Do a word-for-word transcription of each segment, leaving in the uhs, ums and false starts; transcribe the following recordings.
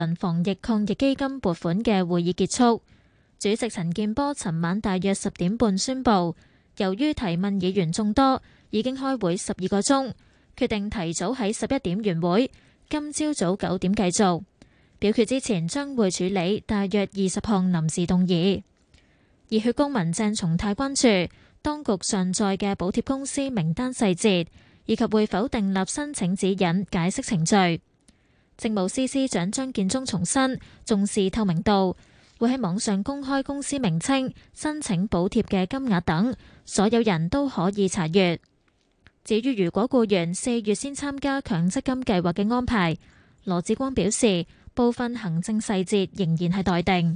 防疫抗疫基金撥款嘅會議結束。主席陳健波尋晚大約十點半宣布，由於提問議員眾多，已經開會十二個鐘，決定提早喺十一點完會，今朝早九點繼續。表決之前將會處理大約二十項臨時動議。熱血公民鄭松泰關注當局上載嘅補貼公司名單細節，以及會否訂立申請指引解釋程序。政務司司長張建宗重申重視透明度，會喺網上公開公司名稱、申請補貼嘅金額等，所有人都可以查閱。至於如果僱員四月先參加強積金計劃嘅安排，羅致光表示部分行政細節仍然係待定。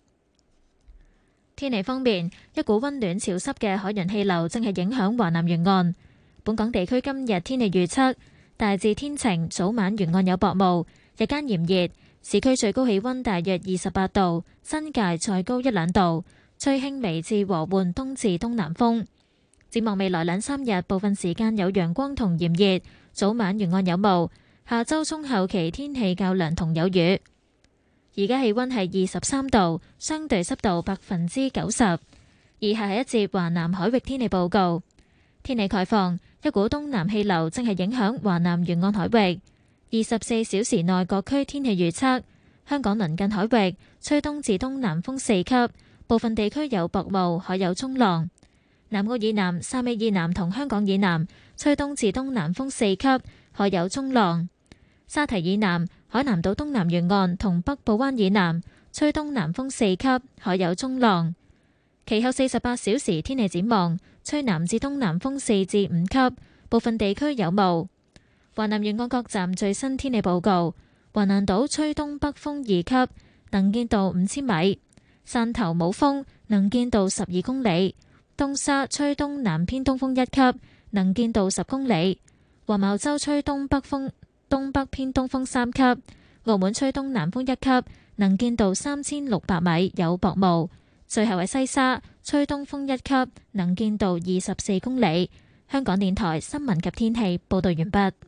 天氣方面，一股溫暖潮濕嘅海洋氣流正係影響華南沿岸。本港地區今日天氣預測大致天晴，早晚沿岸有薄霧，日間炎熱，市區最高氣溫大約二十八度，新界再高一兩度，吹輕微至和緩東至東南風。展望未來兩三日，部分時間有陽光同炎熱，早晚沿岸有霧。下周中後期天氣較涼同有雨。而家氣溫係二十三度，相對濕度百分之九十。以下係一節華南海域天氣報告。天氣概況，一股東南氣流正係影響華南沿岸海域。二十四小時內各區天氣預測：香港鄰近海域吹東至東南風四級，部分地區有薄霧，海有中浪。南澳以南、汕尾以南同香港以南吹東至東南風四級，海有中浪。沙堤以南、海南島東南沿岸同北部灣以南吹東南風四級，海有中浪。其後四十八小時天氣展望，吹南至東南風四至五級，部分地區有霧。華南沿岸各站最新天氣報告：橫瀾島吹東北風二級，能見度五千米；汕頭冇風，能見度十二公里；東沙吹東南偏東風一級，能見度十公里；黃茅洲吹東北風東北偏東風三級；澳門吹東南風一級，能見度三千六百米，有薄霧。最後係西沙吹東風一級，能見度二十四公里。香港電台新聞及天氣報道完畢。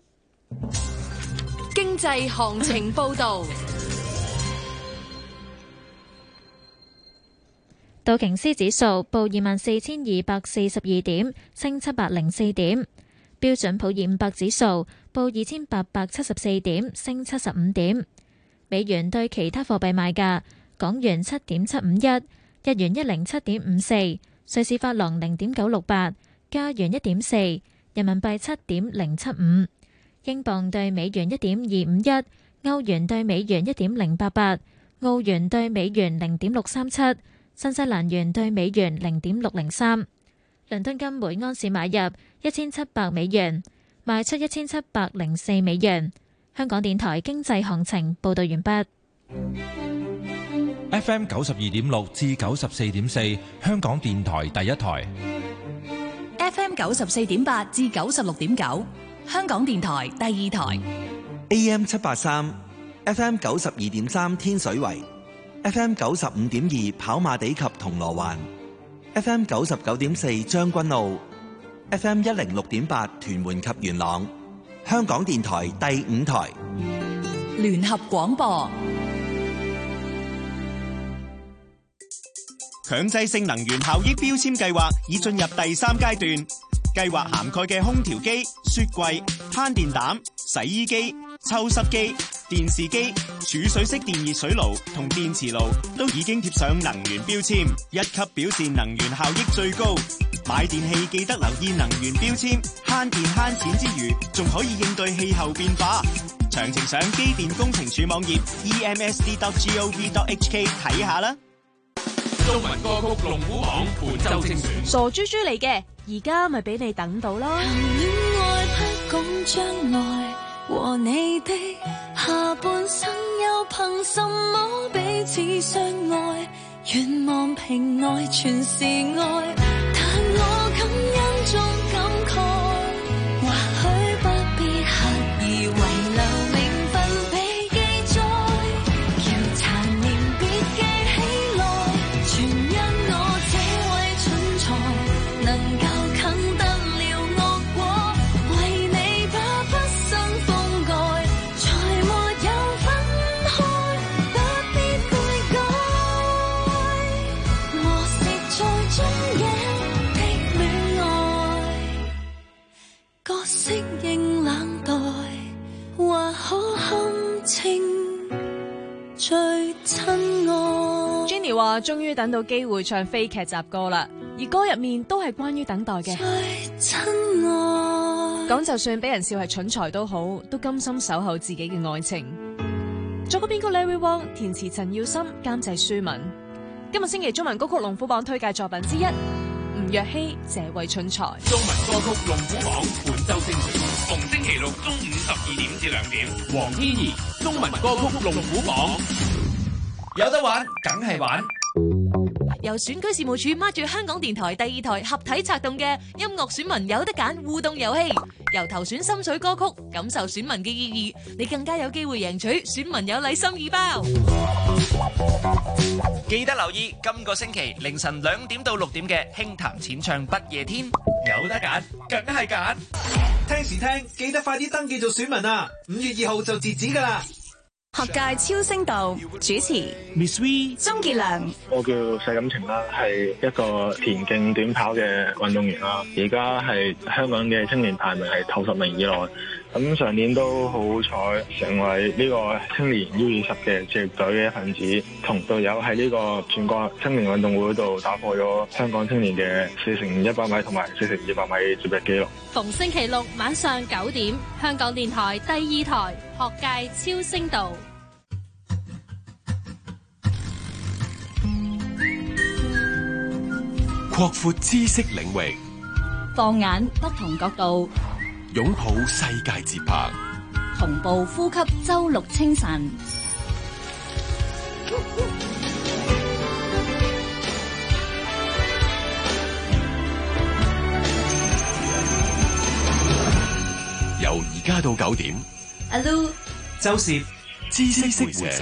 經濟行情報道。 道瓊斯指數報二萬四千二百四十二點，升七百零四點。標準普爾五百指數報二千八百七十四點，升七十五點。美元對其他貨幣賣價：港元七點七五一。日元一零七點五四，瑞士法郎零點九六八，加元一點四，人民幣七點零七五，英鎊對美元一點二五一，歐元對美元一點零八八，澳元對美元零點六三七，新西蘭元對美元零點六零三。倫敦金每安士買入一千七百美元，賣出一千七百零四美元。香港電台經濟行情報道完畢。 F M 九十二點六至九十四點四，香港電台第一台。 F M 九十四點八至九十六點九，香港電台第二台。 A M 七八三，F M 九十二點三天水圍，F M 九十五點二跑馬地及銅鑼灣，F M 九十九點四將軍澳，F M 一零六點八屯門及元朗，香港電台第五台。 聯合廣播。 強制性能源效益標籤計劃已進入第三階段，計劃涵蓋嘅空調機、雪櫃、慳電膽、洗衣機、抽濕機、電視機、儲水式電熱水爐同電磁爐都已經貼上能源標籤，一級表示能源效益最高。買電器記得留意能源標籤，慳電慳錢之餘，仲可以應對氣候變化。詳情上機電工程署網頁 e m s d dot gov dot h k 睇下啦。 中文歌曲龍虎榜本周精選， 傻豬豬嚟嘅，而家咪俾你等到咯。 戀愛不講將來，和你的下半生又憑什麼彼此相愛？願望平愛全是愛，但我感恩中感慨，或許不必刻意遺留名分被記載，要殘念別記起來，全因我這位蠢材能夠啃得了惡果，為你把畢生風蓋，才沒有分開， 最親愛。 Jenny 話終於等到機會唱非劇集歌啦，而歌入面都係關於等待嘅。 最親愛， 講就算俾人笑係蠢材都好，都甘心守候自己嘅愛情。作曲編曲 Larry Wong， 填詞陳耀森，監製舒文。今日星期中文歌曲龍虎榜推介作品之一，吳若希《這位蠢材》。 中文歌曲龍虎榜本周星期，逢星期六中午十二點至兩點，黃天怡中文歌曲龍虎榜。 有得玩，梗係玩。 由選舉事務處孖住香港電台第二台合體策動嘅音樂選民有得揀互動遊戲，由投選心水歌曲，感受選民嘅意義，你更加有機會贏取選民有禮心意包。 記得留意今個星期凌晨兩點到六點嘅輕談淺唱不夜天，有得揀，梗係揀。 聽時聽，記得快啲登記做選民啊！五月二號就截止噶啦。 學界超聲道主持 Miss V 鍾傑良， 我叫細感情啦，係一個田徑短跑嘅運動員啦。而家係香港嘅青年排名係頭十名以內。咁上年都好彩成為呢個青年 U 二十嘅職業隊嘅一份子，同隊友喺呢個全國青年運動會度打破咗香港青年嘅四乘一百米同埋四乘二百米接力紀錄。 逢星期六晚上九點，香港電台第二台學界超聲道。 擴闊知識領域， 放眼不同角度， 擁抱世界節拍， 同步呼吸周六清晨。 由而家到九點， 阿 Lu、 周涉知識活社。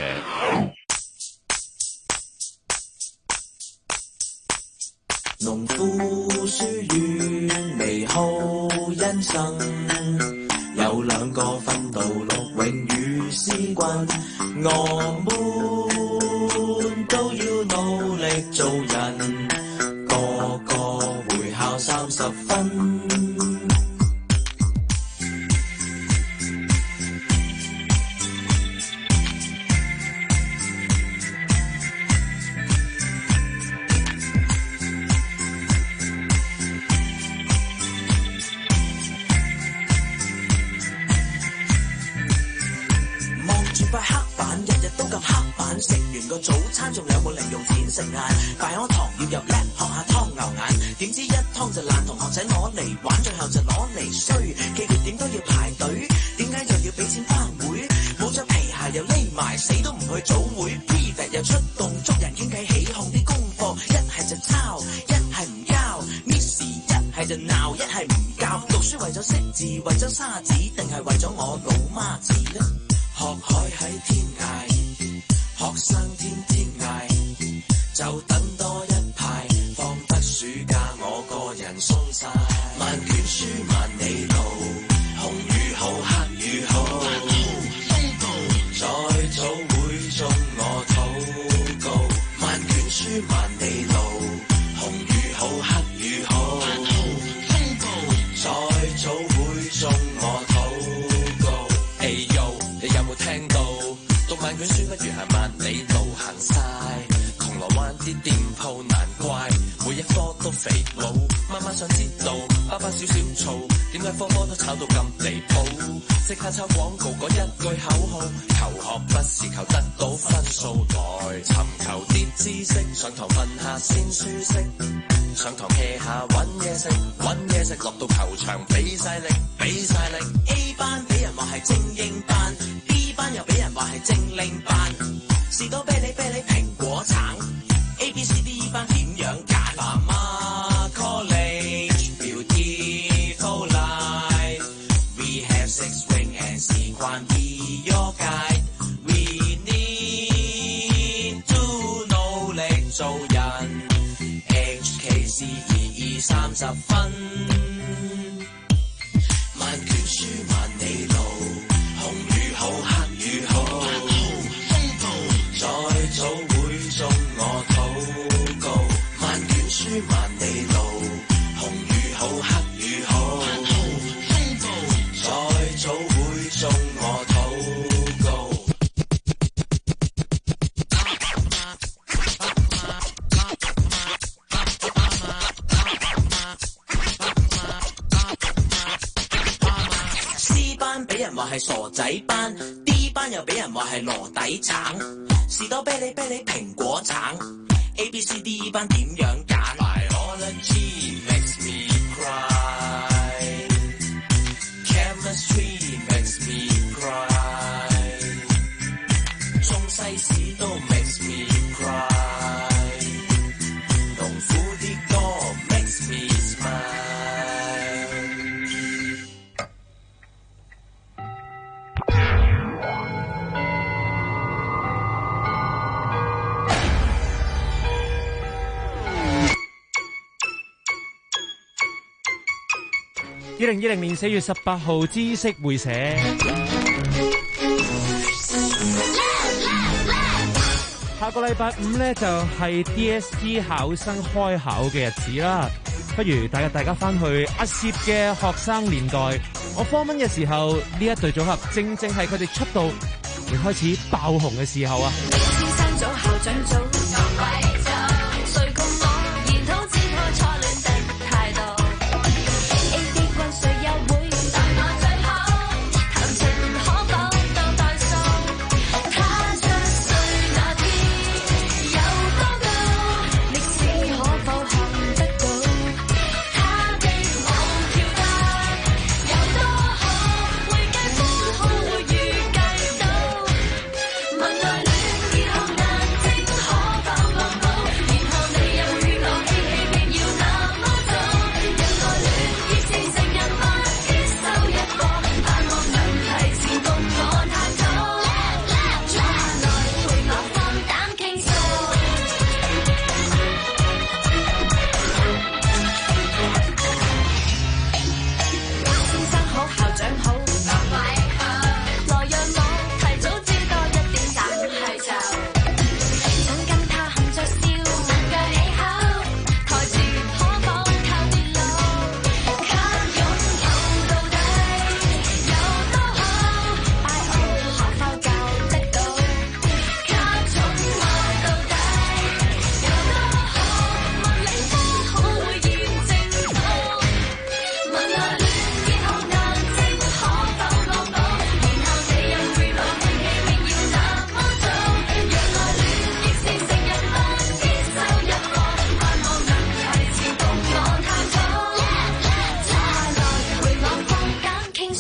農夫書院美好人生，有兩個奮鬥綠榮與詩君，我們都要努力做人，個個會考三十分。食完個早餐仲有冇零用錢食晏？拜我堂要入叻學下湯牛眼，點知一湯就爛，同學仔攞嚟玩，最後就攞嚟衰。記住點都要排隊，點解又要俾錢返會？冇着皮鞋又匿埋，死都唔去早會。P. 又出動捉人傾偈，起哄啲功課，一係就抄，一係唔交。Miss 一係就鬧，一係唔教。讀書為咗識字，為咗沙紙，定係為咗我老媽子呢？學海喺天涯，學生天天捱，就等多一排，放得暑假我個人鬆晒。萬卷書萬里路，紅與好黑與好，在早會中我禱告。萬卷書萬里路，紅與好黑與好，在早會中我禱告。哎呦，你有冇聽到？讀萬卷書不如行萬里路行晒，銅鑼灣啲店鋪難怪每一科都肥佬。媽媽想知道，爸爸少少嘈，點解科科都炒到咁離譜？即刻抄廣告嗰一句口號，求學不是求得到分數，來尋求啲知識，上堂瞓下先舒適，上堂 hea 下揾嘢食，揾嘢食落到球場俾晒力，俾晒力。A 班俾人話係精英班，班又俾人話係精靈班，士多啤梨啤梨蘋果橙 ，A B C D 班點樣揀？爸媽 college beautiful life， we have six wing and 時慣 be your guide， we need to 努力做人 ，H K C 二二三十分，萬卷書萬里路，紅與好黑。在早會中我禱告，萬卷書萬里路，紅與好黑與好，在早會中我禱告。 係傻仔班 ，D 班又俾人話係籮底橙，士多啤梨啤梨蘋果橙 ，A B C D E 班點樣揀 ？Biology makes me cry，Chemistry makes me cry， 中西史都 makes me cry， 農夫啲歌 makes me smile。 二零二零年四月十八號，知識會社。下個禮拜五呢，就係 D S E 考生開考嘅日子啦，不如帶大家翻去阿攝嘅學生年代。我科文嘅時候，呢一對組合正正係佢哋出道亦開始爆紅嘅時候啊！ 先生組校長組誰共我研討展開初戀的態度 A D 君誰又會對我最好談情可否當代數他出世那天有多高歷史可否看得到他的舞跳得有多好會計科可會預計到問愛戀以後眼睛可否望到然後你又與我嬉戲便要那麼早讓愛戀熱情成日不接受一個盼望能提前共我探討坐下來陪我放膽傾訴先生好校長好各位好來讓我提早知多一點但係就想跟他含着笑問句你好台前可否靠電腦給擁抱到底有多好 I O 可否教得到給寵愛到底有多好物理科可會驗證到問愛戀以後眼睛可否望到然後你又與我嬉戲便要那麼早讓愛戀亦是成日不接受一個盼望能提前共我探討坐下來陪我放膽傾訴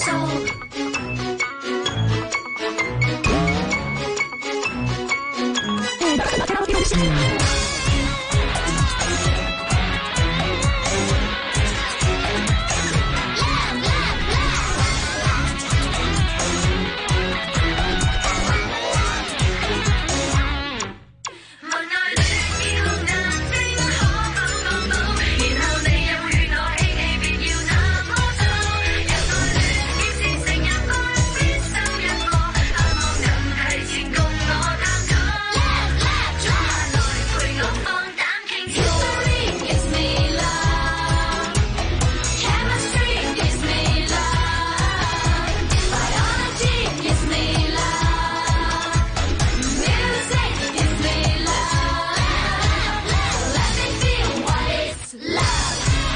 問愛戀以後眼睛可否望到然後你又與我嬉戲便要那麼早讓愛戀亦是成日不接受一個盼望能提前共我探討坐下來陪我放膽傾訴 History gives me love Chemistry gives me love Biology gives me love Music gives me love Let me feel what it's love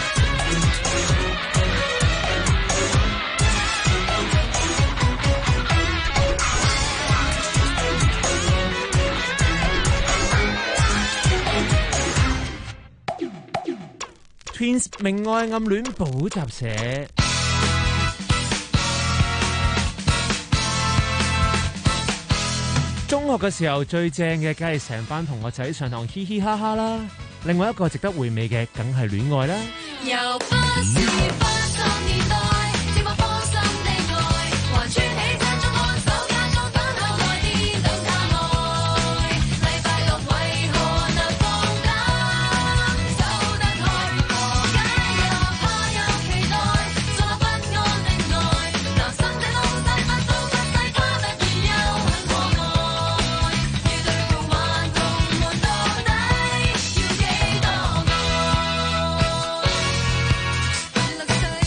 ，Twins 明愛暗戀補習社。中學嘅時候最正嘅，梗係成班同學仔上堂嘻嘻哈哈啦。另外一個值得回味嘅，梗係戀愛啦。 又不是八十年代，寂寞芳心的愛，還穿起這種看守假裝等候來電等他愛。禮拜六為何能放膽走得開？何解又怕又期待，做不安的愛，男生這老細乜都不使，他突然又很可愛。要對付頑童們到底要幾多愛？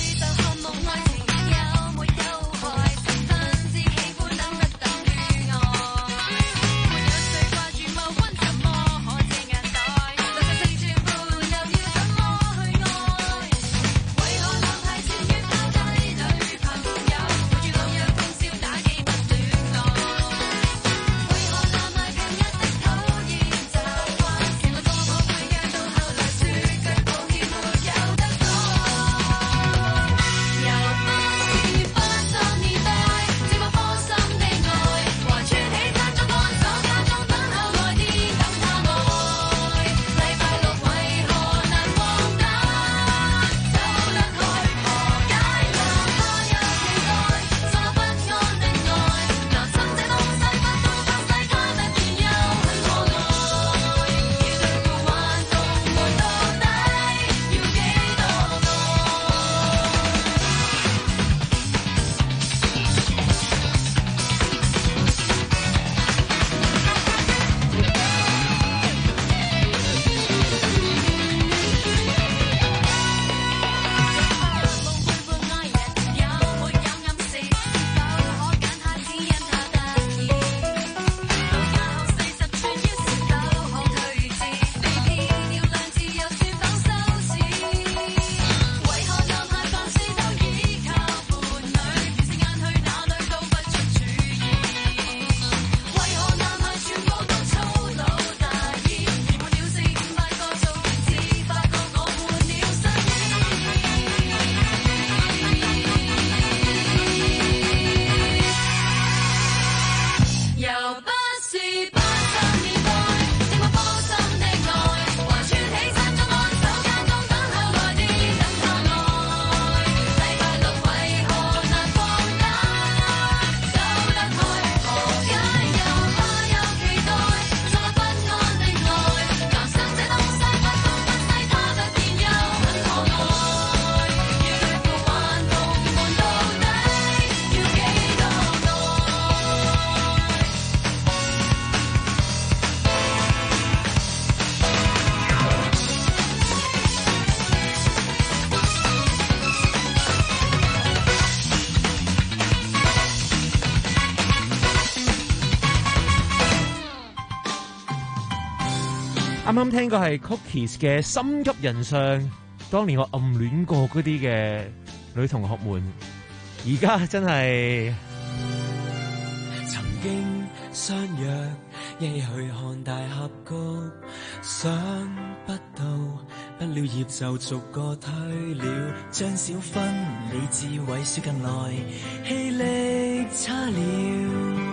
啱啱聽過係 Cookies 嘅心急人上，當年我暗戀過嗰啲嘅女同學們，而家真係曾經相約一起去看大峽谷，想不到不了業就逐個推了，張小芬李志偉說近來氣力差了。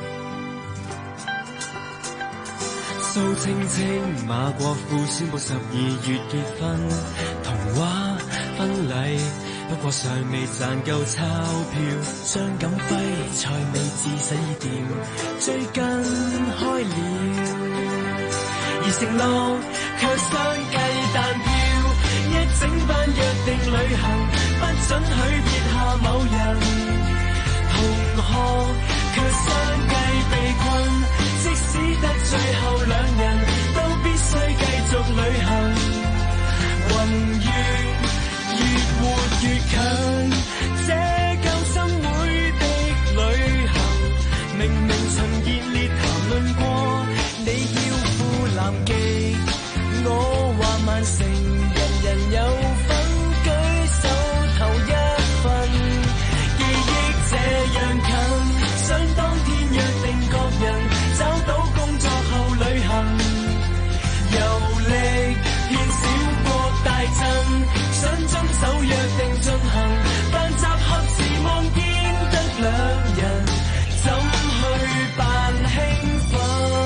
蘇青青馬國富宣布十二月結婚，童話婚禮不過尚未賺夠鈔票，張錦輝才未至洗衣店最近開了，而承諾卻相繼彈票，一整班約定旅行不准許撇下某人，同學卻相繼被困，即使得最後兩人都必須繼續旅行，雲越越活越近，這舊生會的旅行，明明曾熱烈談論過，你要赴南極，我話萬成，人人有份舉手投一份，記憶這樣近，想當天約定各人找到工作後旅行，遊歷遍小國大鎮，想遵守約定進行，但集合時望見得兩人，怎去扮興奮？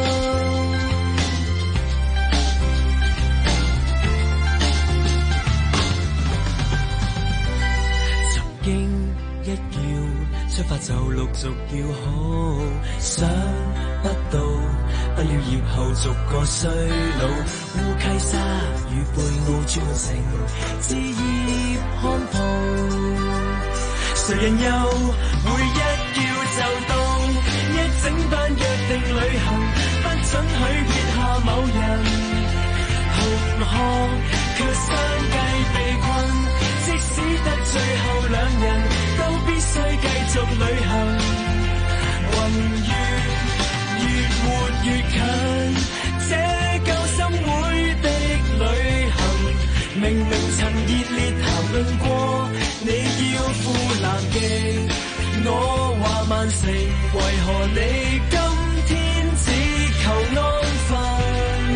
曾經一叫出發就陸續叫好，想不到不了業後逐個衰老，烏溪沙與貝澳轉成枝葉看鋪，誰人又會一叫就到？一整班約定旅行不准許撇下某人，同學卻相繼被困，即使得最後兩人都必須繼續旅行，雲越越活越近，這舊生會的旅行，明明曾熱烈談論過，你要赴南極，我話萬成，為何你今天只求安分？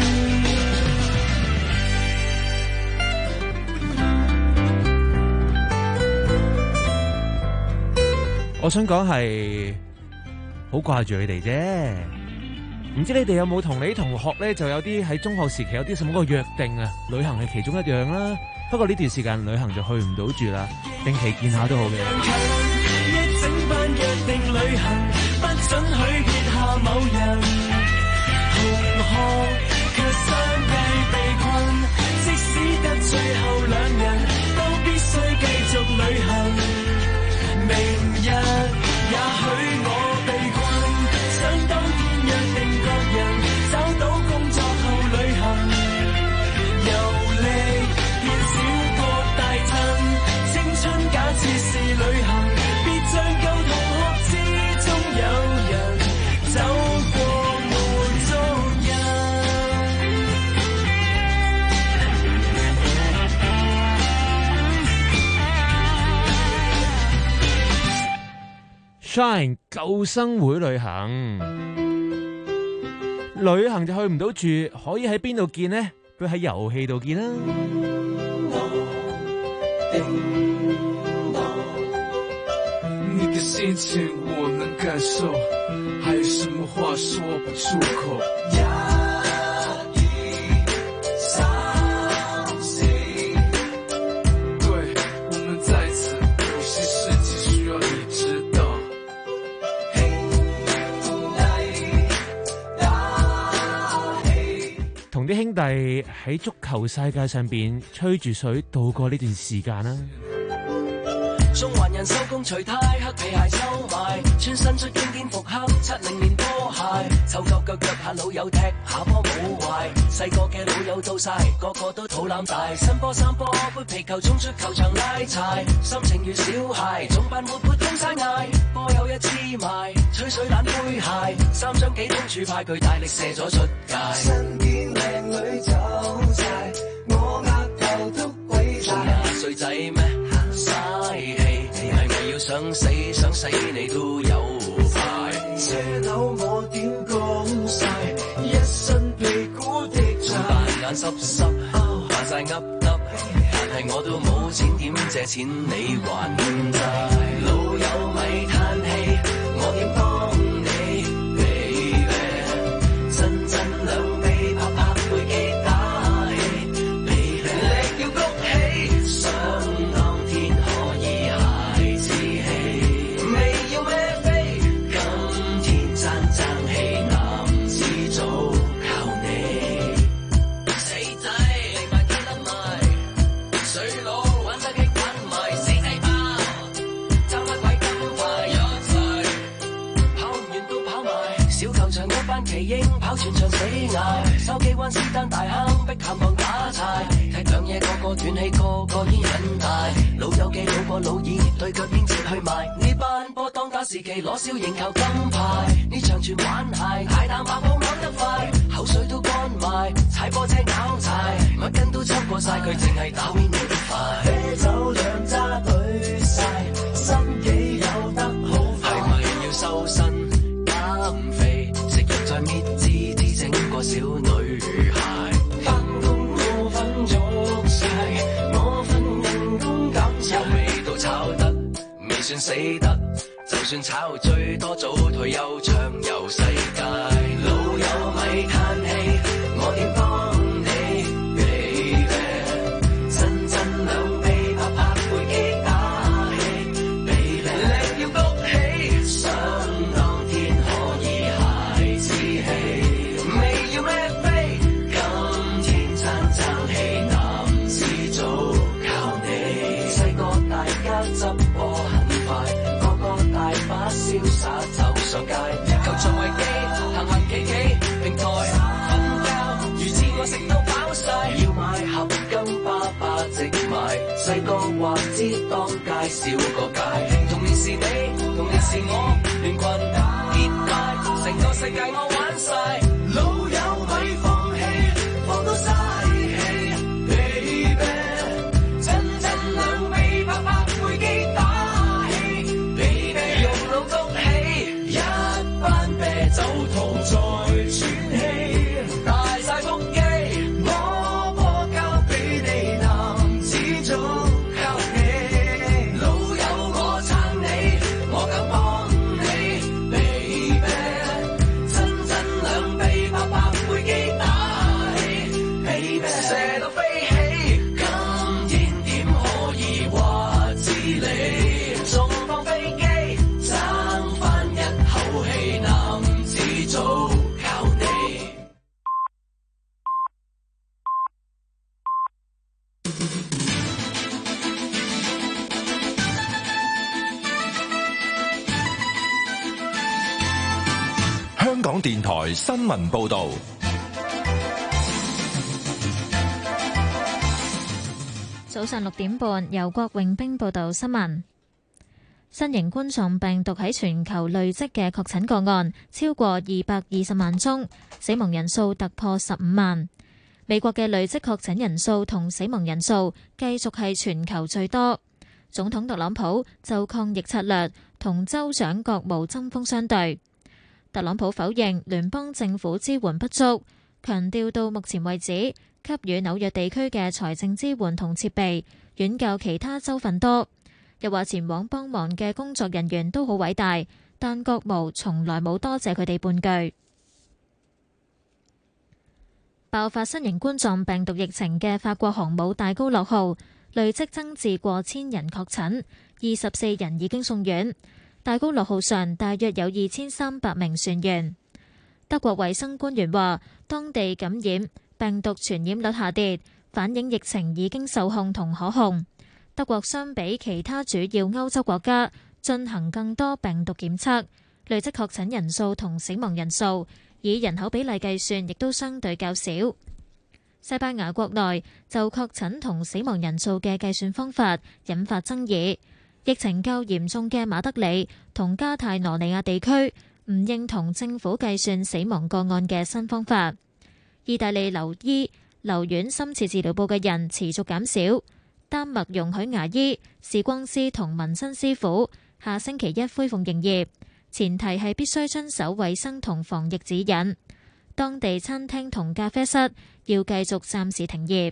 我想講係好掛住你哋啫，唔知你哋有冇同你同學咧，就有啲喺中學時期有啲什麼個約定啊？旅行係其中一樣啦，不過呢段時間旅行就去唔到住啦，定期見下都好嘅。 一整班約定旅行不准許撇下某人，同學卻相繼被困，即使得最後兩人都必須繼續旅行，明日也許我被困，想當天約定各人找到工作後旅行，遊歷遍小國大鎮，青春假設是旅行，別像舊同學之中有人走過沒蹤印。 Shine 舊生會旅行，旅行就去唔到住，可以喺邊度見呢？不如喺遊戲度見啦。 你的心情我能感受，還有什麼話說不出口。 同啲兄弟喺足球世界上邊吹住水度過呢段時間啦。 中環人收工除呔，黑皮鞋收埋，穿身出經典復刻七零年波鞋，嗅覺腳腳下老友踢下波冇壞，細個嘅老友到晒，個個都肚腩大，新波三波杯皮球衝出球場拉柴，心情如小孩，總扮活潑通晒嗌，波有一黐埋，吹水懶杯鞋，三張幾通柱派佢大力射咗出界。身邊靚女死你都有快。 車樓我點講晒，一身屁股的債， 扮眼濕濕，扮晒噏噏，但係我都冇錢點借錢你還債。老友咪嘆氣，我點幫你 baby， 真真兩臂拍拍背肌打氣 baby， 力要谷起，想當天可以孩子氣，未要孭飛，今天爭爭氣，男子早靠你。死仔嚟埋跟得埋，水佬玩得激玩埋，死仔吧，爭乜鬼咁快一世，跑唔完都跑埋，小球場一班奇英跑全場死捱，筲箕灣斯丹大坑碧咸巷打柴，踢兩嘢個個斷氣，個個煙癮大，老友記老過老二，對腳已折去埋，呢班波當打時期攞笑迎求金牌，呢場全玩鞋，大啖爆泡咬得快，口水都乾埋，踩波車咬柴，乜根都抽過晒，佢淨係打 win 得快， 啤酒兩揸對晒，心機有得好快， 係咪要收身減肥，食肉再搣枝枝整個小女孩， 返工我瞓足晒，我份人工減晒， 有味道炒得未算死得，就算炒最多早退休暢遊世界，老友咪嘆氣，我點幫你 baby， 真真兩臂拍拍背肌打氣 baby， 力要谷起，想當天可以孩子氣，未要孭飛，今天爭爭氣，男子早靠你。 細個大家執波很快，個個大把瀟灑走上街， 球場維基行行企企平台瞓覺，如自我食到飽晒， 要買合金巴巴積埋，細個話知當街少個界， 童年是你，童年是我，聯群結拜，成個世界我玩晒， 老友咪放棄，放到嘥氣 baby， 真真兩臂拍拍背肌打氣 baby， 用腦谷起， 一班啤酒肚再喘氣， 大晒腹肌， 我波交俾你，男子早靠你， 老友我撐你，我敢幫你 baby， 真真兩臂拍拍背肌打氣 baby， 射到飛起，今天點可以話知你， 仲放飛機， 爭返一口氣，男子早靠你。 香港電台新聞報導。 早上六點半，由郭永兵報道新聞。新型冠狀病毒喺全球累積嘅確診個案超過二百二十萬宗，死亡人數突破十五萬。美國嘅累積確診人數同死亡人數繼續係全球最多。總統特朗普就抗疫策略同州長國務針鋒相對。特朗普否認聯邦政府支援不足，強調到目前為止，給予紐約地區嘅財政支援同設備遠較其他州份多。又話前往幫忙嘅工作人員都好偉大，但國務從來冇多謝佢哋半句。爆發新型冠狀病毒疫情嘅法國航母大高樂號累積增至過千人確診，二十四人已經送院。大高樂號上大約有二千三百名船員。德國衛生官員話，當地感染病毒傳染率下跌，反映疫情已經受控同可控。德國相比其他主要歐洲國家進行更多病毒檢測，累積確診人數同死亡人數以人口比例計算亦都相對較少。西班牙國內就確診同死亡人數嘅計算方法引發爭議。疫情較嚴重嘅馬德里同加泰羅尼亞地區唔認同政府計算死亡個案嘅新方法。意大利留醫留院深切治療部嘅人持續減少。丹麥容許牙醫、視光師同紋身師傅下星期一恢復營業，前提係必須遵守衛生同防疫指引。當地餐廳同咖啡室要繼續暫時停業。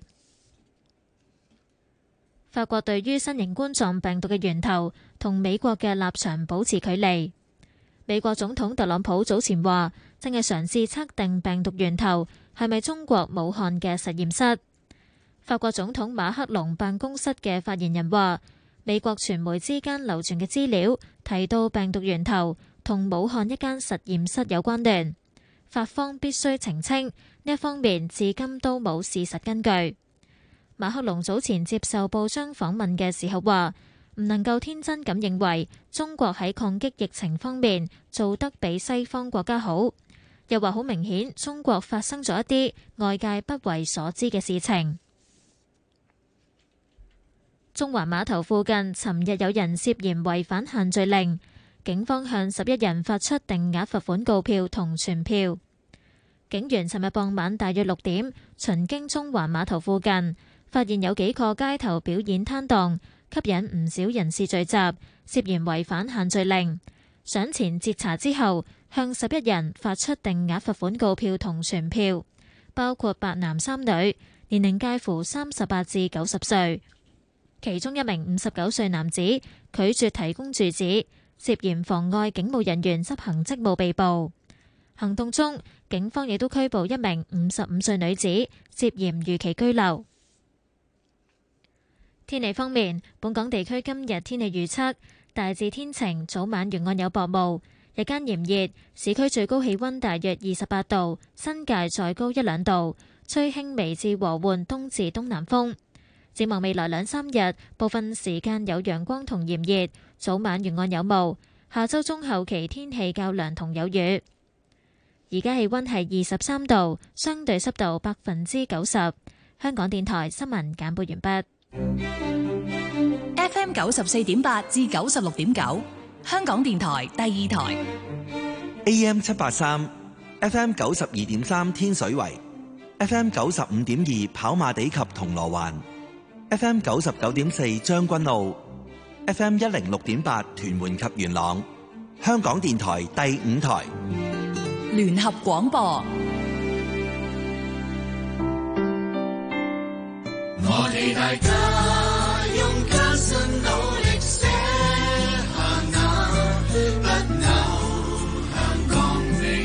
法國對於新型冠狀病毒嘅源頭同美國嘅立場保持距離。美國總統特朗普早前話，正係嘗試測定病毒源頭係咪中國武漢嘅實驗室。法國總統馬克龍辦公室嘅發言人話，美國傳媒之間流傳嘅資料提到病毒源頭同武漢一間實驗室有關聯，法方必須澄清呢一方面至今都冇事實根據。馬克龍早前接受報章訪問嘅時候話，唔能夠天真咁認為中國喺抗擊疫情方面做得比西方國家好，又話好明顯中國發生咗一啲外界不為所知嘅事情。中環碼頭附近尋日有人涉嫌違反限聚令，警方向十一人發出定額罰款告票同傳票。警員尋日傍晚大約六點巡經中環碼頭附近，發現有幾個街頭表演攤檔，吸引唔少人士聚集，涉嫌違反限聚令。上前截查之後，向十一人發出定額罰款告票同傳票，包括八男三女，年齡介乎三十八至九十歲。其中一名五十九歲男子拒絕提供住址，涉嫌妨礙警務人員執行職務被捕。行動中，警方亦都拘捕一名五十五歲女子，涉嫌逾期居留。天氣方面，本港地區今日天氣預測大致天晴，早晚沿岸有薄霧，日間炎熱，市區最高氣溫大約二十八度，新界再高一兩度，吹輕微至和緩東至東南風。展望未來兩三日，部分時間有陽光同炎熱，早晚沿岸有霧。下周中後期天氣較涼同有雨。而家氣溫係二十三度，相對濕度百分之九十。香港電台新聞簡報完畢。 F M 九十四點八至九十六點九，香港電台第二台。 A M 七八三，F M 九十二點三天水圍，F M 九十五點二跑馬地及銅鑼灣，F M 九十九點四將軍澳，F M 一零六點八屯門及元朗，香港電台第五台。 聯合廣播。 我哋大家用加薪努力寫下那不朽香港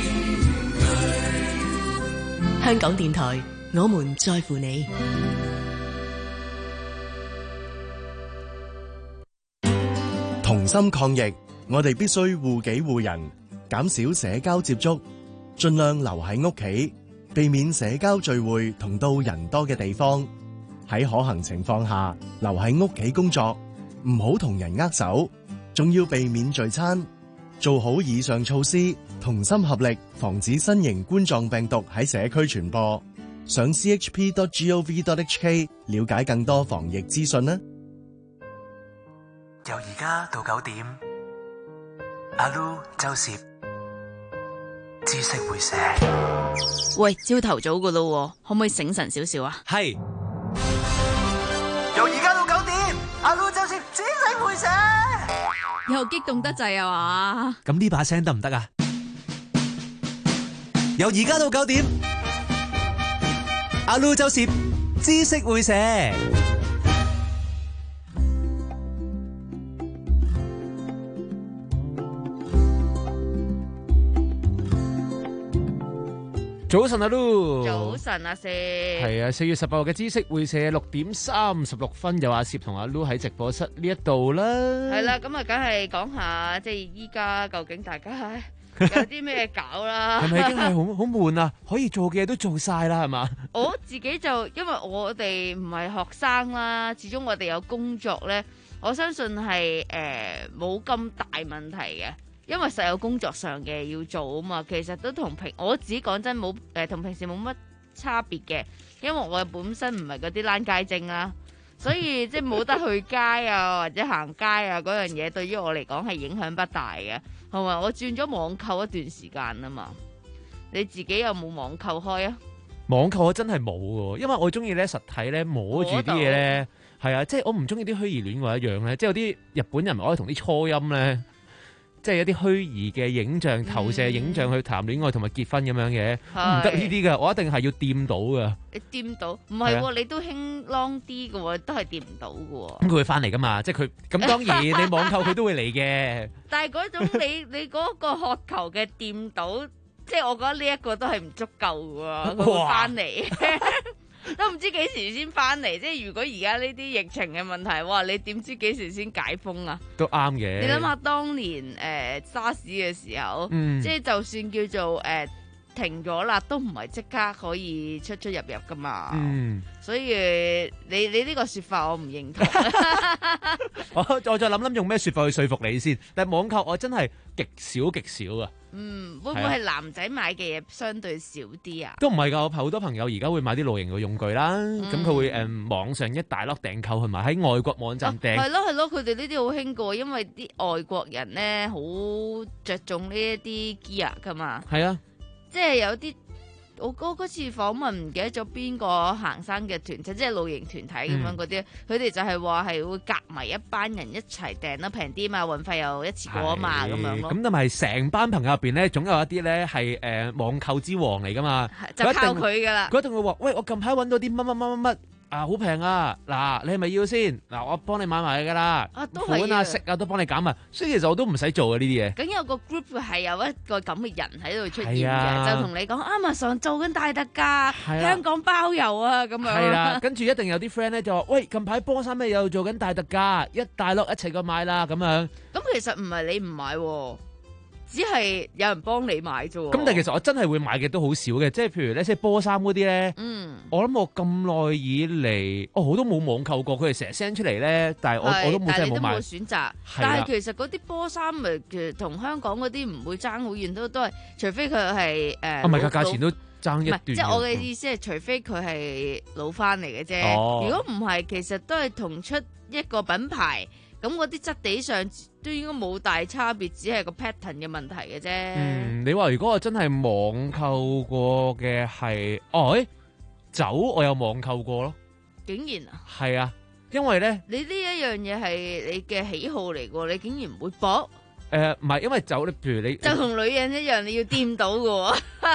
名句。 香港電台，我們在乎你。 同心抗疫，我哋必須護己護人，減少社交接觸，盡量留喺屋企，避免社交聚會同到人多嘅地方。喺可行情況下，留喺屋企工作，唔好同人握手，仲要避免聚餐。做好以上措施，同心合力，防止新型冠狀病毒喺社區傳播。上 c h p dot gov dot h k 了解更多防疫資訊啦。 由而家到九點，阿 Lu 周攝知識會寫。 喂，朝頭早噶咯，可唔可以醒神少少啊？ 係。由而家到九點，阿 Lu 周攝知識會寫。 又激動得滯啊嘛？ 咁呢把聲得唔得啊？由而家到九點，阿 Lu 周攝知識會寫。 早晨阿 Lu， 早晨阿謝， 係啊，四月十八號嘅知識會社六點三十六分，有阿攝同阿 Lu 喺直播室呢一度啦。 係啦，咁啊，梗係講下即係依家究竟大家有啲咩搞啦？ 係咪已經係好好悶啊？可以做嘅嘢都做晒啦，係嘛？ 我自己就因為我哋唔係學生啦，始終我哋有工作咧，我相信係誒冇咁大問題嘅。因為實有工作上嘅要做啊嘛，其實都同平我自己講真冇誒同平時冇乜差別嘅，因為我本身唔係嗰啲躝街精啦，所以即係冇得去街啊或者行街啊嗰樣嘢，對於我嚟講係影響不大嘅。同埋我轉咗網購一段時間啊嘛，你自己有冇網購開啊？ 網購我真係冇嘅，因為我中意咧實體咧摸住啲嘢咧。 係啊，即係我唔中意啲虛擬戀愛一樣咧，即係有啲日本人咪可以同啲初音咧，即係有啲虛擬嘅影像投射影像去談戀愛同埋結婚咁樣嘅，唔得呢啲噶，我一定係要掂到噶。 你掂到？唔係喎，你都興 long 啲嘅喎，都係掂唔到嘅喎。 咁佢會翻嚟噶嘛？即係佢咁當然你網購佢都會嚟嘅。 但係嗰種你你嗰個渴求嘅掂到，即係我覺得呢一個都係唔足夠嘅喎，佢會翻嚟。都唔知幾時先翻嚟，即係如果而家呢啲疫情嘅問題，哇！你點知幾時先解封啊？ 都啱嘅。 你諗下當年誒、呃、沙士嘅時候， 嗯、 即係就算叫做誒、呃、停咗啦，都唔係即刻可以出出入入噶嘛。 嗯， 所以你你呢個說法我唔認同。 我我再諗諗用咩說法去說服你先。但係網購我真係極少極少啊。 嗯，會唔會係男仔買嘅嘢相對少啲啊？ 都唔係㗎，我好多朋友而家會買啲露營嘅用具啦，咁佢、嗯、會誒、嗯、網上一大粒訂購，同埋喺外國網站訂。係咯係咯，佢哋呢啲好興㗎，因為啲外國人咧好着重呢一啲 gear 㗎嘛。係啊，即係有啲。我嗰嗰次訪問唔記得咗邊個行山嘅團體，即係露營團體咁樣嗰啲，佢哋、嗯、就係話係會夾埋一班人一齊訂得平啲嘛，運費又一次過啊嘛，咁樣咯。咁同埋成班朋友入邊咧，總有一啲咧係誒網購之王嚟噶嘛， 就靠佢噶啦。 佢一定會話：喂，我近排揾到啲乜乜乜乜乜。啊，好平啊！嗱，你係咪要先？嗱，我幫你買埋噶啦，款啊、色啊都幫你減啊，所以其實我都唔使做啊呢啲嘢。咁有個 group 係有一個咁嘅人喺度出現嘅，啊、就同你講 Amazon 做緊大特價，啊、香港包郵啊咁樣。係啦、啊，跟住一定有啲 friend 咧就話：喂，近排波衫咩又做緊大特價，一大碌一齊過買啦咁樣。咁其實唔係你唔買喎。只係有人幫你買啫喎。咁但係其實我真係會買嘅都好少嘅，即係譬如咧，即係波衫嗰啲咧。嗯。我諗我咁耐以嚟，哦，我都冇網購過，佢哋成日 send 出嚟咧，但係我我都冇真係冇買。但係你都冇選擇。但係其實嗰啲波衫咪其實同香港嗰啲唔會爭好遠，都都係除非佢係誒。啊，唔係㗎，價錢都爭一段。即係我嘅意思係，除非佢係老翻嚟嘅啫。哦。如果唔係，其實都係同出一個品牌。咁嗰啲質地上都應該冇大差別，只係個 pattern 嘅問題嘅啫。嗯，你話如果我真係網購過嘅係，哦，誒，酒我有網購過咯。竟然啊？係啊，因為咧，你呢一樣嘢係你嘅喜好嚟嘅，你竟然唔會搏？誒，唔係，因為酒，你譬如你就同女人一樣，你要掂到嘅。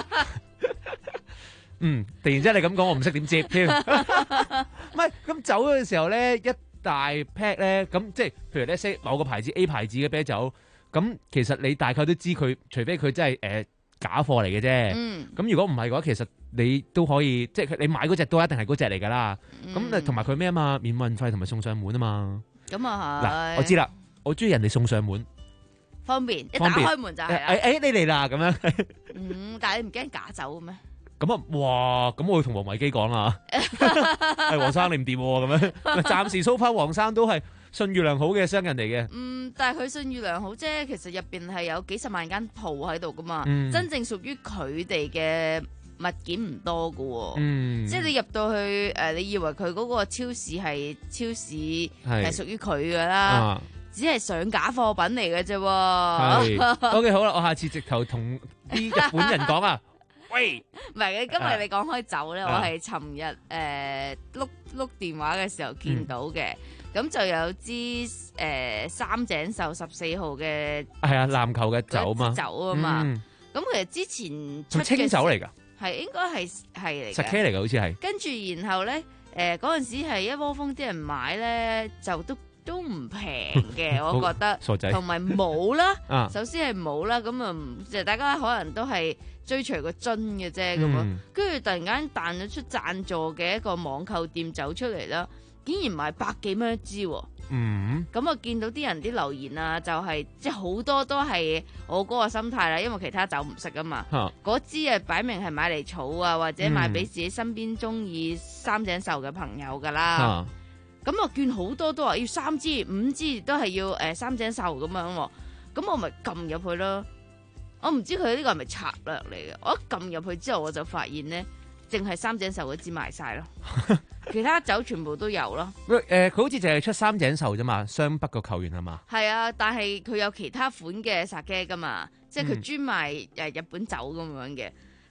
嗯，突然之間你咁講，我唔識點接添。唔係，咁酒嘅時候咧一。大 pack 咧，咁即係譬如咧 say 某個牌子 A 牌子嘅啤酒，咁其實你大概都知佢，除非佢真係誒、呃、假貨嚟嘅啫。嗯。咁如果唔係嘅話，其實你都可以，即係你買嗰隻都一定係嗰隻嚟㗎啦。咁誒同埋佢咩啊嘛，免運費同埋送上門啊嘛。咁啊係。嗱，我知啦，我中意人哋送上門。方便，一打開門就係啦。誒誒，你嚟啦咁樣。嗯，但係你唔驚假酒嘅咩？咁啊，哇！咁我會同黃維基講啦，係黃生你唔掂咁樣。暫時 so far 黃生都係信譽良好嘅商人嚟嘅。嗯，但係佢信譽良好啫，其實入邊係有幾十萬間鋪喺度噶嘛，嗯、真正屬於佢哋嘅物件唔多噶。嗯，即係你入到去誒、呃，你以為佢嗰個超市係超市係屬於佢噶啦，啊、只係上架貨品嚟嘅啫。係，OK 好啦，我下次直頭同啲日本人講啊。喂，唔係嘅，今日你講開酒咧，啊、我係尋日誒碌碌電話嘅時候見到嘅，咁、嗯、就有支誒、呃、三井壽十四號嘅係啊籃球嘅酒嘛，酒啊嘛，咁、嗯、其實之前出清酒嚟㗎，係應該係係嚟嘅，十 K 嚟㗎好似係，跟住然後咧誒嗰陣時係一窩蜂啲人買咧，就都都唔平嘅，我覺得，傻仔，同埋冇啦，啊、首先係冇啦，咁啊就大家可能都係。追隨個樽嘅啫咁樣，跟住、嗯、突然間彈咗出贊助嘅一個網購店走出嚟啦，竟然賣百幾蚊一支喎。嗯，咁啊見到啲人啲留言啊，就係、是、即係好多都係我嗰個心態啦，因為其他酒唔識啊嘛。嗰支啊擺明係買嚟儲啊，或者買俾自己身邊中意三井壽嘅朋友噶啦。咁啊見好多都話要三支、五支都係要誒、呃、三井壽咁樣喎，咁我咪撳入去咯。我唔知佢呢個係咪策略嚟嘅，我一撳入去之後我就發現咧，淨係三井壽嗰支賣晒咯，其他酒全部都有咯。誒、呃，佢好似淨係出三井壽啫嘛，湘北個球員係嘛？係啊，但係佢有其他款嘅 sake 噶嘛，即係佢專賣誒日本酒咁樣嘅。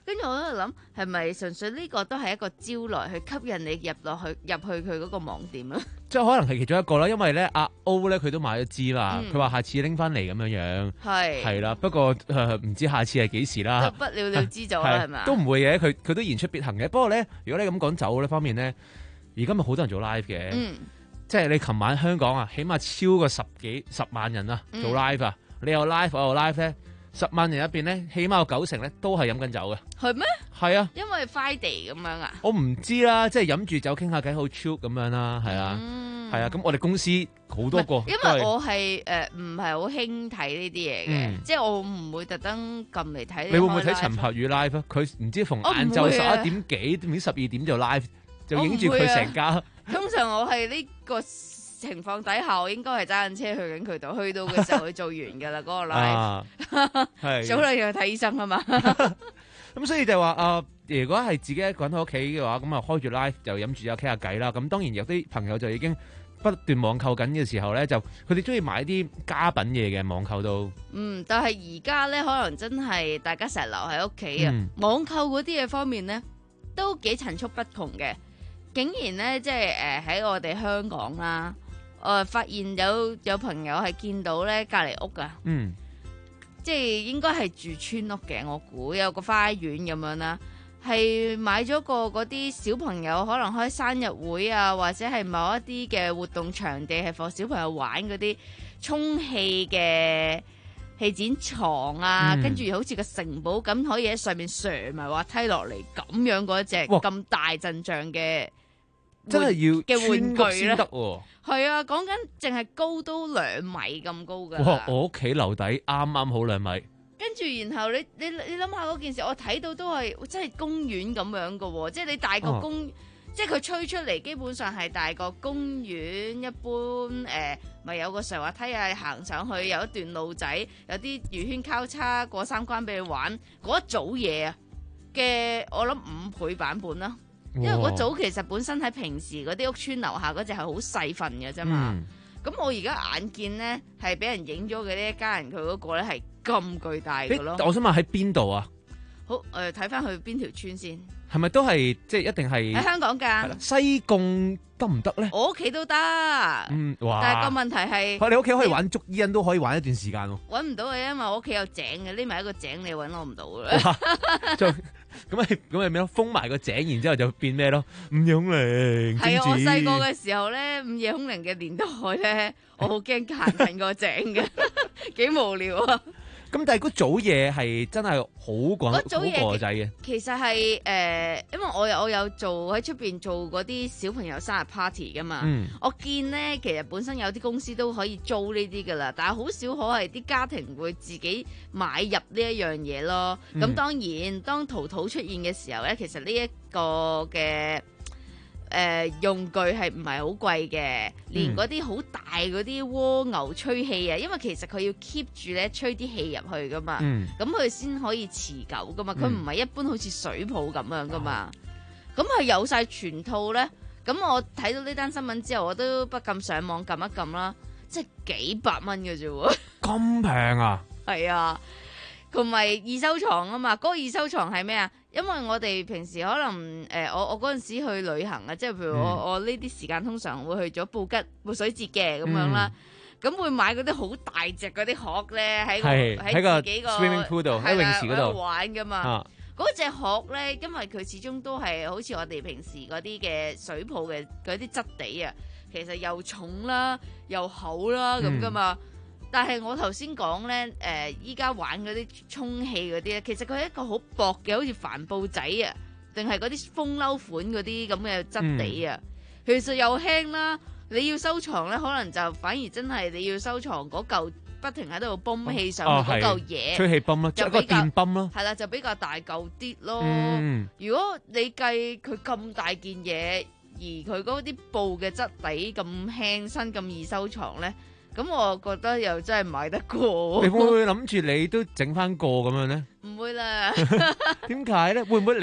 跟住我喺度諗，係咪純粹呢個都係一個招來去吸引你入落去入去佢嗰個網店啊？ 即係可能係其中一個啦，因為咧阿 O 咧佢都買咗支啦，佢話、 嗯、 下次拎翻嚟咁樣樣， 係係啦。不過唔、呃、知下次係幾時啦， 不了了之咗啦，係咪？ 都唔會嘅，佢佢都言出必行嘅。不過咧，如果你咁講酒呢方面咧，而家咪好多人做 live 嘅， 嗯、 即係你琴晚香港啊，起碼超過十幾十萬人啊做 live 啊，嗯、你有 live 我有 live 咧。十萬人入邊咧，起碼有九成咧都係飲緊酒嘅。 係咩？ 係啊， 因為 Friday 咁樣啊。 我唔知啦，即係飲住酒傾下偈，好 chill 咁樣啦，係啊，係啊。咁我哋公司好多個， 因為我係誒唔係好興睇呢啲嘢嘅，即係我唔會特登撳嚟睇。 你會唔會睇陳柏宇 live 啊？佢唔知逢晏晝十一點幾，唔知十二點就 live，就影住佢成家。 通常我係呢個情況底下，我應該係揸緊車去緊佢度，去到嘅時候佢做完噶啦，嗰個 live，係早兩日去睇醫生啊嘛。 咁所以就話啊，如果係自己一個人喺屋企嘅話，咁啊開住 live 就飲住酒傾下偈啦。咁當然有啲朋友就已經不斷網購緊嘅時候咧，就佢哋中意買啲家品嘢嘅網購都。 嗯，但係而家咧可能真係大家成日留喺屋企啊，嗯、網購嗰啲嘢方面咧都幾層出不窮嘅，竟然咧即係誒喺我哋香港啦。我、呃、發現有有朋友係見到咧隔離屋噶， 嗯， 即係應該係住村屋嘅，我估有個花園咁樣啦，係買咗個嗰啲小朋友可能開生日會啊，或者係某一啲嘅活動場地係放小朋友玩嗰啲充氣嘅氣墊床啊，嗯、跟住好似個城堡咁，可以喺上面上埋滑梯落嚟咁樣嗰一隻咁大陣仗嘅。 真係要嘅玩具咧， 得喎。 係啊，講緊淨係高都兩米咁高噶。 哇！我屋企樓底啱啱好兩米。跟住然後你你你諗下嗰件事，我睇到都係真係公園咁樣噶喎，即係你大個公，哦、即係佢吹出嚟，基本上係大個公園一般誒，咪、呃、有個上滑梯啊，行上去有一段路仔，有啲魚圈交叉過三關俾你玩嗰一組嘢啊嘅，我諗五倍版本啦。因為嗰組其實本身喺平時嗰啲屋村樓下嗰隻係好細份嘅啫嘛，咁、嗯、我而家眼見咧係俾人影咗嘅呢一家人佢嗰個咧係咁巨大嘅咯。 我想問喺邊度啊？ 好誒，睇翻去邊條村先？ 係咪都係即係一定係喺香港㗎？西貢得唔得咧？ 我屋企都得，嗯，哇！但係個問題係， 你屋企可以玩捉伊人都可以玩一段時間喎。 揾唔到嘅，因為我屋企有井嘅，匿埋一個井你揾我唔到嘅。 咁咪咁咪咩咯？封埋個井，然之後就變咩咯？午夜凶鈴。 係啊，我細個嘅時候咧，午夜凶鈴嘅年代咧，我好驚行近個井嘅，幾無聊啊！ 咁但係嗰組嘢係真係好廣好國際嘅。 其實係誒、呃，因為我有我有做喺出邊做嗰啲小朋友生日 party 噶嘛。嗯、我見咧，其實本身有啲公司都可以租呢啲噶啦，但係好少可係啲家庭會自己買入呢一樣嘢咯。咁、嗯、當然，當淘淘出現嘅時候咧，其實呢一個嘅。誒、呃、用具係唔係好貴嘅，連嗰啲好大嗰啲蝸牛吹氣啊，因為其實佢要 keep 住咧吹啲氣入去噶嘛，咁佢先可以持久噶嘛，佢唔係一般好似水泡咁樣噶嘛，咁係、嗯、有晒全套咧。咁我睇到呢單新聞之後，我都不禁上網撳一撳啦，即係幾百蚊嘅啫喎， 咁平啊？ 係啊，同埋二手床啊嘛，嗰、那個二手床係咩啊？因為我哋平時可能誒、呃，我我嗰陣時去旅行啊，即係譬如我、嗯、我呢啲時間通常會去咗布吉潑水節嘅咁樣啦，咁、嗯、會買嗰啲好大隻嗰啲殼咧喺喺自己個 swimming pool 度喺泳池嗰度玩噶嘛。嗰隻殼咧，因為佢始終都係好似我哋平時嗰啲嘅水泡嘅嗰啲質地啊，其實又重啦又厚啦咁噶嘛。嗯但係我頭先講咧，誒依家玩嗰啲充氣嗰啲咧，其實佢係一個好薄嘅，好似帆布仔啊，定係嗰啲風褸款嗰啲咁嘅質地啊。嗯、其實又輕啦，你要收藏咧，可能就反而真係你要收藏嗰嚿不停喺度泵氣上去嗰嚿嘢， 吹氣泵咯，就一個電泵咯， 係啦，就比較大嚿啲咯。 嗯、 如果你計佢咁大件嘢，而佢嗰啲布嘅質地咁輕身咁易收藏咧？咁我覺得又真係買得過。 你會唔會諗住你都整翻個咁樣咧？ 唔會啦。 點解咧？會唔會你一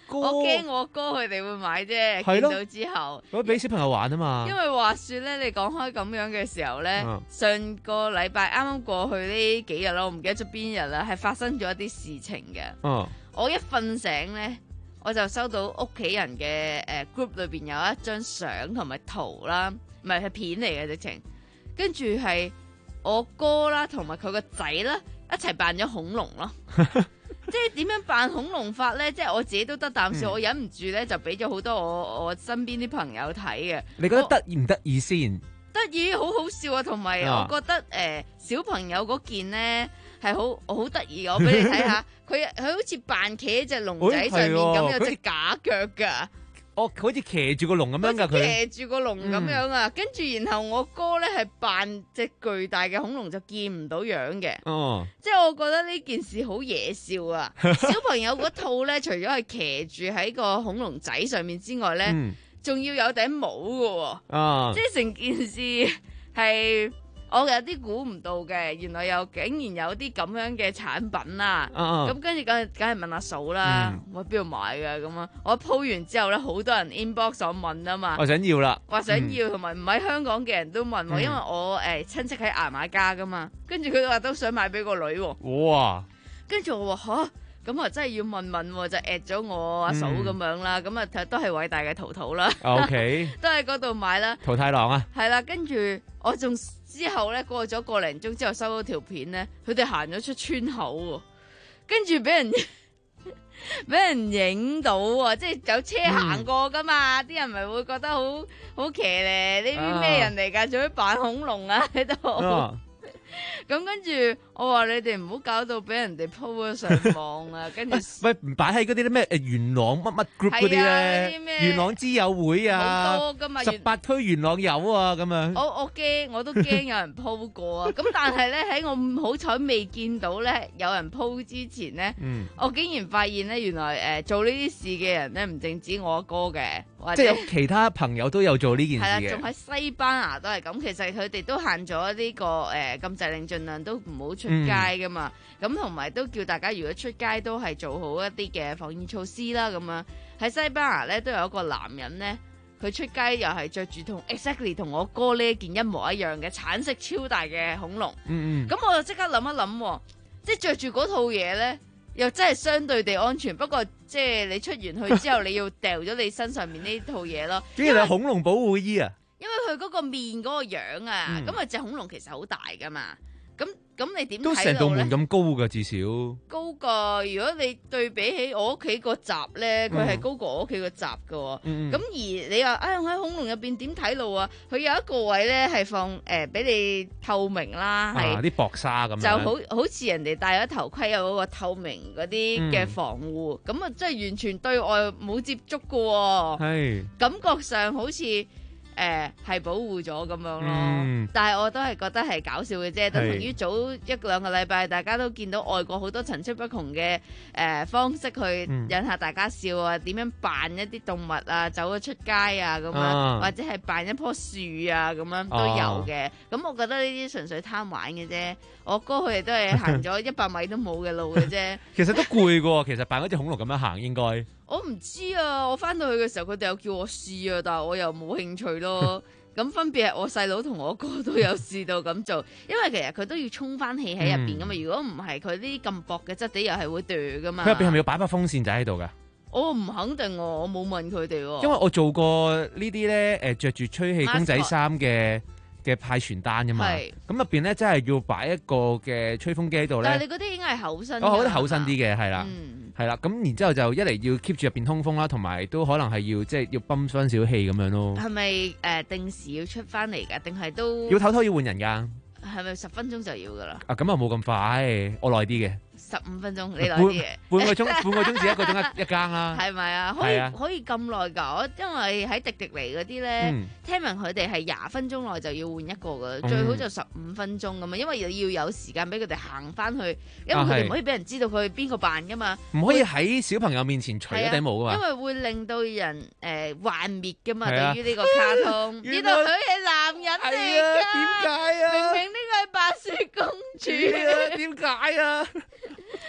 我驚我哥佢哋會買啫， 係咯見到之後， 咁俾小朋友玩啊嘛。 因為話說咧，你講開咁樣嘅時候咧， 嗯上個禮拜啱啱過去呢幾日啦，我唔記得咗邊日啦，係發生咗一啲事情嘅。 嗯， 我一瞓醒咧，我就收到屋企人嘅誒 group 裏邊有一張相同埋圖啦，唔係係片嚟嘅直情，跟住係我哥啦同埋佢個仔啦一齊扮咗恐龍咯。即係點樣扮恐龍法咧？即係我自己都得啖笑， 嗯我忍唔住咧就俾咗好多我我身邊啲朋友睇嘅。 你覺得得意唔得意先？ 得意，好好笑啊！同埋啊我覺得誒、呃、小朋友嗰件咧係好好得意嘅，我俾你睇下，佢佢好似扮企喺隻龍仔上面咁， 哎係喎有隻假腳㗎。 哦，好似騎住個龍咁樣㗎佢。 騎住個龍咁樣啊，跟住、然後我哥咧係扮隻巨大嘅恐龍，就見唔到樣嘅。 哦， 即係我覺得呢件事好惹笑啊！小朋友嗰套咧，除咗係騎住喺個恐龍仔上面之外咧，仲、 嗯、 要有頂帽嘅喎。 啊， 即係成件事係我有啲估唔到嘅，原來又竟然有啲咁樣嘅產品啦。 啊啊咁跟住梗係梗係問阿嫂啦， 嗯我喺邊度買嘅咁啊？我 po 完之後咧，好多人 inbox 我問啊嘛， 我想要啦， 話想要，同埋唔喺香港嘅人都問我， 嗯因為我誒親戚喺牙買加噶嘛，跟住佢話都想買俾個女喎。 哇！ 跟住我話吓，咁啊真係要問問喎，就 at 咗我阿嫂咁樣啦，咁啊都係偉大嘅淘淘啦 OK 都喺嗰度買啦。 桃太郎啊， 係啦，跟住我仲之後咧過咗個零鐘之後收到條片咧，佢哋行咗出村口喎，跟住俾人俾人影到啊！即係有車行過噶嘛，啲、人咪會覺得好好騎咧，呢啲咩人嚟㗎？做咩扮恐龍啊喺度？ 啊咁跟住我話你哋唔好搞到俾人哋 po 咗上網啊！跟住喂，唔擺喺嗰啲咩誒元朗乜乜 group 嗰啲係啊嗰啲咧， 咩元朗之友會啊， 好多㗎嘛十八區元朗有啊咁樣。 我我驚，我都驚有人 po 過啊！咁但係咧喺我好彩未見到咧有人 po 之前咧， 嗯我竟然發現咧原來誒、呃、做呢啲事嘅人咧唔淨止我阿哥嘅，或者即係有其他朋友都有做呢件係啦， 事仲嘅。 喺西班牙都係咁。其實佢哋都限咗呢、個誒、呃、禁制令，盡量都唔好出街噶嘛。咁同埋都叫大家如果出街都係做好一啲嘅防疫措施啦。咁樣喺西班牙咧都有一個男人咧，佢出街又係着住同 exactly 同我哥呢一件一模一樣嘅橙色超大嘅恐龍。 嗯嗯。 咁我就即刻諗一諗喎，即係着住嗰套嘢咧，又真係相對地安全。不過即係你出完去之後，你要掉咗你身上面呢套嘢咯。 竟然係恐龍保護衣啊！ 因為佢嗰個面嗰個樣啊， 嗯咁啊隻恐龍其實好大噶嘛，咁咁你點都成睇到咧道門？咁高㗎，至少。 高過，如果你對比起我屋企個閘咧，佢係嗯高過我屋企個閘噶喎。咁、 嗯嗯而你話，哎，我喺恐龍入邊點睇路啊？佢有一個位咧係放誒俾、你透明啦，係、 啊，啲薄紗咁樣。 就好好似人哋戴咗頭盔有嗰個透明嗰啲嘅嗯防護，咁啊、即係完全對外冇接觸噶喎。 係。 感覺上好似誒係保護咗咁樣咯， 嗯但係我都係覺得係搞笑嘅啫，等係同於早一兩個禮拜大家都見到外國好多層出不窮嘅誒、呃方式去嗯引下大家笑啊，點樣扮一啲動物啊走咗出街啊咁樣， 啊或者係扮一棵樹啊咁樣都有嘅。咁、我覺得呢啲純粹貪玩嘅啫，我哥佢哋都係行咗一百米都冇嘅路嘅啫。 其實都攰㗎喎，其實扮嗰隻恐龍咁樣行應該。 我唔知啊，我翻到去嘅時候，佢哋有叫我試啊，但係我又冇興趣咯。咁分別係我細佬同我哥都有試到咁做，因為其實佢都要充翻氣喺入邊噶嘛。如果唔係，佢呢啲咁薄嘅質地又係會斷噶嘛。 佢入邊係咪要擺把風扇仔喺度㗎？ 我唔肯定喎，我冇問佢哋喎。 因為我做過呢啲咧，誒着住吹氣公仔衫嘅嘅派傳單㗎嘛。 係咁入邊咧，真係要擺一個嘅吹風機喺度咧。 但係你嗰啲應該係厚身㗎。 我覺得厚身啲嘅，係啦， 嗯係啦。咁然之後就一嚟要 keep 住入邊通風啦，同埋都可能係要即係要泵翻少氣咁樣咯。 係咪誒定時要出翻嚟㗎？定係都要唞唞要換人㗎。 係咪十分鐘就要㗎啦？ 啊，咁啊冇咁快，我耐啲嘅。 十五分鐘，你耐半啲嘅。 半個鐘，半個鐘至一個鐘一一更啦。 係咪啊？可以係啊可以咁耐㗎？我因為喺迪迪尼嗰啲咧， 嗯聽聞佢哋係廿分鐘內就要換一個㗎， 嗯最好就十五分鐘咁啊，因為要有時間俾佢哋行翻去，因為啊係佢哋唔可以俾人知道佢邊個扮㗎嘛。 唔可以喺小朋友面前除一係啊頂帽㗎嘛。 因為會令到人誒幻滅㗎嘛。 係啊對於呢個卡通，呢原來度佢係男人嚟係啊㗎， 點解啊明明呢個係白雪公主。 係啊點解啊？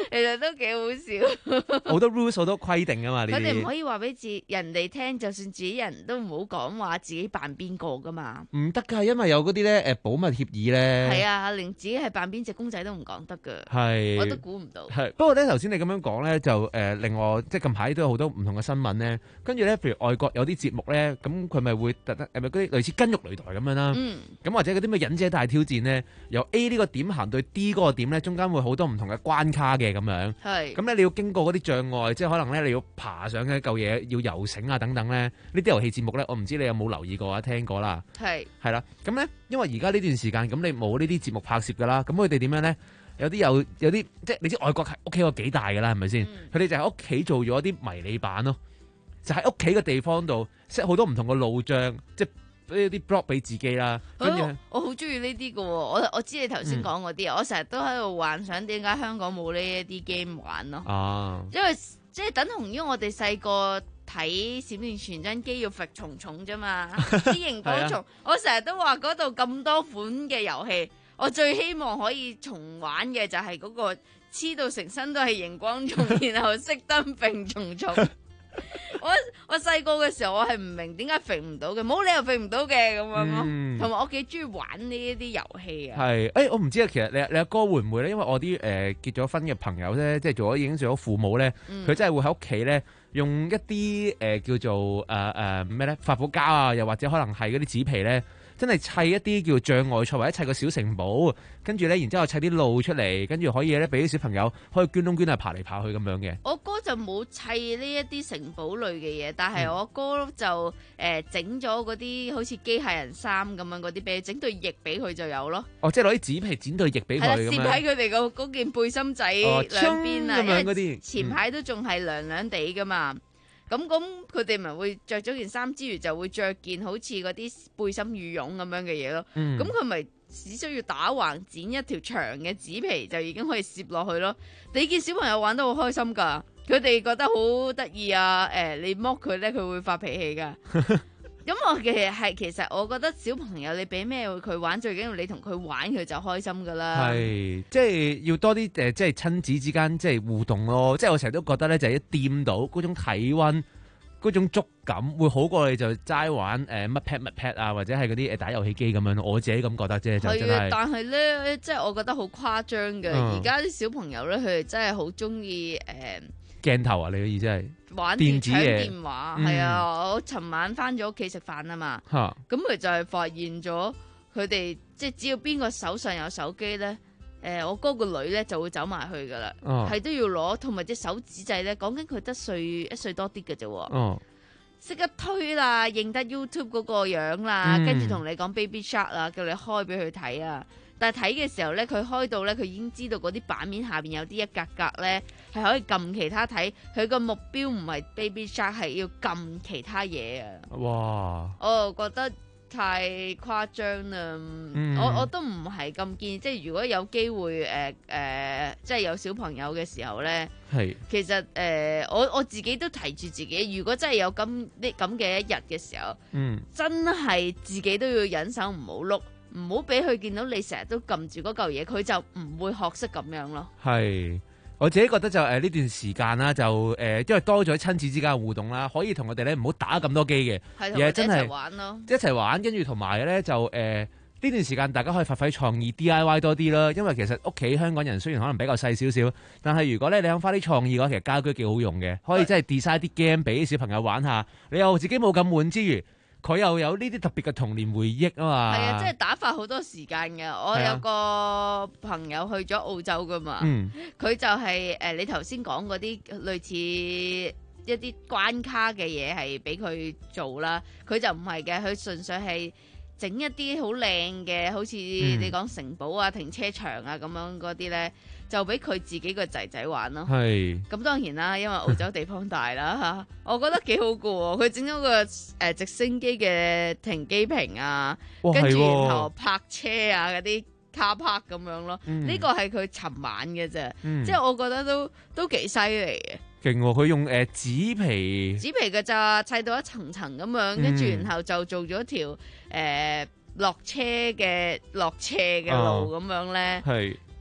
其實都幾好笑。 好多 rules 好多規定啊嘛，呢啲佢哋唔可以話俾自人哋聽，就算自己人都唔好講話自己扮邊個噶嘛。 唔得㗎，因為有嗰啲咧誒保密協議咧。 係啊，連自己係扮邊隻公仔都唔講得㗎。 係， 我都估唔到。 係，不過咧頭先你咁樣講咧，就誒令我即係近排都有好多唔同嘅新聞咧。跟住咧，譬如外國有啲節目咧，咁佢咪會特登誒咪嗰啲類似筋肉擂台咁樣啦。 嗯。 咁或者嗰啲咩忍者大挑戰咧，由 A 呢個點行到 D 嗰個點咧，中間會好多唔同嘅關卡嘅咁樣。 係。 咁咧你要經過嗰啲障礙，即係可能咧你要爬上一嚿嘢，要游繩啊等等咧。呢啲遊戲節目咧，我唔知你有冇留意過啊？聽過啦。係。係啦。咁咧，因為而家呢段時間，咁你冇呢啲節目拍攝㗎啦，咁佢哋點樣咧？有啲有有啲即係你知外國係屋企有幾大㗎啦，係咪先？佢哋就喺屋企做咗啲迷你版咯，就喺屋企嘅地方度 set 好多唔同嘅路障，即係俾啲 block 俾自己啦。跟住、 哦、我好中意呢啲㗎喎，我我知你頭先講嗰啲啊，我成日都喺度幻想點解香港冇呢一啲 game 玩咯。啊，因為即係等同於我哋細個睇閃電傳真機要揈蟲蟲啫嘛，啲螢光蟲，我成日都話嗰度咁多款嘅遊戲。我最希望可以重玩嘅就係嗰個黐到成身都係熒光蟲，然後熄燈揈蟲蟲。我我細個嘅時候，我係唔明點解揈唔到嘅，冇理由揈唔到嘅咁樣咯。同埋我幾中意玩呢一啲遊戲啊。係，誒我唔知啊，其實你你阿哥會唔會咧？因為我啲誒、呃、結咗婚嘅朋友咧，即係做咗已經做咗父母咧，佢、嗯、真係會喺屋企咧用一啲誒、呃、叫做誒誒咩咧發泡膠啊，又或者可能係嗰啲紙皮咧。真係砌一啲叫障礙賽，或者砌個小城堡，跟住咧，然之後砌啲路出嚟，跟住可以咧俾啲小朋友可以捐窿捐啊，爬嚟爬去咁樣嘅。我哥就冇砌呢一啲城堡類嘅嘢，但係我哥就誒整咗嗰啲好似機械人衫咁樣嗰啲，俾整對翼俾佢就有咯。哦，即係攞啲紙皮剪對翼俾佢咁樣。係啦，攝喺佢哋個嗰件背心仔兩邊啊，哦、因為前排都仲係涼涼地噶嘛。咁咁佢哋咪會着咗件衫之餘，就會着件好似嗰啲背心羽絨咁樣嘅嘢咯。咁佢咪只需要打橫剪一條長嘅紙皮，就已經可以攝落去咯。你見小朋友玩得好開心㗎，佢哋覺得好得意啊！誒、欸，你剝佢咧，佢會發脾氣㗎。咁我其實係其實我覺得小朋友你俾咩佢玩，最緊要你同佢玩，佢就開心噶啦。係，即係要多啲誒，即係親子之間即係互動咯。即係我成日都覺得咧，就係一掂到嗰種體温、嗰種觸感，會好過你就齋玩誒乜 pad 乜 pad 啊，或者係嗰啲誒打遊戲機咁樣。我自己咁覺得啫，就真係。但係咧，即係我覺得好誇張嘅。而家啲小朋友咧，佢哋真係好中意誒。呃鏡頭啊！你嘅意思係玩電子嘢？電話係、嗯、啊！我尋晚翻咗屋企食飯啊嘛，咁佢就係發現咗佢哋即係只要邊個手上有手機咧，誒、呃，我哥個女咧就會走埋去噶啦，係、哦、都要攞，同埋隻手指仔咧，講緊佢得歲一歲多啲嘅啫，識得推啦，認得 YouTube 嗰個樣啦，跟住同你講 Baby Shark 啦，叫你開俾佢睇啊！但係睇嘅時候咧，佢開到咧，佢已經知道嗰啲版面下邊有啲一格格咧，係可以撳其他睇。佢個目標唔係 Baby Shark，係要撳其他嘢啊！哇！我覺得太誇張啦、嗯！我我都唔係咁建議，即係如果有機會誒誒、呃呃，即係有小朋友嘅時候咧，係其實誒、呃，我我自己都提住自己，如果真係有咁呢咁嘅一日嘅時候，嗯，真係自己都要忍手唔好碌。唔好俾佢見到你成日都撳住嗰嚿嘢，佢就唔會學識咁樣咯。係，我自己覺得就誒呢、呃、段時間啦，就誒、呃、因為多咗親子之間嘅互動啦，可以同佢哋咧唔好打咁多機嘅，而係真係一齊玩咯，一齊玩，跟住同埋咧就誒呢、呃、段時間大家可以發揮創意 D I Y 多啲啦。因為其實屋企香港人雖然可能比較細少少，但係如果咧你肯花啲創意嘅話，其實家居幾好用嘅，可以真係 design 啲 game 俾小朋友玩下，你又自己冇咁悶之餘。佢又有呢啲特別嘅童年回憶啊嘛，係啊，即係打發好多時間嘅。我有個朋友去咗澳洲噶嘛，佢、嗯、就係、是、誒、呃、你頭先講嗰啲類似一啲關卡嘅嘢係俾佢做啦，佢就唔係嘅，佢純粹係整一啲好靚嘅，好似你講城堡啊、停車場啊咁樣嗰啲咧。就俾佢自己個仔仔玩咯，係咁當然啦，因為澳洲地方大啦嚇，我覺得幾好嘅喎。佢整咗個誒、呃、直升機嘅停機坪啊，跟住然後泊車啊嗰啲卡泊咁樣咯。呢、嗯、個係佢尋晚嘅啫、嗯，即係我覺得都都幾犀利嘅。勁喎！佢用誒紙皮紙皮嘅咋，砌到一層層咁樣，跟、嗯、住然後就做咗條誒落車嘅落斜嘅路咁樣咧。係、哦。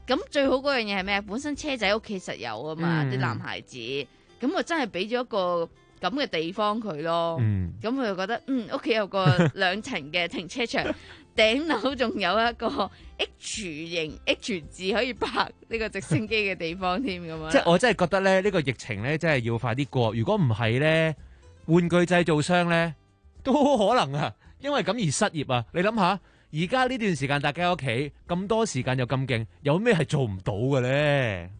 咁最好嗰樣嘢係咩？本身車仔屋企實有啊嘛，啲、 嗯、 男孩子，咁我真係俾咗一個咁嘅地方佢咯。咁佢就覺得，嗯，屋企有個兩層嘅停車場，頂樓仲有一個 H 型 H 字可以泊呢個直升機嘅地方添咁樣。 即係我真係覺得咧，呢個疫情咧真係要快啲過。如果唔係咧，玩具製造商咧都可能啊，因為咁而失業啊。你諗下。而家呢段時間大家喺屋企咁多時間又咁勁，有咩係做唔到嘅咧？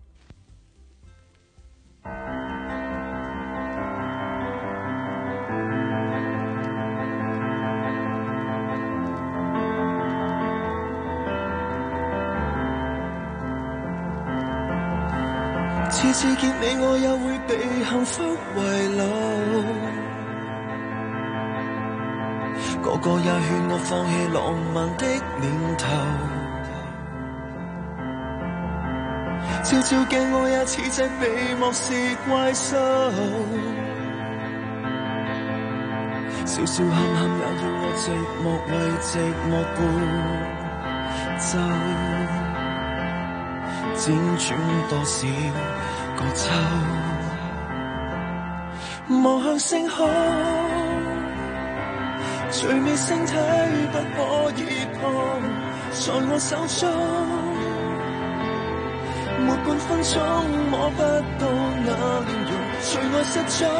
次次見你我也會被幸福遺留，個個也勸我放棄浪漫的念頭，照照鏡我也似隻被漠視怪獸，笑笑喊喊也要我寂寞為寂寞伴奏，輾轉多少個秋，望向星空，最美星體不可以碰，在我手中，沒半分鐘摸不到那臉容，隨我失蹤，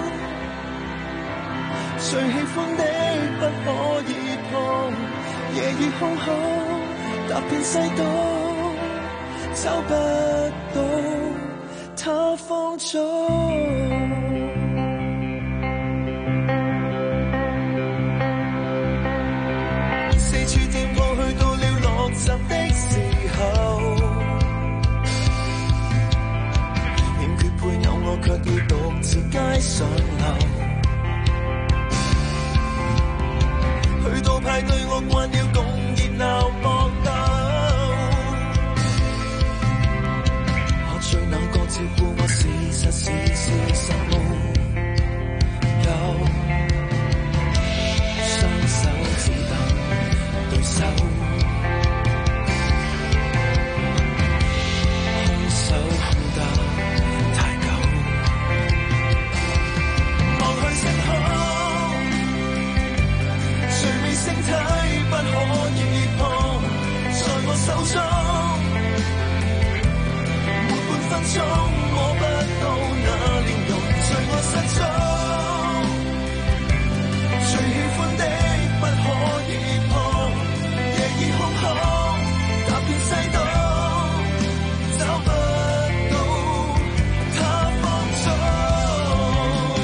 最喜歡的不可以碰，夜已空空，踏遍西東，找不到他方中。的時候，欠缺配偶，我卻要獨自街上流。去到派對，我慣了共熱鬧搏鬥。喝醉那個照顧我，事實是事實無有，雙手只等對手。手中沒半分鐘摸不到那臉容，隨我失蹤，最喜歡的不可以碰，夜已空空，踏遍西東，找不到他方中，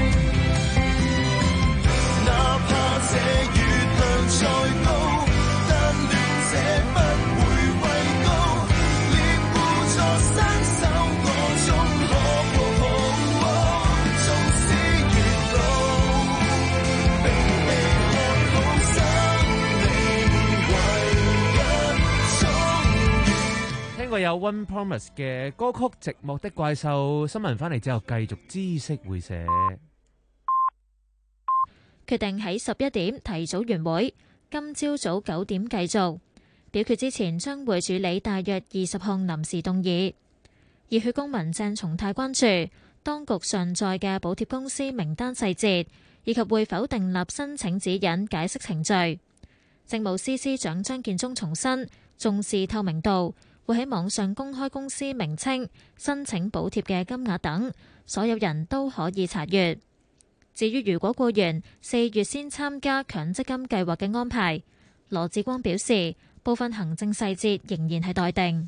哪怕這月亮再高，但戀這不聽過有 One Promise 嘅歌曲《寂寞的怪獸》，新聞翻嚟之後繼續知識會社， 決定喺十一點提早完會，今朝早九點繼續。表決之前將會處理大約二十項臨時動議。熱血公民鄭松泰關注當局上載嘅補貼公司名單細節，以及會否訂立申請指引解釋程序。政務司司長張建宗重申重視透明度，會喺網上公開公司名稱、申請補貼嘅金額等，所有人都可以查閱。至於如果僱員四月先參加強積金計劃嘅安排，羅致光表示部分行政細節仍然係待定。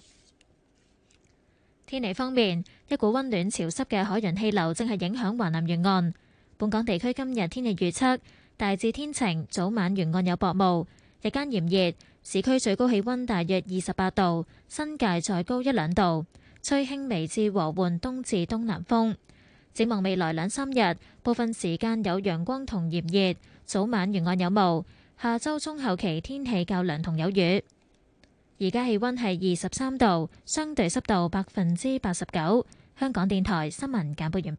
天氣方面，一股溫暖潮濕嘅海洋氣流正係影響華南沿岸。本港地區今日天氣預測大致天晴，早晚沿岸有薄霧，日間炎熱，市區最高氣溫大約二十八度，新界再高一兩度，吹輕微至和緩東至東南風。展望未來兩三日，部分時間有陽光同炎熱，早晚沿岸有霧。下周中後期天氣較涼同有雨。而家氣溫係二十三度，相對濕度百分之八十九。香港電台新聞簡報完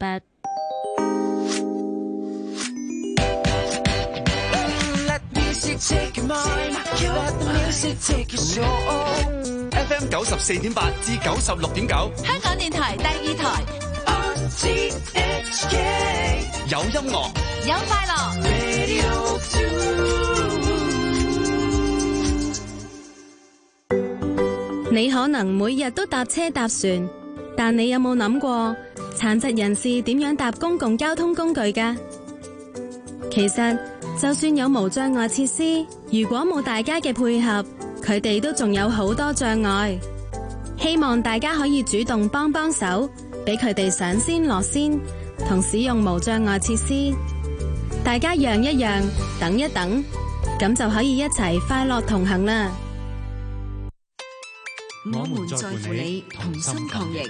畢。Let music take your mind, let the music take your soul. F M 九十四點八至九十六點九， 香港電台第二台 R T H K 有音樂， 有快樂。 Radio two 你可能每日都搭車搭船，但你有冇諗過殘疾人士點樣搭公共交通工具㗎？其實就算有無障礙設施，如果冇大家嘅配合，佢哋都仲有好多障礙。希望大家可以主動幫幫手，俾佢哋上先落先，同使用無障礙設施。大家讓一讓，等一等，咁就可以一齊快樂同行啦。 我們在乎你，同心抗疫。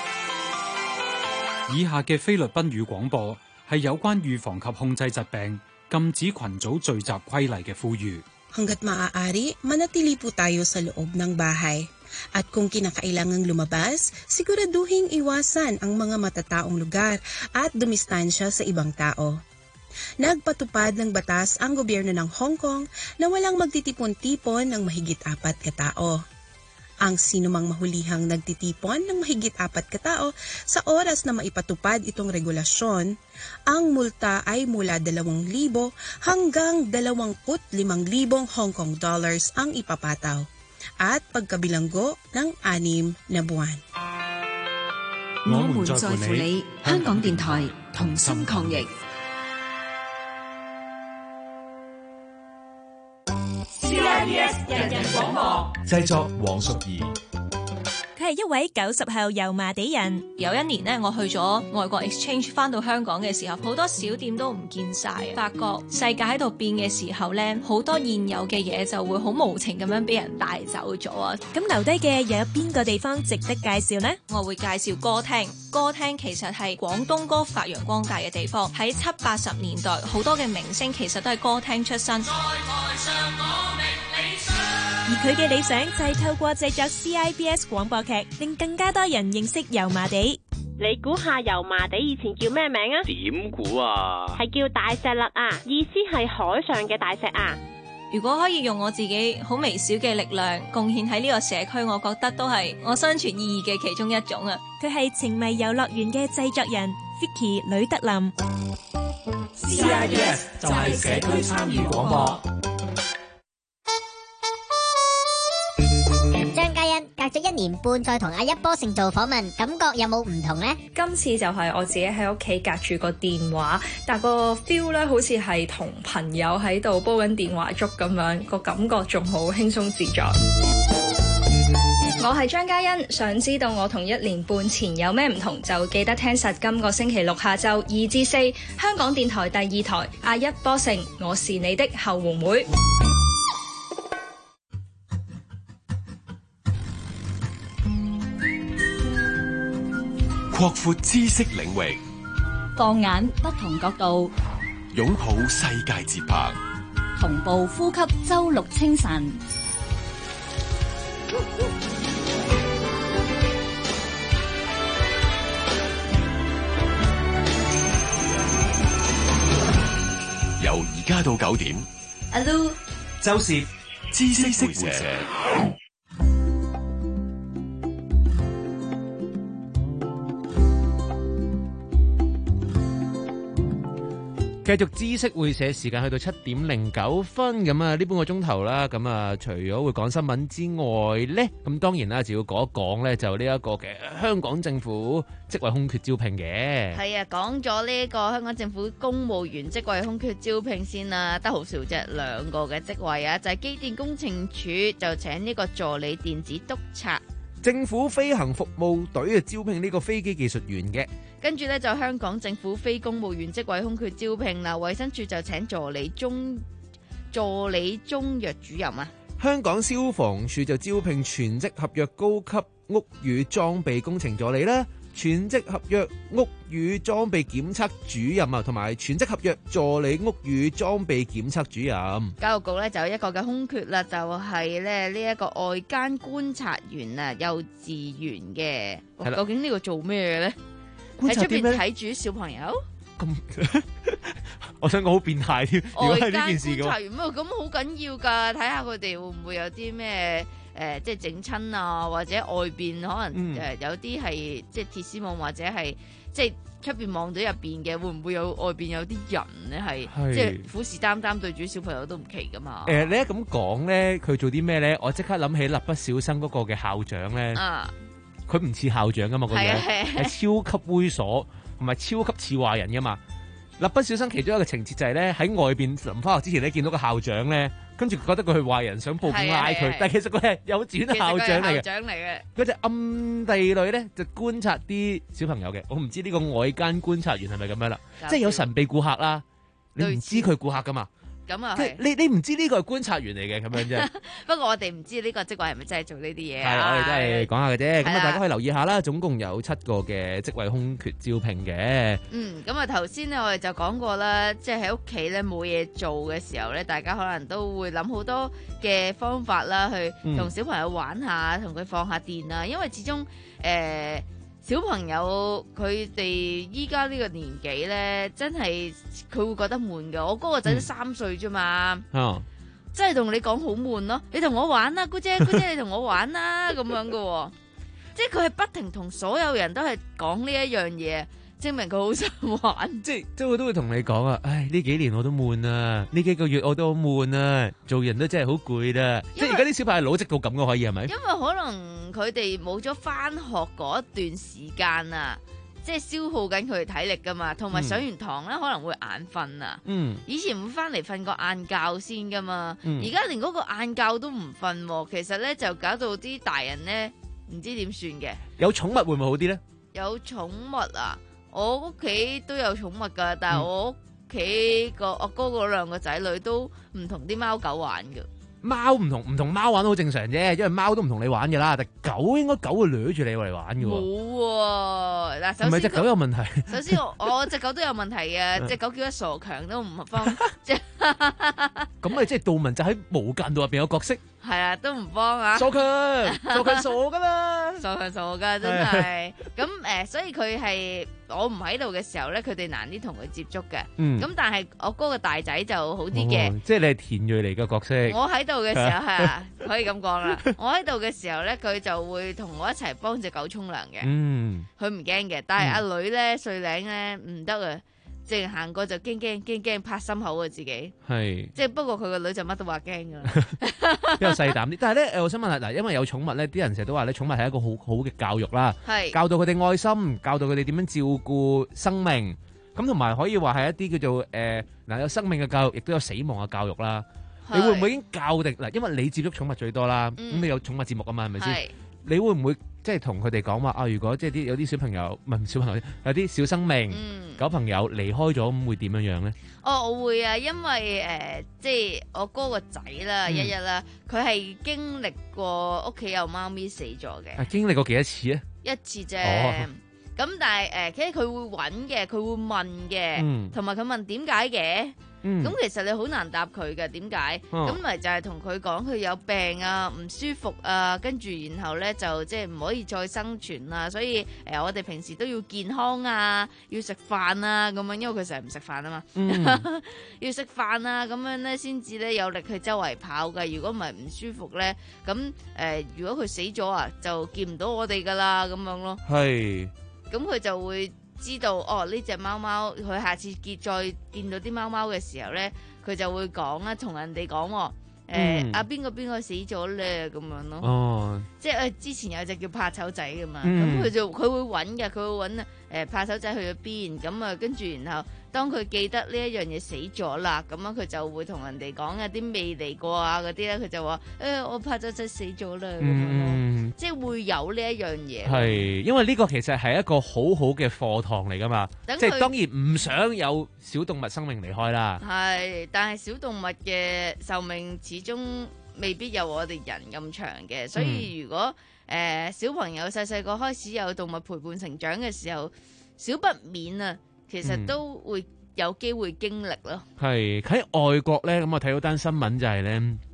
以下嘅菲律賓語廣播係有關預防及控制疾病、禁止群組聚集規例嘅呼籲。 Hanggat maaari, manatili po tayo sa loob ng bahay. At kung kinakailangang lumabas, siguraduhing iwasan ang mga matataong lugar at dumistansya sa ibang tao. Nagpatupad ng batas ang gobyerno ng Hong Kong na walang magtitipon-tipon ng mahigit apat katao. Ang sinumang mahulihang nagtitipon ng mahigit apat katao sa oras na maipatupad itong regulasyon, ang multa ay mula dalawang libo hanggang dalawangput limang libong Hong Kong dollars ang ipapataw at pagkabilanggo ng anim na buwan. 我們在乎你，香港電台同心抗疫。 C I B S 人人廣播， 製作黃淑儀。 佢係一位九十後油麻地人。 有一年呢，我去咗外國 exchange， 翻到香港嘅時候，好多小店都唔見晒，發覺世界喺度變嘅時候呢，好多現有嘅嘢就會好無情咁樣俾人帶走咗啊！ 咁留低嘅又有邊個地方值得介紹呢？ 我會介紹歌廳。歌廳其實係廣東歌發揚光大嘅地方，喺七八十年代好多嘅明星其實都係歌廳出身。 而佢嘅理想就係透過製作 C I B S 廣播劇，令更加多人認識油麻地。 你估下油麻地以前叫咩名啊？ 點估啊？ 係叫大石簕啊，意思係海上嘅大石啊。 如果可以用我自己好微小嘅力量貢獻喺呢個社區，我覺得都係我生存意義嘅其中一種啊。 佢係情迷遊樂園嘅製作人 Vicky 呂德林。 C I B S 就係社區參與廣播。 張嘉欣隔咗一年半再同阿一波盛做訪問，感覺有冇唔同呢？ 今次就係我自己喺屋企隔住個電話，但個 feel 咧好似係同朋友喺度煲緊電話粥咁樣，個感覺仲好輕鬆自在。我係張嘉欣，想知道我同一年半前有咩唔同，就記得聽實今個星期六下晝二至四，香港電台第二台阿一波盛，我是你的後援會。 擴闊知識領域， 放眼不同角度， 擁抱世界節拍， 同步呼吸周六清晨。 由而家到九點， 阿 Lu、 周攝知識會社。 繼續知識會社，時間去到七點零九分，咁啊呢半個鐘頭啦，咁啊除咗會講新聞之外呢，咁當然啦，就要講一講呢，就呢一個嘅香港政府職位空缺招聘嘅。 係啊，講咗呢個香港政府公務員職位空缺招聘先啦，得好少啫，兩個嘅職位啊，就係機電工程署就請呢個助理電子督察。 政府飛行服務隊啊招聘呢個飛機技術員嘅， 跟住呢，就香港政府非公務員職位空缺招聘啦，衛生署就請助理中助理中藥主任啊。 香港消防處就招聘全職合約高級屋宇裝備工程助理啦，全職合約屋宇裝備檢測主任啊，同埋全職合約助理屋宇裝備檢測主任。 教育局咧就有一個嘅空缺啦，就係咧呢一個外間觀察員啊，幼稚園嘅。究竟呢個做咩嘅咧？喺出邊睇住小朋友？ 咁我想講好變態添。如果係呢件事嘅話， 外間觀察員咁好緊要噶，睇下佢哋會唔會有啲咩誒即係整親啊，或者外邊可能誒、呃、有啲係即係鐵絲網或者係即係出邊望到入邊嘅，會唔會有外邊有啲人咧係即係虎視眈眈對住小朋友都唔奇噶嘛？ 誒、呃，你一咁講咧，佢做啲咩咧？我即刻諗起蠟筆小新嗰個嘅校長咧，佢唔似校長噶嘛，個樣係超級猥瑣同埋超級似壞人噶嘛。蠟筆小新其中一個情節就係咧，喺外邊臨翻學之前咧，見到個校長咧，跟住覺得佢係壞人，想報警拉佢，但係其實佢係幼稚園校長嚟嘅。校長嚟嘅。嗰隻暗地裏咧就觀察啲小朋友嘅，我唔知呢個外間觀察員係咪咁樣啦，即係有神秘顧客啦，你唔知佢顧客噶嘛。 咁啊， 你你唔知呢個係觀察員嚟嘅咁樣啫。 不過我哋唔知呢個職位係咪真係做呢啲嘢啊？ 係，我哋真係講下嘅啫。咁啊，大家可以留意下啦。總共有七個嘅職位空缺招聘嘅。 嗯，咁啊頭先咧我哋就講過啦，即係喺屋企咧冇嘢做嘅時候咧，大家可能都會諗好多嘅方法啦，去同小朋友玩下，同佢放下電啊。因為始終誒。呃小朋友佢哋依家呢個年紀咧，真係佢會覺得悶㗎。我哥個仔都三歲啫嘛， 嗯、 真係同你講好悶咯。你同我玩啦，姑姐，姑姐你同我玩啦咁樣㗎。即係佢係不停同所有人都係講呢一樣嘢，證明佢好想玩。 即係即係我都會同你講啊，唉呢幾年我都悶啊，呢幾個月我都好悶啊，做人都真係好攰啦。即係而家啲小朋友老積到咁嘅可以係咪？因為可能佢哋冇咗翻學嗰一段時間啊，即係消耗緊佢哋體力噶嘛，同埋上完堂咧可能會眼瞓啊。嗯，以前會翻嚟瞓個晏覺先噶嘛，而家、嗯、連嗰個晏覺都唔瞓，其實咧就搞到啲大人咧唔知點算嘅。 有寵物會唔會好啲咧？ 有寵物啊！我屋企都有寵物噶，但係我屋企個阿哥嗰兩個仔女都唔同啲貓狗玩噶。 貓唔同唔同貓玩都好正常啫，因為貓都唔同你玩噶啦。但狗應該狗會掠住你嚟玩噶。 冇嗱，首先唔係隻狗有問題。 首先我我隻狗都有問題嘅，隻狗叫一傻強都唔幫。即咁咪即係杜汶澤喺無間道入邊有角色。 係啊，都唔幫啊！ 傻強，傻強傻噶嘛， 傻強傻噶，真係。咁誒、呃，所以佢係我唔喺度嘅時候咧，佢哋難啲同佢接觸嘅。嗯。咁但係我哥個大仔就好啲嘅、哦。即係你係田蕊嚟嘅角色。 我喺度嘅時候係啊，可以咁講啦。我喺度嘅時候咧，佢就會同我一齊幫隻狗沖涼嘅。嗯。佢唔驚嘅，但係阿女咧，碎領咧唔得啊！淨係行過就驚驚驚驚拍心口啊！自己係即係不過佢個女就乜都話驚噶啦， 比較細膽啲。但係咧，誒，我想問下嗱，因為有寵物咧，啲人成日都話咧，寵物係一個好好嘅教育啦，係教導佢哋愛心，教導佢哋點樣照顧生命，咁同埋可以話係一啲叫做誒嗱、呃、有生命嘅教育，亦都有死亡嘅教育啦。你會唔會已經教定嗱？因為你接觸寵物最多啦，咁、嗯、你有寵物節目啊嘛，係咪先？你會唔會即係同佢哋講話啊？如果即係啲有啲小朋友唔係小朋友，有啲小生命、嗯、狗朋友離開咗，咁會點樣樣咧？ 哦，我會啊，因為誒、呃，即係我哥個仔啦，嗯、一日啦，佢係經歷過屋企有貓咪死咗嘅。 啊，經歷過幾多次啊？ 一次啫。咁、哦、但係誒、呃，其實佢會揾嘅，佢會問嘅，同埋佢問點解嘅。咁、嗯、其實你好難答佢嘅，點解？咁咪、哦、就係同佢講佢有病啊，唔舒服啊，跟住然後咧就即係唔可以再生存啊，所以誒、呃、我哋平時都要健康啊，要食飯啊咁樣，因為佢成日唔食飯啊嘛，嗯、要食飯啊咁樣咧先至咧有力去周圍跑㗎。如果唔係唔舒服咧，咁誒、呃、如果佢死咗啊，就見唔到我哋噶啦咁樣咯。係，咁佢就會知道哦，呢隻貓貓佢下次見再見到啲貓貓嘅時候咧，佢就會講啊，同人哋講誒阿邊個邊個死咗咧咁樣咯。哦，即係誒之前有隻叫怕醜仔噶嘛，咁佢、嗯、就佢會揾嘅，佢會揾誒怕醜仔去咗邊，咁啊跟住然後當佢記得呢一樣嘢死咗啦，咁樣佢就會同人哋講有啲未嚟過啊嗰啲咧，佢就話誒、欸、我怕醜仔死咗啦咁樣咯，即係會有呢一樣嘢。係因為呢個其實係一個好好嘅課堂嚟噶嘛，即係當然唔想有小動物生命離開啦。係，但係小動物嘅壽命始終未必有我哋人咁長嘅，所以如果誒、呃、小朋友細細個開始有動物陪伴成長嘅時候，少不免啊，其實都會有機會經歷咯。係喺外國咧，咁我睇到單新聞就係咧，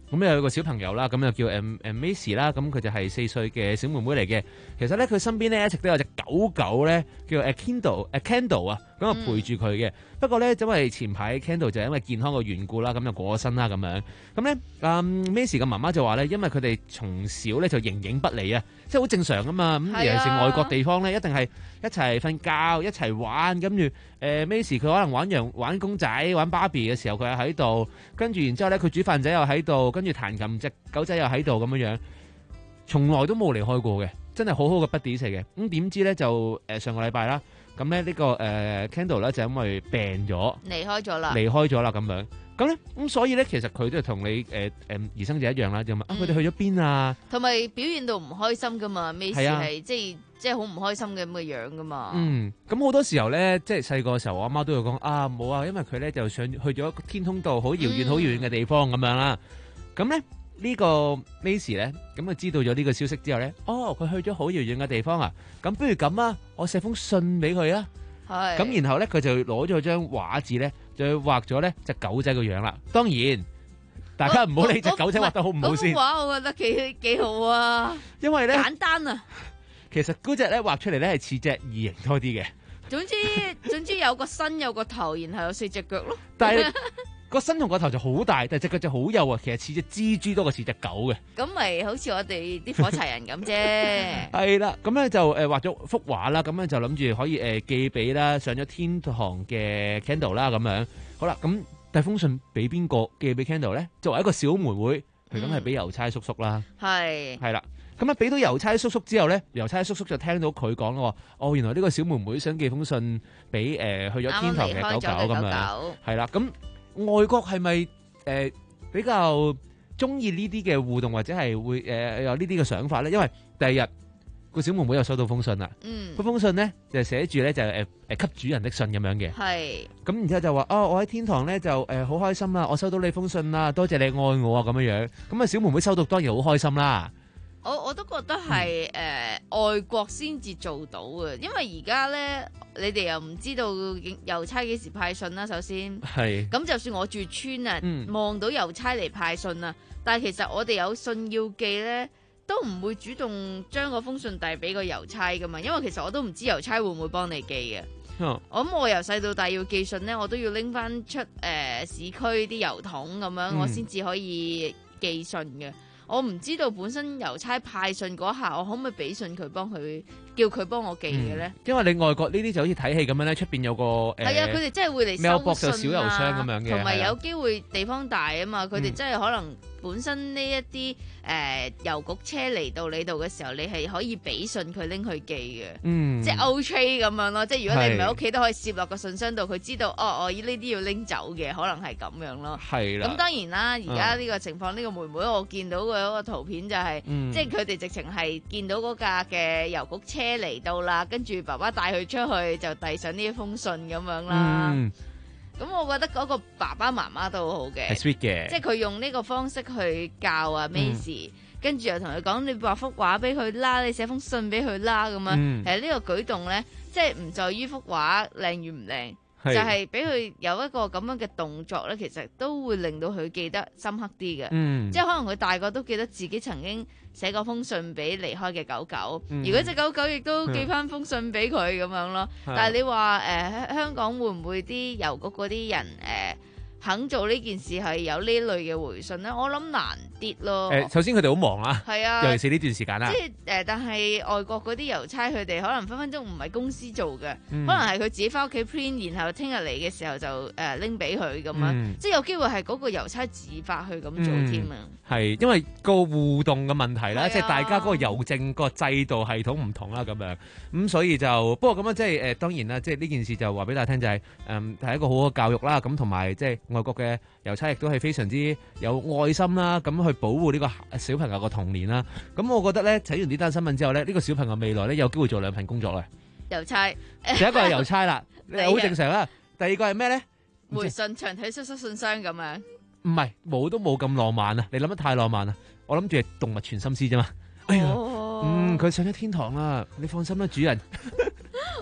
咁有個小朋友啦，咁又叫誒誒 Macy 啦，咁佢就係四歲嘅小妹妹嚟嘅。其實咧，佢身邊咧一直都有隻狗狗咧，叫誒 Kendall 誒 Candle 啊，咁啊陪住佢嘅。不過咧，因為前排 Candle 就因為健康嘅緣故啦，咁就過咗身啦咁樣。咁咧，嗯 Macy 嘅媽媽就話咧，因為佢哋從小咧就形影不離啊，即係好正常噶嘛。咁尤其是外國地方咧，一定係一齊瞓覺、一齊玩，跟住誒 Macy 佢可能玩洋玩公仔、玩芭比嘅時候，佢又喺度，跟住然之後咧，佢煮飯仔又喺度。跟住彈琴，隻狗仔又喺度咁樣樣，從來都冇離開過嘅，真係好好嘅 buddies 嚟嘅。咁點知咧就誒、呃、上個禮拜啦，咁咧呢、這個誒、呃、Kendall 咧就因為病咗， 離開咗啦， 離開咗啦咁樣。咁咧咁所以咧，其實佢都係同你誒誒兒生就一樣啦，就問啊佢哋去咗邊啊？ 同埋表現到唔開心噶嘛？咩事係啊係即係即係好唔開心嘅咁嘅樣噶嘛？ 嗯，咁好多時候咧，即係細個嘅時候，我阿媽都會講啊冇啊，因為佢咧就想去咗天空度好遙遠好遙遠嘅地方咁樣啦。咁咧。呢個 Macy 咧，咁佢知道咗呢個消息之後咧，哦，佢去咗好遙遠嘅地方啊！咁不如咁啊，我寫封信俾佢啊。 係。 咁然後咧，佢就攞咗張畫紙咧，就畫咗咧隻狗仔個樣啦。當然，大家唔好理隻狗仔畫得好唔好先。 嗰幅畫我覺得幾幾好啊， 因為咧簡單啊。 其實嗰隻咧畫出嚟咧係似隻異形多啲嘅。 總之總之有個身有個頭，然後有四隻腳咯。 但係。個身同個頭就好大，但係隻腳就好幼啊！其實似隻蜘蛛多過似隻狗嘅。 咁咪好似我哋啲火柴人咁啫。 係啦，咁咧就誒畫咗幅畫啦，咁咧就諗住可以誒寄俾啦上咗天堂嘅 Kendall 啦咁樣。好啦，咁遞封信俾邊個寄俾 Kendall 咧？作為一個小妹妹，佢梗係俾郵差叔叔啦。係係啦，咁啊俾到郵差叔叔之後咧，郵差叔叔就聽到佢講咯，哦，原來呢個小妹妹想寄封信俾誒去咗天堂嘅狗狗咁樣。係啦，咁。外國係咪誒比較中意呢啲嘅互動，或者係會誒、呃、有呢啲嘅想法咧？因為第二日個小妹妹又收到封信啦，嗯，嗰封信咧就寫住咧就誒誒給主人的信咁樣嘅，係咁然之後就話哦，我喺天堂咧就誒好、呃、開心啦，我收到你封信啦，多謝你愛我啊咁樣樣，咁啊小妹妹收到當然好開心啦。 我我都覺得係誒、嗯呃、外國先至做到嘅，因為而家咧你哋又唔知道郵差幾時派信啦。首先係咁，就算我住村啊，望、嗯、到郵差嚟派信啊，但係其實我哋有信要寄咧，都唔會主動將嗰封信遞俾個郵差噶嘛，因為其實我都唔知郵差會唔會幫你寄嘅。嗯、我諗我由細到大要寄信咧，我都要拎翻出誒、呃、市區啲郵筒咁樣，嗯、我先至可以寄信嘅。我唔知道本身郵差派信嗰下，我可唔可以俾信佢幫佢叫佢幫我寄嘅咧、嗯？因為你外國呢啲就好似睇戲咁樣咧，出邊有個誒，係、呃、啊，佢哋真係會嚟收信啊，小郵箱咁樣嘅，同埋有機會地方大啊嘛，佢哋真係可能本身呢一啲誒郵局車嚟到你度嘅時候，你係可以俾信佢拎去寄嘅，嗯，即係 O tray 咁樣咯，即係如果你唔喺屋企都可以攝落個信箱度，佢知道哦，我呢啲要拎走嘅，可能係咁樣咯，係啦。咁當然啦，而家呢個情況，呢、嗯、個妹妹我見到嘅嗰個圖片就係、是，嗯、即係佢哋直情係見到嗰架嘅郵局車嚟到啦，跟住爸爸帶佢出去就遞上呢一封信咁樣啦。嗯咁我覺得嗰個爸爸媽媽都好好嘅，係 sweet 嘅，即係佢用呢個方式去教啊 Macy，跟住又同佢講，你畫幅畫俾佢啦，你寫封信俾佢啦咁樣。嗯、其實呢個舉動咧，即係唔在於幅畫靚與唔靚，就係俾佢有一個咁樣嘅動作咧，其實都會令到佢記得深刻啲嘅。嗯、即係可能佢大個都記得自己曾經寫過封信俾離開嘅狗狗，嗯、如果隻狗狗亦都寄翻封信俾佢咁樣咯。嗯、但係你話誒、呃、香港會唔會啲郵局嗰啲人誒、呃、肯做呢件事係有呢類嘅回信咧？我諗難啲咯。誒、呃，首先佢哋好忙啊，係啊，尤其是呢段時間啦。即係誒、呃，但係外國嗰啲郵差佢哋可能分分鐘唔係公司做嘅，嗯、可能係佢自己翻屋企 print，然後聽日嚟嘅時候就誒拎俾佢咁樣，嗯、即係有機會係嗰個郵差自發去咁做添啊。係、嗯，因為個互動嘅問題啦，啊、即係大家嗰個郵政個制度系統唔同啦，咁樣咁、嗯、所以就不過咁樣即係誒，當然啦，即係呢件事就話俾大家聽就係誒係一個好好嘅教育啦，咁同埋即係外國嘅郵差亦都係非常之有愛心啦，咁去保護呢個小朋友嘅童年啦。咁我覺得咧睇完呢單新聞之後咧，呢、呢個小朋友未來咧有機會做兩份工作啦。郵差，第一個係郵差啦，好正常啦。第二個係咩咧？回信長腿叔叔信箱咁樣。唔係，冇都冇咁浪漫啊！你諗得太浪漫啦。我諗住係動物傳心師啫嘛。哎呀，哦、嗯，佢上咗天堂啦，你放心啦，主人。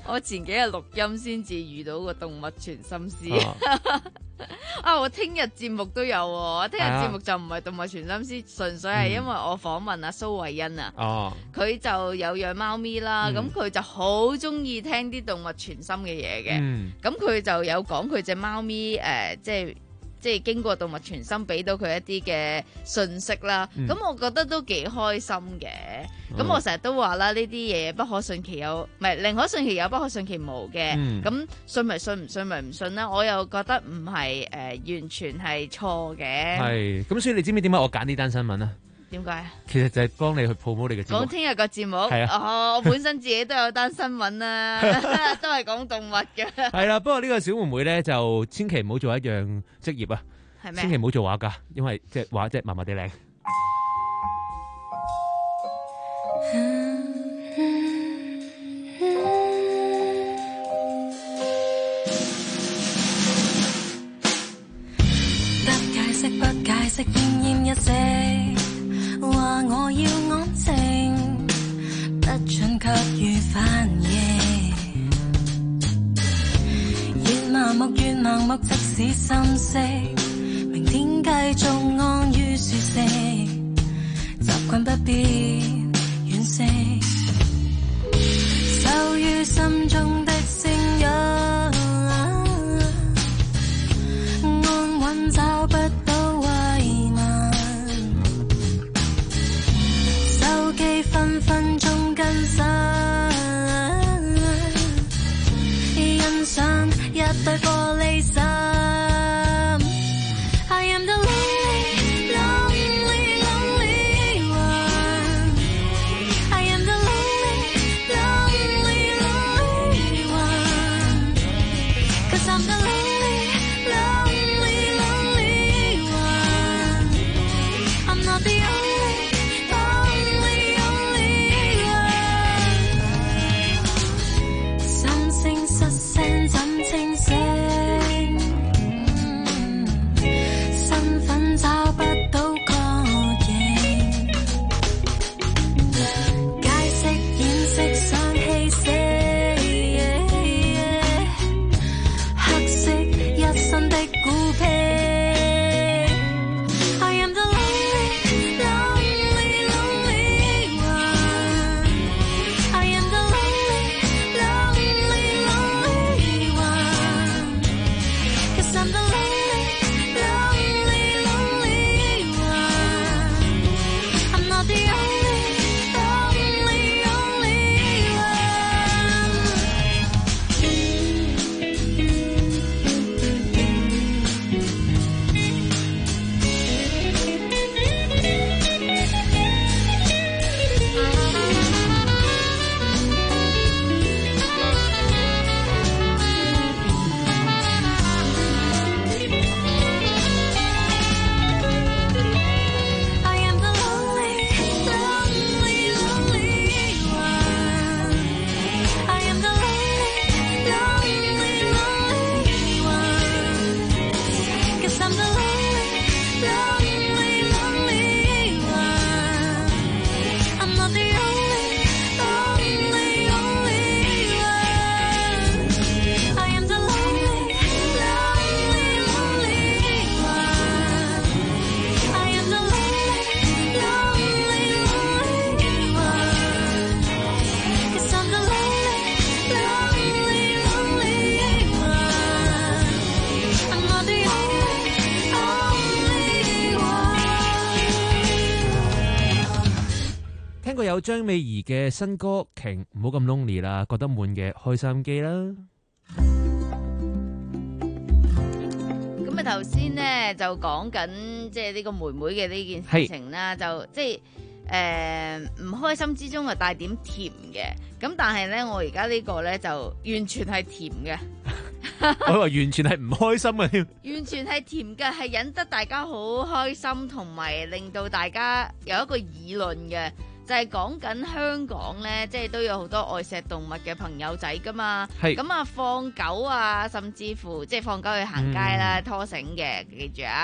我前幾日錄音先至遇到個動物傳心師。啊！我聽日節目都有喎，聽日節目就唔係動物傳心師，純粹係因為我訪問阿蘇慧欣啊，佢、哦、就有養貓咪啦，咁佢、嗯、就好中意聽啲動物傳心嘅嘢嘅，咁佢、嗯、就有講佢隻貓咪誒、呃，即係。即係經過動物傳心俾到佢一啲嘅信息啦，咁、嗯、我覺得都幾開心嘅。咁、嗯、我成日都話啦，呢啲嘢不可信其有，唔係寧可信其有，不可信其無嘅。咁、嗯、信咪信，唔信咪唔信啦。我又覺得唔係誒完全係錯嘅。係，咁所以你知唔知點解我揀呢單新聞啊？點解？其實就係幫你去 promote 你嘅節目。講聽日個節目，係啊，哦，我本身自己都有單新聞啦，都係講動物嘅。係啦，不過呢個小妹妹咧就千祈唔好做一樣職業啊，係咩？千祈唔好做畫家，因為即係畫即係麻麻地靚。 不解釋，不解釋，奄奄一息。話我要安靜，不准給予反應。越麻木越盲目，即使心息，明天繼續安於舒適，習慣不變惋惜，守於心中的聲音，安穩找不到慰問。手機分分鐘更新，欣賞一對玻璃心。I am the lonely, lonely, lonely one. I am the lonely, lonely, lonely one. 'Cause I'm the lonely, lonely, lonely one. I'm not the only.心聲失聲怎清醒？身份找不到確認，解釋掩飾想氣息，黑色一身的孤僻。I am the lonely, lonely, lonely one. I am the lonely, lonely, lonely one. 'Cause I'm the lonely, lonely, lonely one. I'm not the only, only, only I am the lonely, lonely, lonely one. I am the lonely, lonely, lonely one. 'Cause I'm the lonely, lonely, lonely one. I'm not the only, only, only one. I am the lonely, lonely, lonely one. I am the lonely, lonely, lonely one. 'Cause I'm the lonely, lonely, lonely one. I'm not the only, only one. 聽過有張美儀嘅新歌《瓊》，唔好咁 lonely 啦，覺得悶嘅開心機啦。 咁啊頭先咧就講緊即係呢個妹妹嘅呢件事情啦，就即係誒唔開心之中啊帶點甜嘅，咁但係咧我而家呢個咧就完全係甜嘅。 我話完全係唔開心嘅添， 完全係甜嘅，係引得大家好開心，同埋令到大家有一個議論嘅，就係講緊香港呢，即係都有好多愛錫動物嘅朋友仔噶嘛。係咁啊，放狗啊，甚至乎即係放狗去行街啦，嗯、拖繩嘅，記住啊。誒、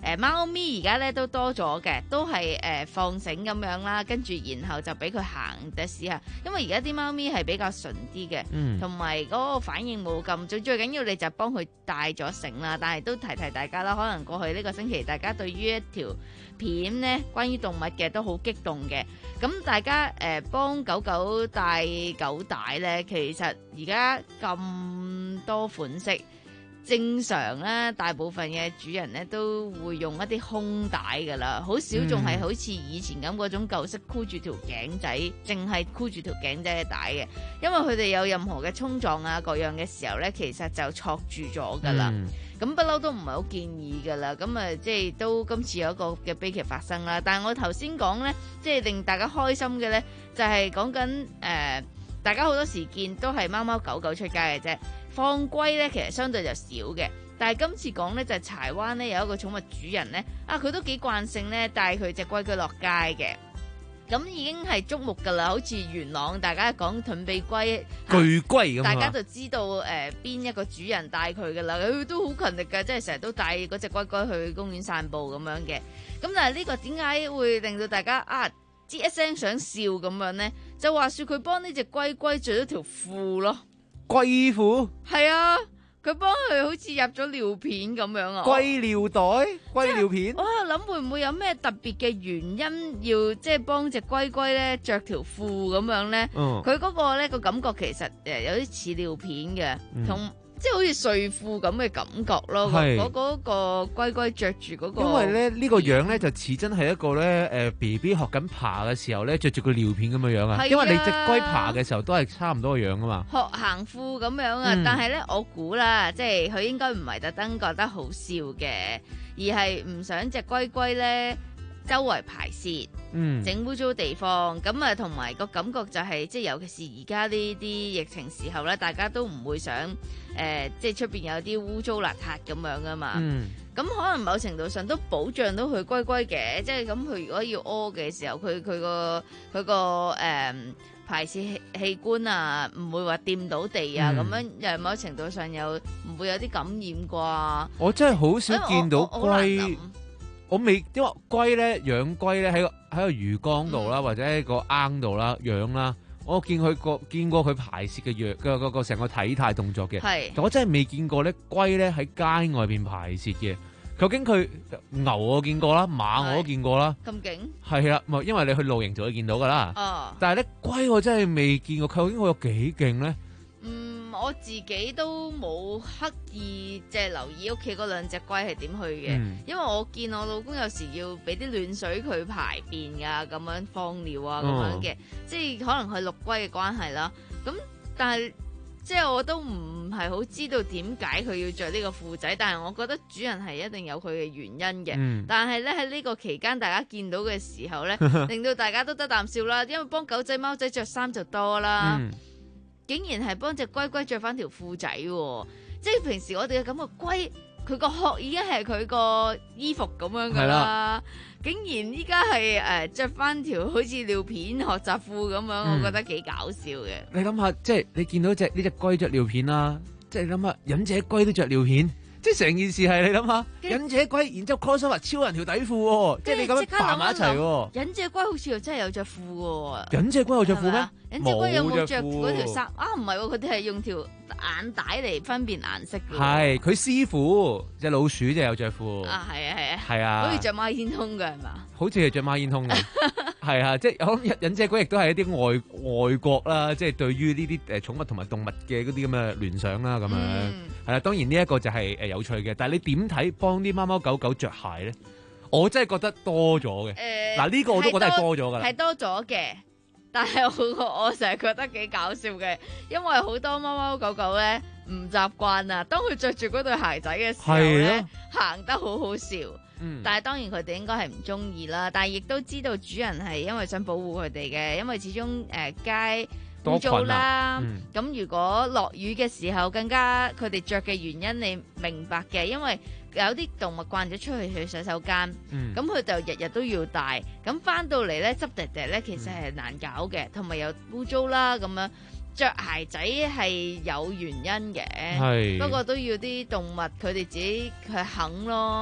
誒貓咪而家咧都多咗嘅，都係誒、呃、放繩咁樣啦，跟住然後就俾佢行嘅試下，因為而家啲貓咪係比較順啲嘅，同埋嗰個反應冇咁最最緊要你就幫佢帶咗繩啦。但係都提提大家啦，可能過去呢個星期大家對於一條片呢關於動物嘅都好激動嘅，咁大家誒、呃、幫狗狗帶狗帶呢，其實而家咁多款式。正常咧，大部分嘅主人咧都會用一啲胸帶噶啦，好少仲係好似以前咁嗰種舊式箍住條頸仔，淨係箍住條頸仔嘅帶嘅，因為佢哋有任何嘅衝撞啊各樣嘅時候咧，其實就戳住咗噶啦。咁不嬲都唔係好建議噶啦，咁啊即係都今次有一個嘅悲劇發生啦。但係我頭先講咧，即係令大家開心嘅咧，就係講緊誒，大家好多時見都係貓貓狗狗出街嘅啫。放龜咧，其實相對就少嘅，但係今次講咧就係柴灣咧有一個寵物主人咧，啊佢都幾慣性咧帶佢隻龜龜落街嘅，咁已經係矚目噶啦，好似元朗大家講盾臂龜、 巨龜咁， 大家就知道誒邊、呃、一個主人帶佢噶啦，佢都好勤力噶，即係成日都帶嗰隻龜龜去公園散步咁樣嘅。咁但係呢個點解會令到大家啊吱一聲想笑咁樣咧？就話說佢幫呢隻龜龜着咗條褲咯。 龜褲係啊，佢幫佢好似入咗尿片咁樣啊！ 龜尿袋、龜尿片， 我喺度諗會唔會有咩特別嘅原因要即係幫隻龜龜咧着條褲咁樣咧？佢嗰、嗯、個咧個感覺其實誒有啲似尿片嘅，同、嗯。即係好似睡褲咁嘅感覺咯，嗰嗰、嗰個龜龜着住嗰個。 因為咧呢、呢個樣咧就似真係一個咧誒 B B 學緊爬嘅時候咧着住個尿片咁嘅樣啊。因為你隻龜爬嘅時候都係差唔多嘅樣噶嘛。學行褲咁樣啊，嗯、但係咧我估啦，即係佢應該唔係特登覺得好笑嘅，而係唔想隻龜龜咧周圍排泄，整污糟地方，咁啊同埋個感覺就係、是，即係尤其是而家呢啲疫情時候咧，大家都唔會想誒、呃，即係出邊有啲污糟邋遢咁樣噶嘛。咁、嗯、可能某程度上都保障到佢龜龜嘅，即係咁佢如果要屙嘅時候，佢佢個佢個誒排泄器器官啊，唔會話掂到地啊，咁、嗯、樣又某程度上又唔會有啲感染啩。 我真係好少見到龜。我未，因為龜咧養龜咧喺個喺個魚缸度啦，嗯、或者喺個罌度啦養啦，我見佢個見過佢排泄嘅樣嘅個個成個體態動作嘅，係，但我真係未見過咧龜咧喺街外邊排泄嘅。究竟佢牛我見過啦，馬我都見過啦，咁勁係啦，咪因為你去露營就會見到噶啦。哦，但係咧龜我真係未見過，究竟佢有幾勁咧？ 嗯，我自己都冇刻意即係留意屋企嗰兩隻龜係點去嘅，嗯、因為我見我老公有時要俾啲暖水佢排便啊，咁樣放尿啊咁樣嘅，哦、即係可能係陸龜嘅關係啦。咁但係即係我都唔係好知道點解佢要着呢個褲仔，但係我覺得主人係一定有佢嘅原因嘅。嗯、但係咧喺呢個期間，大家見到嘅時候咧，令到大家都得啖笑啦，因為幫狗仔貓仔着衫就多啦。嗯，竟然係幫隻龜龜着翻條褲仔，即係平時我哋嘅感覺龜佢個殼已經係佢個衣服咁樣噶啦，竟然依家係誒着翻條好似尿片學習褲咁樣，嗯、我覺得幾搞笑嘅。 你諗下，即係你見到隻呢隻龜着尿片啦，即係你諗下忍者龜都着尿片。即係成件事係你諗下，忍者龜，然之後 crossover 超人條底褲喎，即係你咁樣扮埋一齊喎。 忍者龜好似又真係有着褲喎。 忍者龜有着褲咩？ 忍者龜有冇着嗰條衫啊？唔係喎，佢哋係用條眼帶嚟分辨顏色嘅。係佢師傅隻老鼠就有着褲。 啊，係啊，係啊， 係啊， 好似着孖煙通嘅係嘛？ 好似係着孖煙通嘅，係啊，即係我諗忍者龜亦都係一啲外外國啦，即係對於呢啲誒寵物同埋動物嘅嗰啲咁嘅聯想啦，咁樣係啦。當然呢一個就係誒有趣嘅，但係你點睇幫啲貓貓狗狗着鞋咧？我真係覺得多咗嘅。誒，嗱呢個我都覺得係多咗㗎啦， 係多咗嘅。但係我我成日覺得幾搞笑嘅，因為好多貓貓狗狗咧唔習慣啊，當佢着住嗰對鞋仔嘅時候咧，行得好好笑。嗯、但係當然佢哋應該係唔中意啦，但係亦都知道主人係因為想保護佢哋嘅，因為始終誒、呃、街污糟啦。咁、嗯、如果落雨嘅時候，更加佢哋着嘅原因你明白嘅，因為有啲動物慣咗出去去洗手間，咁佢、嗯、就日日都要帶，咁翻到嚟咧執滴滴咧，其實係難搞嘅，同埋又污糟啦咁樣。着鞋仔係有原因嘅，是不過都要啲動物佢哋自己去肯咯。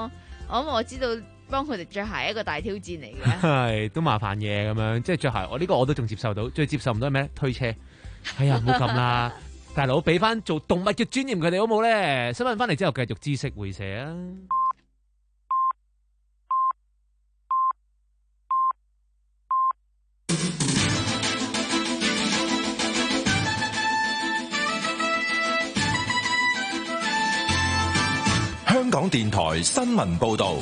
我諗我知道幫佢哋着鞋係一個大挑戰嚟嘅。 係都麻煩嘢咁樣，即係着鞋。我呢個我都仲接受到，最接受唔到係咩？推車。哎呀，唔好咁啦，大佬俾翻做動物嘅尊嚴佢哋好冇咧？新聞翻嚟之後繼續知識會社啊！ 香港電台新聞報道。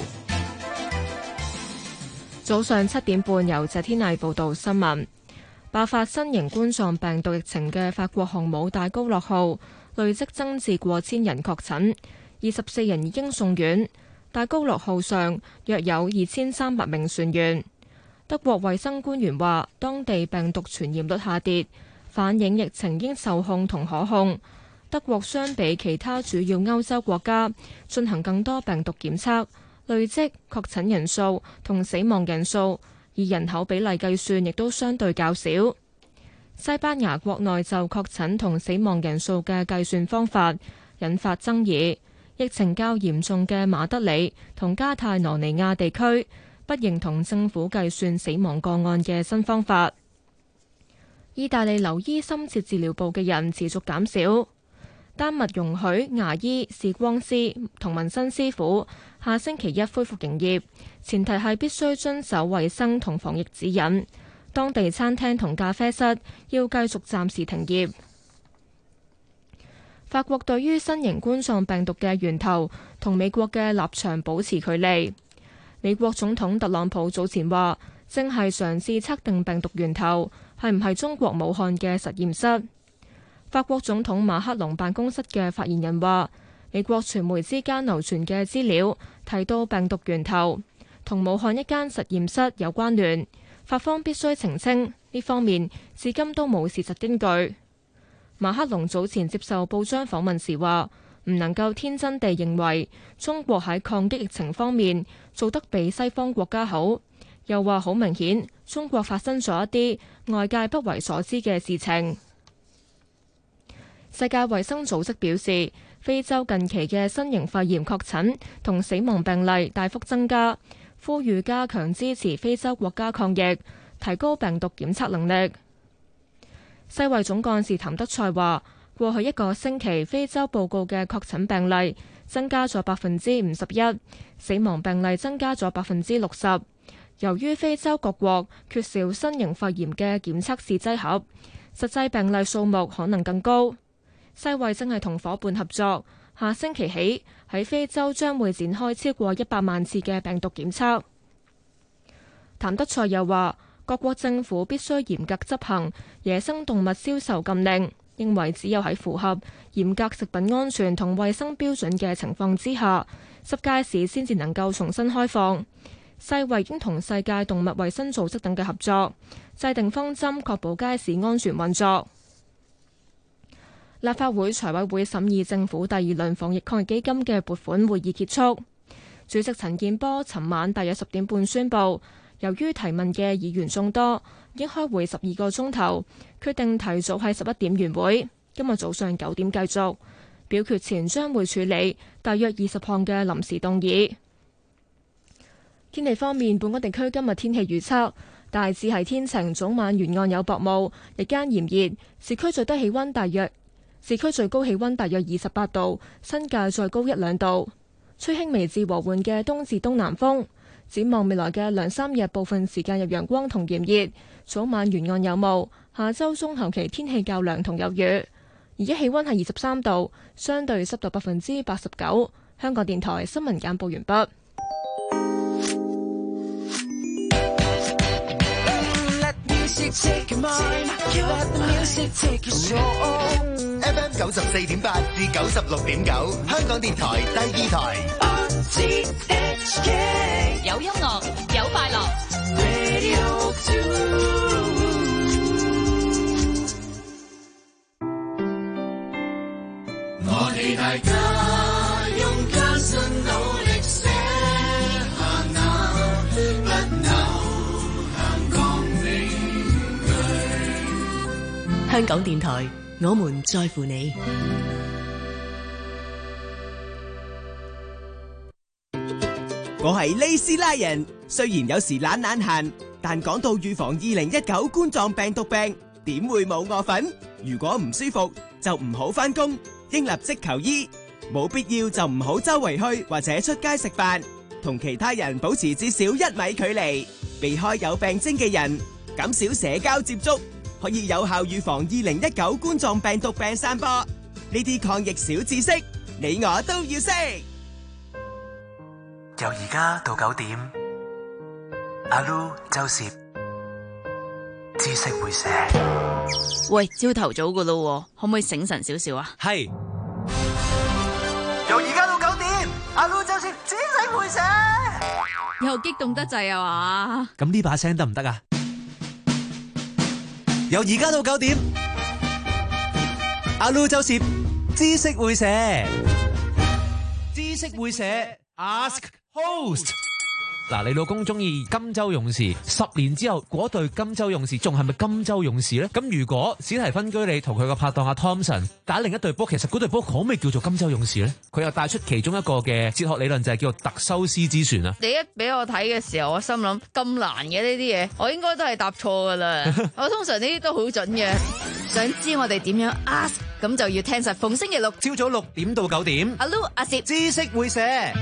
早上七點半，由謝天麗報道新聞。爆發新型冠狀病毒疫情嘅法國航母戴高樂號累積增至過千人確診，二十四人已經送院。戴高樂號上約有二千三百名船員。德國衛生官員話，當地病毒傳染率下跌，反映疫情已經受控同可控。德國相比其他主要歐洲國家進行更多病毒檢測，累積確診人數同死亡人數以人口比例計算亦都相對較少。西班牙國內就確診同死亡人數嘅計算方法引發爭議，疫情較嚴重嘅馬德里同加泰羅尼亞地區不認同政府計算死亡個案嘅新方法。意大利留醫深切治療部嘅人持續減少。丹麥容許牙醫、視光師同紋身師傅下星期一恢復營業，前提係必須遵守衛生同防疫指引。當地餐廳同咖啡室要繼續暫時停業。法國對於新型冠狀病毒嘅源頭同美國嘅立場保持距離。美國總統特朗普早前話，正係嘗試測定病毒源頭係唔係中國武漢嘅實驗室。法國總統馬克龍辦公室嘅發言人話，美國傳媒之間流傳嘅資料提到病毒源頭同武漢一間實驗室有關聯，法方必須澄清，呢方面至今都冇事實根據。馬克龍早前接受報章訪問時話，唔能夠天真地認為中國喺抗擊疫情方面做得比西方國家好，又話好明顯中國發生咗一啲外界不為所知嘅事情。世界衛生組織表示，非洲近期嘅新型肺炎確診同死亡病例大幅增加，呼籲加強支持非洲國家抗疫，提高病毒檢測能力。世衛總幹事譚德塞話，過去一個星期非洲報告嘅確診病例增加咗百分之五十一，死亡病例增加咗百分之六十。由於非洲各國缺少新型肺炎嘅檢測試劑盒，實際病例數目可能更高。世衛正係同伙伴合作，下星期起喺非洲將會展開超過一百萬次嘅病毒檢測。譚德塞又話，各國政府必須嚴格執行野生動物銷售禁令，認為只有喺符合嚴格食品安全同衛生標準嘅情況之下，濕街市先至能夠重新開放。世衛已經同世界動物衛生組織等嘅合作，制定方針，確保街市安全運作。立法會財委會審議政府第二輪防疫抗疫基金嘅撥款會議結束，主席陳健波尋晚大約十點半宣布，由於提問嘅議員眾多，已經開會十二個鐘頭，決定提早喺十一點完會。今日早上九點繼續表決前，將會處理大約二十項嘅臨時動議。天氣方面，本港地區今日天氣預測大致係天晴，早晚沿岸有薄霧，日間炎熱，市區最低氣溫大約。市區最高氣溫大約二十八度，新界再高一兩度，吹輕微至和緩嘅東至東南風。展望未來嘅兩三日，部分時間有陽光同炎熱，早晚沿岸有霧。下周中後期天氣較涼同有雨。而家氣溫係二十三度，相對濕度百分之八十九。香港電台新聞簡報完畢。 F M 九十四點八至九十六點九，香港電台第二台。 有音樂，有快樂。 我哋大家用艱辛努力寫下那不朽香港名句。 香港電台，我們在乎你。 我係利斯拉人，雖然有時懶懶閒，但講到預防二零一九冠狀病毒病，點會冇我份？如果唔舒服就唔好返工，應立即求醫，冇必要就唔好周圍去或者出街食飯，同其他人保持至少一米距離，避開有病徵嘅人，減少社交接觸，可以有效預防二零一九冠狀病毒病散播。呢啲抗疫小知識，你我都要識。 由而家到九點，阿 Lu 周攝知識會寫。 喂，朝頭早噶咯，可唔可以醒神少少啊？ 係。由而家到九點，阿 Lu 周攝知識會寫。 又激動得滯啊嘛？ 咁呢把聲得唔得啊？由而家到九點，阿 Lu 周攝知識會寫。知識會寫 ，Ask Host。 嗱，你老公中意金州勇士，十年之後嗰隊金州勇士仲係咪金州勇士咧？咁如果史提芬居里同佢個拍檔阿 Thompson 打另一隊波，其實嗰隊波可唔可以叫做金州勇士咧？佢又帶出其中一個嘅哲學理論，就係叫做特修斯之船啊！ 你一俾我睇嘅時候，我心諗咁難嘅呢啲嘢，我應該都係答錯噶啦。我通常呢啲都好準嘅。想知我哋點樣 ask， 咁就要聽實逢星期六朝早六點到九點， 阿 Lu 阿攝知識會寫。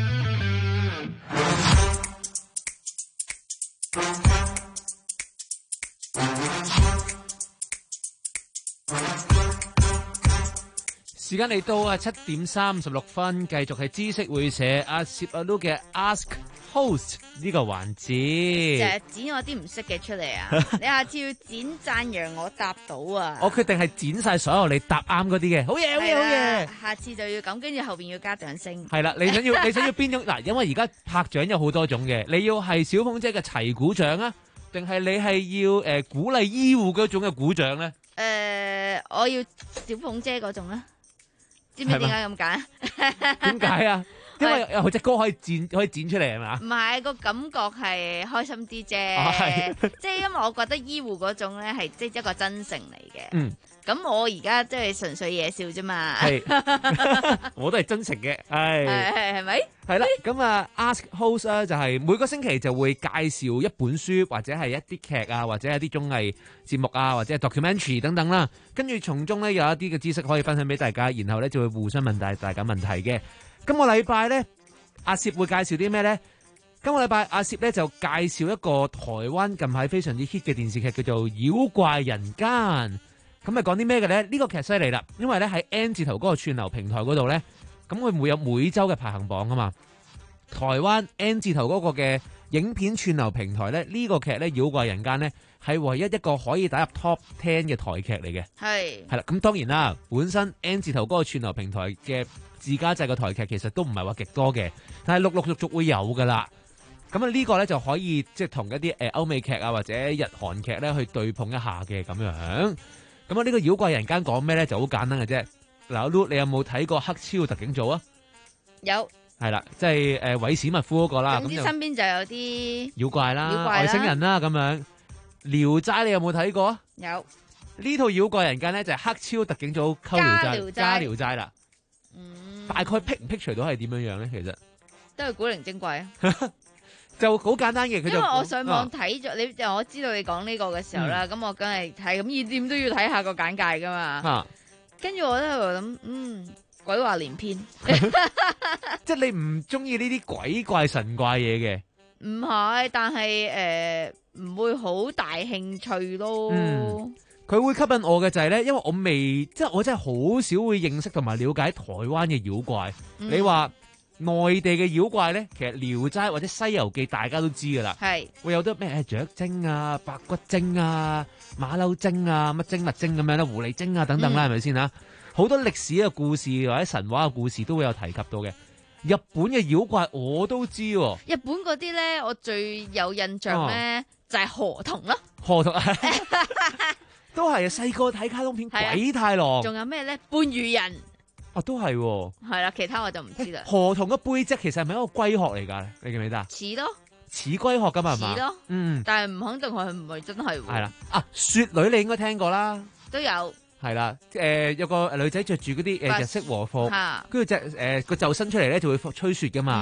時間嚟到啊七點三十六分，繼續係知識會寫阿攝阿 Lu 嘅 Ask Host 呢個環節。 就係剪我啲唔識嘅出嚟啊！你下次要剪讚揚我答到啊！ 我決定係剪晒所有你答啱嗰啲嘅，好嘢好嘢好嘢！ 下次就要咁，跟住後邊要加掌聲。 係啦，你想要你想要邊種嗱？因為而家拍獎有好多種嘅，你要係小鳳姐嘅齊鼓獎啊，定係你係要誒、呃、鼓勵醫護嗰種嘅鼓獎咧？誒、 呃，我要小鳳姐嗰種啦。知唔知點解咁揀？ 點解啊？因為有隻歌可以剪，可以剪出嚟係嘛？ 唔係，個感覺係開心啲啫， 哦、 即係因為我覺得醫護嗰種咧係即係一個真誠嚟嘅。 嗯。咁我而家即係純粹嘢笑啫嘛。 係，我都係真誠嘅。係係係係咪？ 係啦。咁啊 ，Ask Host 咧就係每個星期就會介紹一本書或者係一啲劇啊，或者係一啲綜藝節目啊，或者係 documentary 等等啦。跟住從中咧有一啲嘅知識可以分享俾大家，然後咧就會互相問大大家問題嘅。今個禮拜咧，阿攝會介紹啲咩咧？今個禮拜阿攝咧就介紹一個台灣近排非常之 hit 嘅電視劇，叫做《妖怪人間》。咁係講啲咩嘅咧？呢、這個劇犀利啦，因為咧喺 N 字頭嗰個串流平台嗰度咧，咁佢會有每周嘅排行榜啊嘛。台灣 N 字頭嗰個嘅影片串流平台咧，呢、這個劇咧《妖怪人間》咧係唯一一個可以打入 Top Ten 嘅台劇嚟嘅。係係啦，咁當然啦，本身 N 字頭嗰個串流平台嘅自家製嘅台劇其實都唔係話極多嘅，但係陸陸續續會有噶啦。咁啊呢個咧就可以即係同一啲誒歐美劇啊或者日韓劇咧去對碰一下嘅咁樣。咁啊呢個妖怪人間講咩咧就好簡單嘅啫。嗱 Lu 你有冇睇過黑超特警組啊？ 有。係啦，即係誒韋史密夫嗰個啦。 總之身邊就有啲妖怪啦、 妖怪啦外星人啦咁樣。聊齋你有冇睇過啊？ 有。 呢套妖怪人間咧就係黑超特警組溝聊齋加聊齋啦。嗯。大概辟唔辟除到係點樣樣咧？其實都係古靈精怪啊。 就好簡單嘅，佢就因為我上網睇咗、啊、你，我知道你講呢個嘅時候啦，咁、嗯、我梗係睇，咁意點都要睇下個簡介噶嘛。跟、啊、住我都喺度諗，嗯，鬼話連篇， 即係你唔中意呢啲鬼怪神怪嘢嘅？ 唔係，但係誒唔會好大興趣咯。 佢、嗯、會吸引我嘅就係咧，因為我未即係我真係好少會認識同埋了解台灣嘅妖怪。嗯、你話？內地嘅妖怪咧，其實《聊齋》或者《西遊記》大家都知噶啦，係會有啲咩雀精啊、白骨精啊、馬騮精啊、乜精乜精咁樣啦、狐狸精啊等等啦，係咪先啊？好多歷史嘅故事或者神話嘅故事都會有提及到嘅。日本嘅妖怪我都知喎、啊。 日本嗰啲咧，我最有印象咧、哦、就係河童啦。河童都係啊！細個睇卡通片《鬼太郎》， 仲有咩咧？半魚人。 哦，都係喎， 係啦，其他我就唔知啦。 河童嘅背脊其實係咪一個龜殼嚟噶？你記唔記得？ 似咯， 似龜殼噶嘛，係嘛？ 似咯， 嗯， 但係唔肯定佢係唔係真係。 係啦，啊，雪女你應該聽過啦， 都有。係啦，誒、呃，有個女仔着住嗰啲誒日式和服，跟住隻誒個袖伸出嚟咧就會吹雪噶嘛，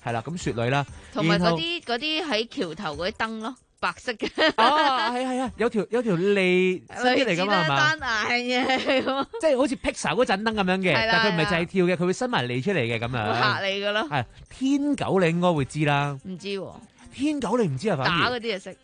係啦，咁雪女啦， 同埋然後嗰啲嗰啲喺橋頭嗰啲燈咯，白色嘅。 啊，係係啊，有條有條脷伸出嚟㗎嘛，係嘛？ 單眼嘅， 即係好似 Pixar 嗰陣燈咁樣嘅， 係啦但係佢唔係係啦就係跳嘅，佢會伸埋脷出嚟嘅咁樣。 會嚇你㗎咯。 係天狗你應該會知啦。 唔知喎， 天狗你唔知啊？反打而嗰啲就識。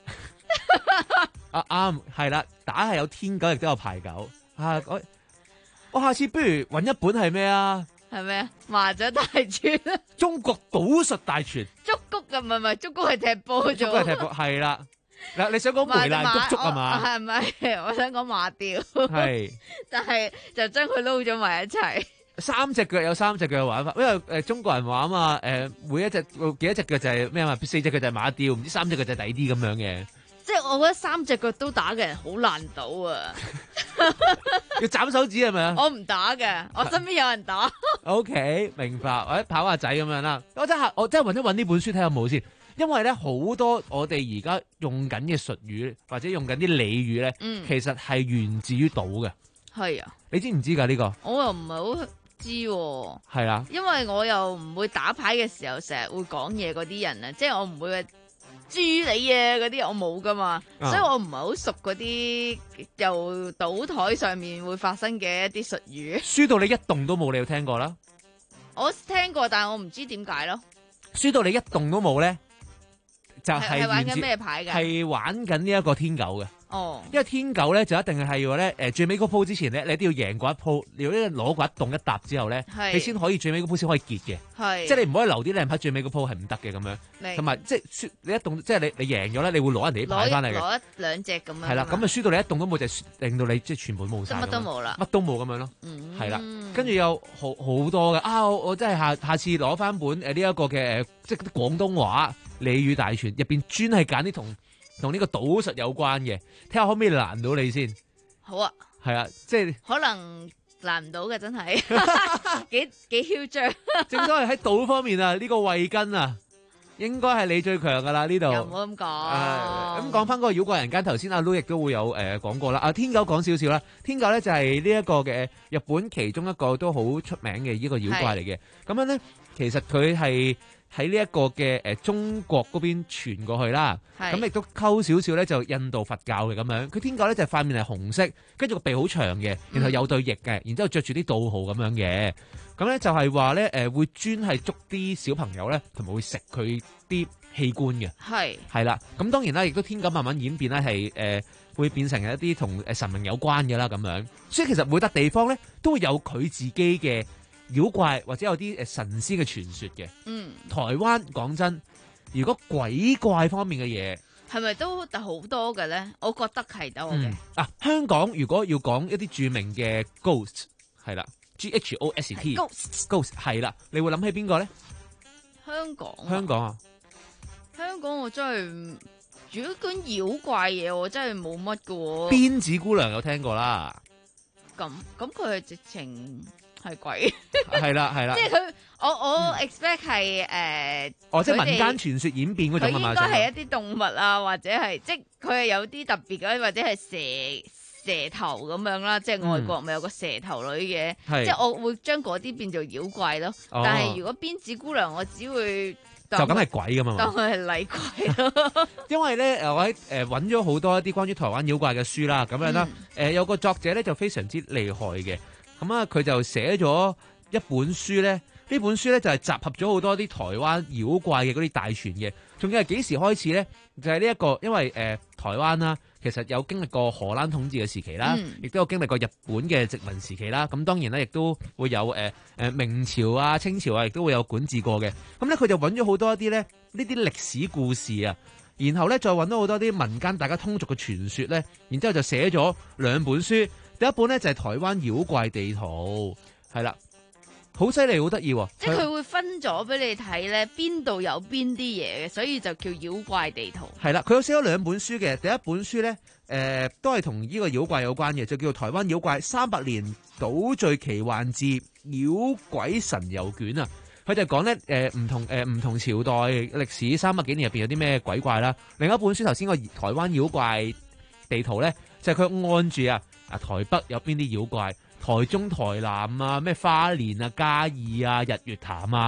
啊啱係啦，打係有天狗，亦都有牌九啊！我我下次不如揾一本係咩啊？ 係咩啊？麻雀大全啊！ 中國賭術大全。 竹谷啊，唔係唔係，竹谷係踢波啫。 竹谷係踢波，係啦。嗱，你想講梅蘭菊竹係嘛？ 係咪？我想講馬吊。 係。 但係就將佢撈咗埋一齊。 三隻腳有三隻腳嘅玩法，因為誒、呃、中國人話啊嘛，誒、呃、每一隻幾多隻腳就係咩啊嘛，四隻腳就係馬吊，唔知三隻腳就係抵啲咁樣嘅。 即係我覺得三隻腳都打嘅人好難賭啊！ 要斬手指係咪啊？ 我唔打嘅，我身邊有人打。 O、okay, K， 明白，或者跑下仔咁樣啦。我真係我真係揾一揾呢本書睇下有冇先，因為咧好多我哋而家用緊嘅術語或者用緊啲俚語咧， 嗯、 其實係源自於賭嘅。係啊，你知唔知㗎呢、呢個？ 我又唔係好知喎。 係啊， 因為我又唔會打牌嘅時候成日會講嘢嗰啲人啊，即係我唔會。豬你啊嗰啲我冇噶嘛，啊、所以我唔係好熟嗰啲由賭台上面會發生嘅一啲術語。 輸到你一動都冇，你有聽過啦？ 我聽過，但係我唔知點解咯。 輸到你一動都冇咧，就係、是、 玩緊咩牌嘅？ 係玩緊呢一個天狗嘅。 哦，因為天狗咧就一定係要咧誒最尾嗰鋪之前咧，你一定要贏過一鋪，你要攞過一動一沓之後咧，你先可以最尾嗰鋪先可以結嘅。係，即係你唔可以留啲靚牌最尾嗰鋪係唔得嘅咁樣。同埋即係輸你一動，即係你你贏咗咧，你會攞人哋啲牌翻嚟嘅。 攞一兩隻咁樣。係啦，咁啊輸到你一動都冇，就令到你即係全部冇晒。 乜都冇啦， 乜都冇咁樣咯。係啦、 嗯， 跟住有好好多嘅啊！我我真係下下次攞翻本誒呢一個嘅誒，即係啲廣東話俚語大全入邊專係揀啲同。同呢個賭術有關嘅，睇下可唔可以難到你先。 好啊， 係啊，即係可能難唔到嘅，真係幾幾囂張。 正所謂喺賭方面啊，呢、這個慧根啊，應該係你最強噶啦呢度。 又唔好咁講。 咁講翻嗰個妖怪人間，頭先阿 Lu 亦都會有誒講、呃、過啦。啊，天狗講少少啦，天狗咧就係呢一個嘅日本其中一個都好出名嘅呢個妖怪嚟嘅。咁樣咧，其實佢係。喺呢一個嘅誒中國嗰邊傳過去啦，咁亦都溝少少咧就印度佛教嘅咁樣。佢天狗咧就塊面係紅色，跟住個鼻好長嘅，然後有對翼嘅，然之後着住啲道號咁樣嘅。咁咧就係話咧誒會專係捉啲小朋友咧，同埋會食佢啲器官嘅。係係啦，咁當然啦，亦都天狗慢慢演變咧係誒會變成一啲同誒神明有關嘅啦咁樣。所以其實每笪地方咧都會有佢自己嘅妖怪或者有啲誒神仙嘅傳說嘅。嗯，台灣講真，如果鬼怪方面嘅嘢， 係咪都好多嘅咧？我覺得係多嘅。 啊，香港如果要講一啲著名嘅 ghost， 係啦 ，G H O S T，ghost ghost 係啦，你會諗起邊個咧？ 香港， 香港啊， 香港我真係，如果講妖怪嘢，我真係冇乜嘅。 辮子姑娘有聽過啦。 咁咁佢係直情。係鬼， 係啦係啦， 即係佢，我我 expect 係誒，嗯、 哦，即係民間傳說演變嗰種啊嘛， 佢應該係一啲動物啊，或者係即係佢係有啲特別嘅，或者係蛇蛇頭咁樣啦，即係外國咪有個蛇頭女嘅，嗯、即係我會將嗰啲變做妖怪咯。哦、但係如果辮子姑娘，我只會就咁係鬼噶嘛， 當佢係厲鬼咯。因為咧，我喺誒揾咗好多一啲關於台灣妖怪嘅書啦，咁樣啦，誒、嗯呃、有個作者咧就非常之厲害嘅。咁啊，佢就寫咗一本書咧，呢本書咧就係集合咗好多啲台灣妖怪嘅嗰啲大全嘅。仲要係幾時開始咧？就係呢一個，因為誒、呃、台灣啦，其實有經歷過荷蘭統治嘅時期啦，亦都、嗯、有經歷過日本嘅殖民時期啦。咁當然咧，亦都會有誒誒、呃、明朝啊、清朝啊，亦都會有管治過嘅。咁咧，佢就揾咗好多一啲咧呢啲歷史故事啊，然後咧再揾到好多啲民間大家通俗嘅傳說咧，然之後就寫咗兩本書。第一本咧就係台灣妖怪地圖，係啦，好犀利，好得意。 即係佢會分咗俾你睇咧，邊度有邊啲嘢嘅，所以就叫妖怪地圖。 係啦，佢有寫咗兩本書嘅，第一本書咧，誒、呃、都係同呢個妖怪有關嘅，就叫做《台灣妖怪三百年島嶼奇幻志妖鬼神遊卷》啊。佢就講咧，誒、呃、唔同誒唔、呃、同朝代歷史三百幾年入邊有啲咩鬼怪啦。另一本書頭先個台灣妖怪地圖咧，就係、是、佢按住啊。啊！台北有邊啲妖怪？台中、台南啊，咩花蓮啊、嘉義啊、日月潭啊，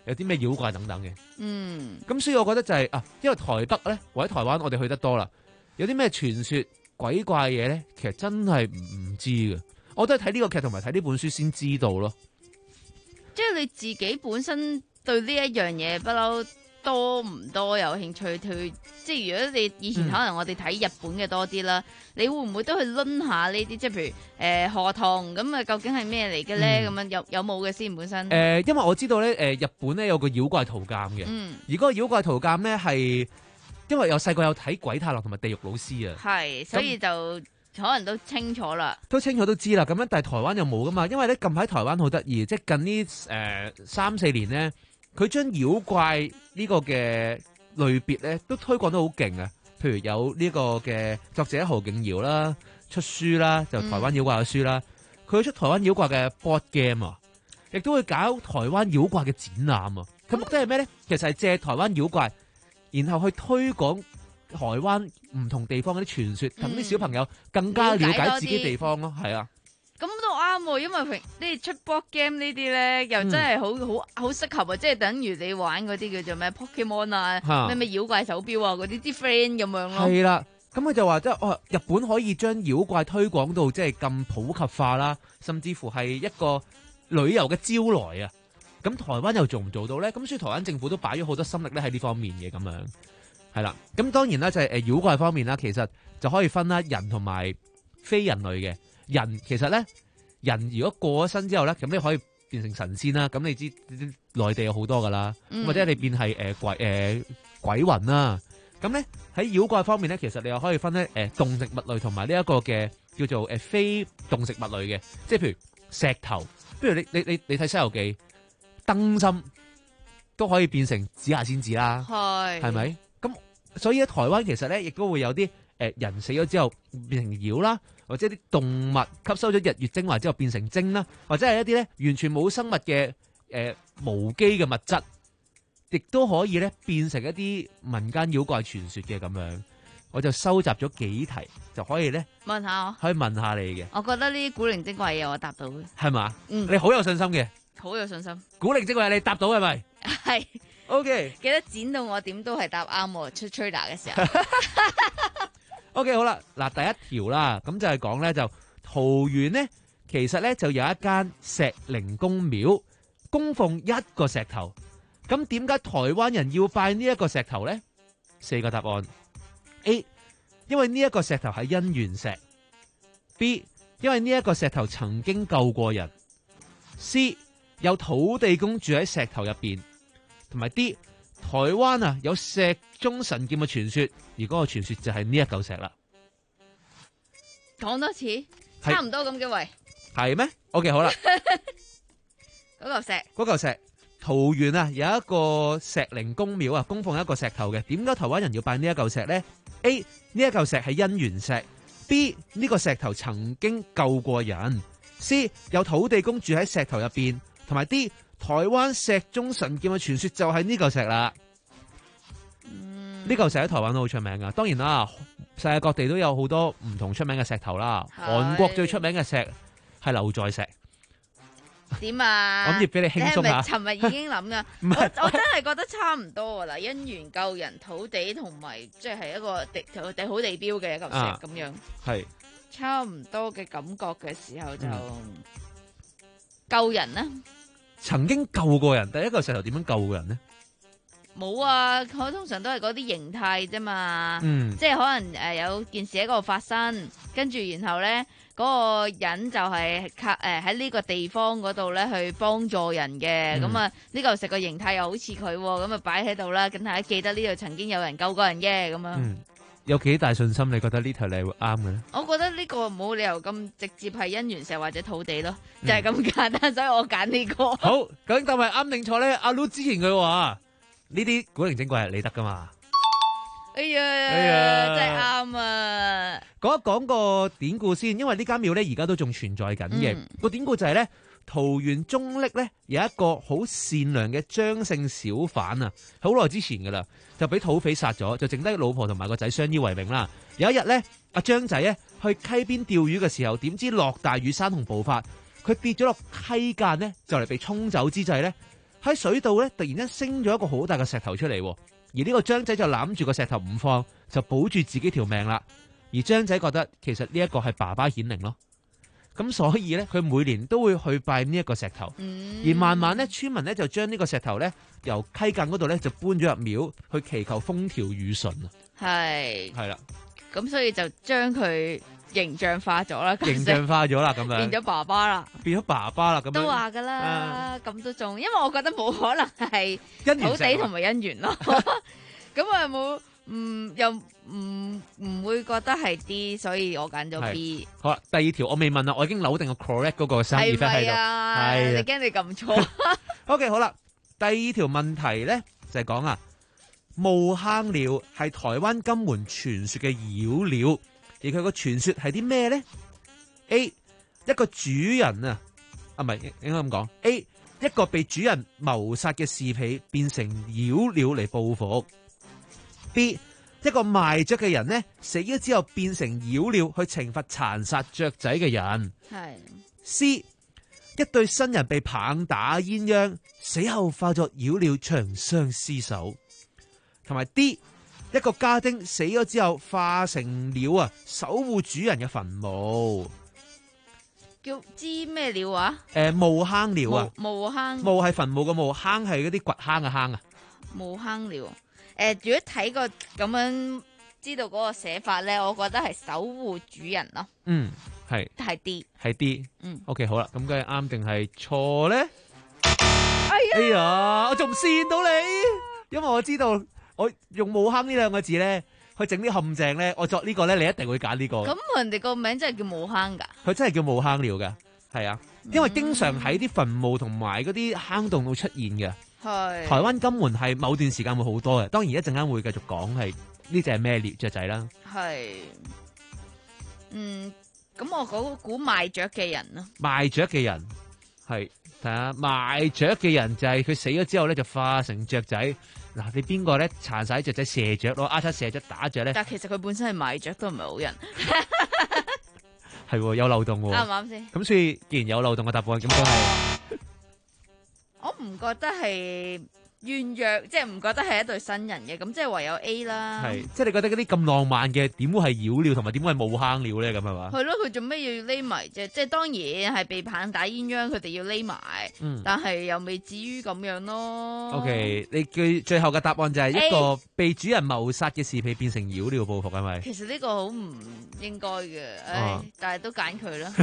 有啲咩妖怪等等嘅。 嗯， 咁所以我覺得就係、啊，因為台北咧或者台灣我哋去得多啦，有啲咩傳說鬼怪嘢咧，其實真係唔唔知嘅。我都係睇呢個劇同埋睇呢本書先知道咯。 即係你自己本身對呢一樣嘢不嬲多唔多有興趣去？即係如果你以前可能我哋睇日本嘅多啲啦，嗯、你會唔會都去掄下呢啲？即係譬如誒、呃、河童咁啊，究竟係咩嚟嘅咧？咁、嗯、樣有有冇嘅先本身？誒、 呃，因為我知道咧，誒、呃、日本咧有個妖怪圖鑑嘅，嗯、而嗰個妖怪圖鑑咧係因為有細個有睇鬼太郎同埋地獄老師啊， 係，所以就。可能都清楚啦， 都清楚都知啦。咁樣，但係台灣又冇噶嘛？因為咧近排台灣好得意，即係近呢誒、呃、三四年咧，佢將妖怪呢個嘅類別咧都推廣得好勁啊。譬如有呢個嘅作者何敬堯啦，出書啦，就台灣妖怪嘅書啦。佢、嗯、出台灣妖怪嘅 board game 啊，亦都會搞台灣妖怪嘅展覽啊。佢目的係咩咧？其實係借台灣妖怪，然後去推廣台灣唔同地方嗰啲傳說，等啲、嗯、小朋友更加了解自己地方咯。係啊，咁都啱，因為平呢出 board game 呢啲咧，又真係好好好適合啊！即係等於你玩嗰啲叫做咩 Pokemon 啊，咩咩妖怪手錶啊，嗰啲啲 friend 咁樣咯。係啦，咁佢就話即係哦，日本可以將妖怪推廣到即係咁普及化啦，甚至乎係一個旅遊嘅招來啊！咁台灣又做唔做到咧？咁所以台灣政府都擺咗好多心力咧喺呢方面嘅咁樣。係啦，咁當然啦，就係誒妖怪方面啦，其實就可以分啦，人同埋非人類嘅。人其實咧，人如果過咗身之後咧，咁你可以變成神仙啦。咁你知內地有好多噶啦，嗯、或者你變係誒、呃、鬼誒、呃、鬼魂啦。咁咧喺妖怪方面咧，其實你又可以分咧誒、呃、動植物類同埋呢一個嘅叫做誒、呃、非動植物類嘅，即係譬如石頭，不如你你你你睇《西遊記》，燈芯都可以變成紫霞仙子啦，係係咪？咁所以喺台灣其實咧，亦都會有啲誒、呃、人死咗之後變成妖啦，或者啲動物吸收咗日月精華之後變成精啦，或者係一啲咧完全冇生物嘅誒、呃、無機嘅物質，亦都可以咧變成一啲民間妖怪傳說嘅咁樣。我就收集咗幾題，就可以咧問下我，可以問下你嘅。我覺得呢啲古靈精怪嘢我答到嘅，係嘛？嗯，你好有信心嘅，好有信心。古靈精怪你答到係咪？係。OK，記得剪到我點都係答啱喎，出 trader 嘅時候。OK， 好啦，嗱第一條啦，咁就係講咧就桃園咧，其實咧就有一間石靈公廟，供奉一個石頭。咁點解台灣人要拜呢一個石頭咧？四個答案。A， 因為呢一個石頭係姻緣石。B， 因為呢一個石頭曾經救過人。C， 有土地公住喺石頭入邊。同埋 D， 台灣啊有石中神劍嘅傳說，而嗰個傳說就係呢一嚿石啦。講多次，差唔多咁嘅位。係咩 ？OK， 好啦。嗰嚿石，嗰嚿石。桃園啊，有一個石靈公廟啊，供奉一個石頭嘅。點解台灣人要拜呢一嚿石呢？ A， 呢一嚿石係姻緣石。B， 呢個石頭曾經救過人。C， 有土地公住喺石頭入邊。同埋 D， 台灣石中神劍嘅傳說就係呢嚿石啦。呢嚿、嗯、石喺台灣都好出名噶。當然啦，世界各地都有好多唔同出名嘅石頭啦。韓國最出名嘅石係劉在石。點啊？我諗住俾你輕鬆下。尋日已經諗噶，我我真係覺得差唔多噶啦。姻緣救人、土地同埋即係一個地地好地標嘅一嚿石咁、啊、樣，係差唔多嘅感覺嘅時候就、嗯、救人啦。曾經救過人，第一個石頭點樣救過人呢？冇啊，佢通常都係嗰啲形態啫嘛。嗯，即係可能誒有件事喺嗰度發生，跟住然後咧。嗰個人就係靠誒喺呢個地方嗰度咧去幫助人嘅，咁啊呢嚿石個形態又好似佢，咁啊擺喺度啦，咁大家記得呢度曾經有人救過人嘅，咁樣。嗯，有幾大信心？你覺得呢條你會啱嘅咧？我覺得呢個冇理由咁直接係姻緣石或者土地咯，就係咁簡單，所以我揀呢個。好，究竟答係啱定錯咧？阿 Lu 之前佢話呢啲古靈精怪係你得噶嘛？哎呀，哎呀，真係啱啊！講一講個典故先，因為呢間廟咧而家都仲存在緊嘅。嗯、個典故就係咧，桃園中壢咧有一個好善良嘅張姓小販啊，好耐之前噶啦，就俾土匪殺咗，就剩低老婆同埋個仔相依為命啦。有一日咧，阿張仔咧去溪邊釣魚嘅時候，點知落大雨山洪暴發，佢跌咗落溪澗咧，就嚟被沖走之際咧， 喺水度咧突然間升咗一個好大嘅石頭出嚟，而呢個張仔就攬住個石頭唔放，就保住自己條命啦。而張仔覺得其實呢一個係爸爸顯靈咯，咁所以咧佢每年都會去拜呢一個石頭， 嗯、 而慢慢咧村民咧就將呢個石頭咧由溪澗嗰度咧就搬咗入廟去祈求風調雨順啊。 係係啦， 咁所以就將佢形象化咗啦， 形象化咗啦，咁樣變咗爸爸啦， 變咗爸爸啦，咁樣都話噶啦，咁、啊、都仲，因為我覺得冇可能係土地同埋姻緣咯，咁啊冇。嗯，又唔唔會覺得係 D， 所以我揀咗 B。 好啦，第二條我未問啦，我已經扭定個 correct 嗰個生意 effect 喺度。係啊，你驚你撳錯。 OK， 好啦，第二條問題咧就係講啊，霧坑鳥係台灣金門傳說嘅妖鳥，而佢個傳說係啲咩咧 ？A 一個主人啊，啊唔係應該咁講 ，A 一個被主人謀殺嘅侍婢變成妖鳥嚟報復。B 一個賣雀嘅人呢，死咗之後變成妖鳥去懲罰殘殺雀仔嘅人。 係 C 一對新人被棒打鴛鴦，死後化作妖鳥長相廝守。同埋 D 一個家丁死咗之後化成鳥啊，守護主人嘅墳墓。 叫知咩鳥啊？ 誒、呃，霧坑鳥啊， 霧坑墓係墳墓嘅墓，坑係嗰啲掘坑嘅坑啊。 霧坑鳥。誒、呃，如果睇過咁樣知道嗰個寫法咧，我覺得係守護主人咯。 嗯，係係 D， 係 D。 嗯 ，OK， 好啦，咁究竟啱定係錯咧？ 哎呀， 哎呀，我仲唔跣到你，因為我知道我用霧坑呢兩個字咧，去整啲陷阱咧，我作呢個咧，你一定會揀呢個。 咁人哋個名真係叫霧坑噶？ 佢真係叫霧坑鳥噶，係啊，因為經常喺啲墳墓同埋嗰啲坑洞度出現嘅。 係台灣金門係某段時間會好多嘅，當然一陣間會繼續講係呢隻係咩獵雀仔啦。 係，嗯，咁我估估賣雀嘅人咯。 賣雀嘅人係睇下賣雀嘅人就係佢死咗之後咧就化成雀仔。嗱，你邊個咧殘晒啲雀仔射雀咯？啊七射雀打雀咧？ 但係其實佢本身係賣雀都唔係好人。 係有漏洞喎。 啱唔啱先？ 咁所以既然有漏洞嘅答案，咁都係。 我唔覺得係鴛鴦，即係唔覺得係一對新人嘅，咁即係唯有 A 啦。 係，即係你覺得嗰啲咁浪漫嘅，點會係妖鳥同埋點會係霧坑鳥咧？咁係嘛？ 係咯，佢做咩要匿埋啫？即係當然係被棒打鴛鴦，佢哋要匿埋， 嗯、 但係又未至於咁樣咯。 OK，你最最後嘅答案就係一個被主人謀殺嘅侍婢變成妖鳥報復，係咪？ 其實呢個好唔應該嘅，唉， 啊、 但係都揀佢啦。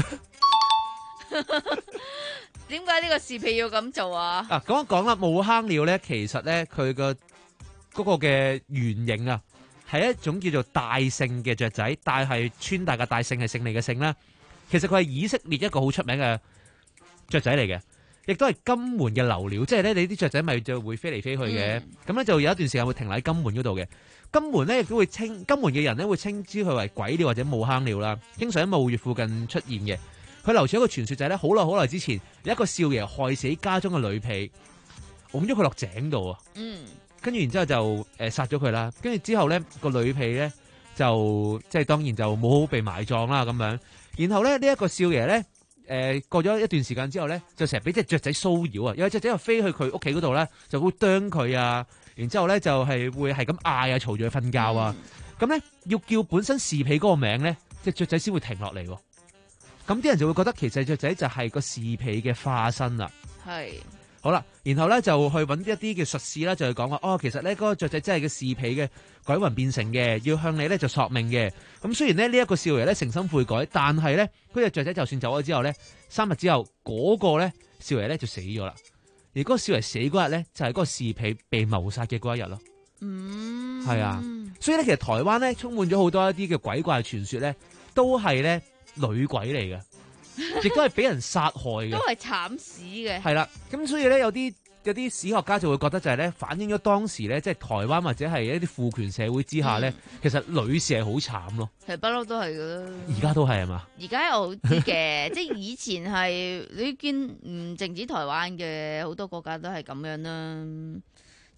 點解呢個侍婢要咁做啊？ 啊，講一講啦，霧坑鳥咧，其實咧佢個嗰個嘅原型啊，係一種叫做大聖嘅雀仔，大係川大嘅大，聖係勝利嘅勝啦。其實佢係以色列一個好出名嘅雀仔嚟嘅，亦都係金門嘅留鳥，即係咧你啲雀仔咪就會飛嚟飛去嘅，咁咧、嗯、就有一段時間會停喺金門嗰度嘅。金門咧亦都會稱金門嘅人咧會稱之佢為鬼鳥或者霧坑鳥啦，經常喺霧月附近出現嘅。佢流傳一個傳說就係咧，好耐好耐之前有一個少爺害死家中嘅女婢，㧬咗佢落井度啊。嗯，跟住然之後就誒殺咗佢啦。跟住之後咧個女婢咧就即係當然就冇好被埋葬啦咁樣。然後咧呢一個少爺咧誒過咗一段時間之後咧就成日俾隻雀仔騷擾啊，有隻雀仔又飛去佢屋企嗰度咧就會啄佢啊。然之後咧就係會係咁嗌啊，嘈住佢瞓覺啊。咁咧要叫本身侍婢嗰個名咧，隻雀仔先會停落嚟。咁啲人就會覺得其實雀仔就係個侍婢嘅化身啦。係，好啦，然後咧就去揾一啲嘅術士啦，就去講話哦，其實咧嗰個雀仔真係個侍婢嘅鬼魂變成嘅，要向你咧就索命嘅。咁雖然咧呢一個少爺咧誠心悔改，但係咧嗰隻雀仔就算走咗之後咧，三日之後嗰個咧少爺咧就死咗啦。而嗰個少爺死嗰日咧就係嗰個侍婢被謀殺嘅嗰一日咯。嗯，係啊，所以咧其實台灣咧充滿咗好多一啲嘅鬼怪傳說咧，都係咧。女鬼嚟嘅，亦都係俾人殺害嘅， 都係慘死嘅。 係啦，咁所以咧有啲有啲史學家就會覺得就係咧反映咗當時咧即係台灣或者係一啲父權社會之下咧，嗯、其實女士係好慘咯。 其實不嬲都係噶啦， 而家都係係嘛？ 而家又好啲嘅，即係以前係你見唔淨止台灣嘅，好多國家都係咁樣啦。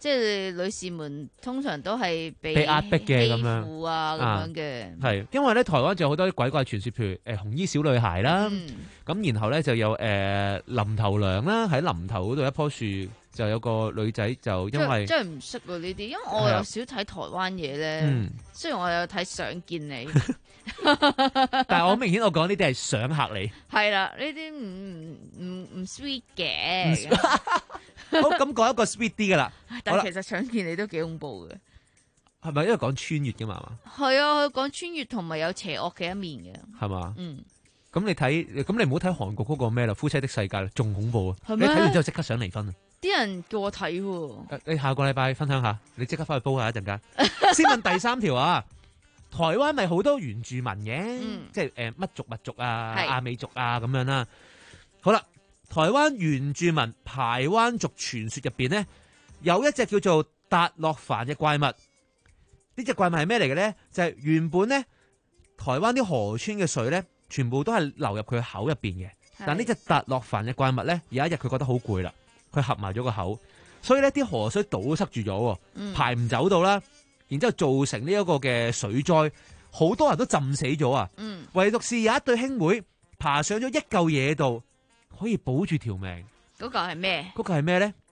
即係女士們通常都係被被壓迫嘅咁樣欺負啊咁樣嘅。 係因為咧台灣就有好多啲鬼怪傳說，譬如誒、呃、紅衣小女孩啦，咁、嗯、然後咧就有誒、呃、林頭娘啦，喺林頭嗰度一棵樹就有個女仔就因為真係唔識喎呢啲，因為我又少睇台灣嘢咧。嗯、雖然我有睇想見你， 但係我明顯我講呢啲係想嚇你。 係啦，呢啲唔唔唔 sweet 嘅。 好，咁講一個 sweet 啲噶啦， 但係其實想見你都幾恐怖嘅， 係咪因為講穿越噶嘛？ 係啊，佢講穿越同埋有邪惡嘅一面嘅， 係嘛？ 嗯， 咁你睇，咁你唔好睇韓國嗰個咩啦，夫妻的世界仲恐怖啊！你睇完之後即刻想離婚啊！ 啲人叫我睇喎， 你下個禮拜分享下，你即刻翻去煲下一陣間。先問第三條啊，台灣咪好多原住民嘅，嗯、即係誒乜族乜族啊、阿美族啊咁樣啦。好啦。台灣原住民排灣族傳說入邊呢，有一隻叫做達洛凡嘅怪物。呢隻怪物係咩嚟嘅呢？就係、是、原本呢，台灣啲河川嘅水呢，全部都係流入佢口入邊嘅。但呢隻達洛凡嘅怪物呢，有一日佢覺得好攰啦，佢合埋咗個口，所以呢啲河水堵塞住咗，排唔走到啦。然之後造成呢一個嘅水災，好多人都浸死咗啊！嗯、唯獨是有一對兄妹爬上咗一嚿嘢度。可以保住條命， 嗰個係咩？ 嗰個係咩咧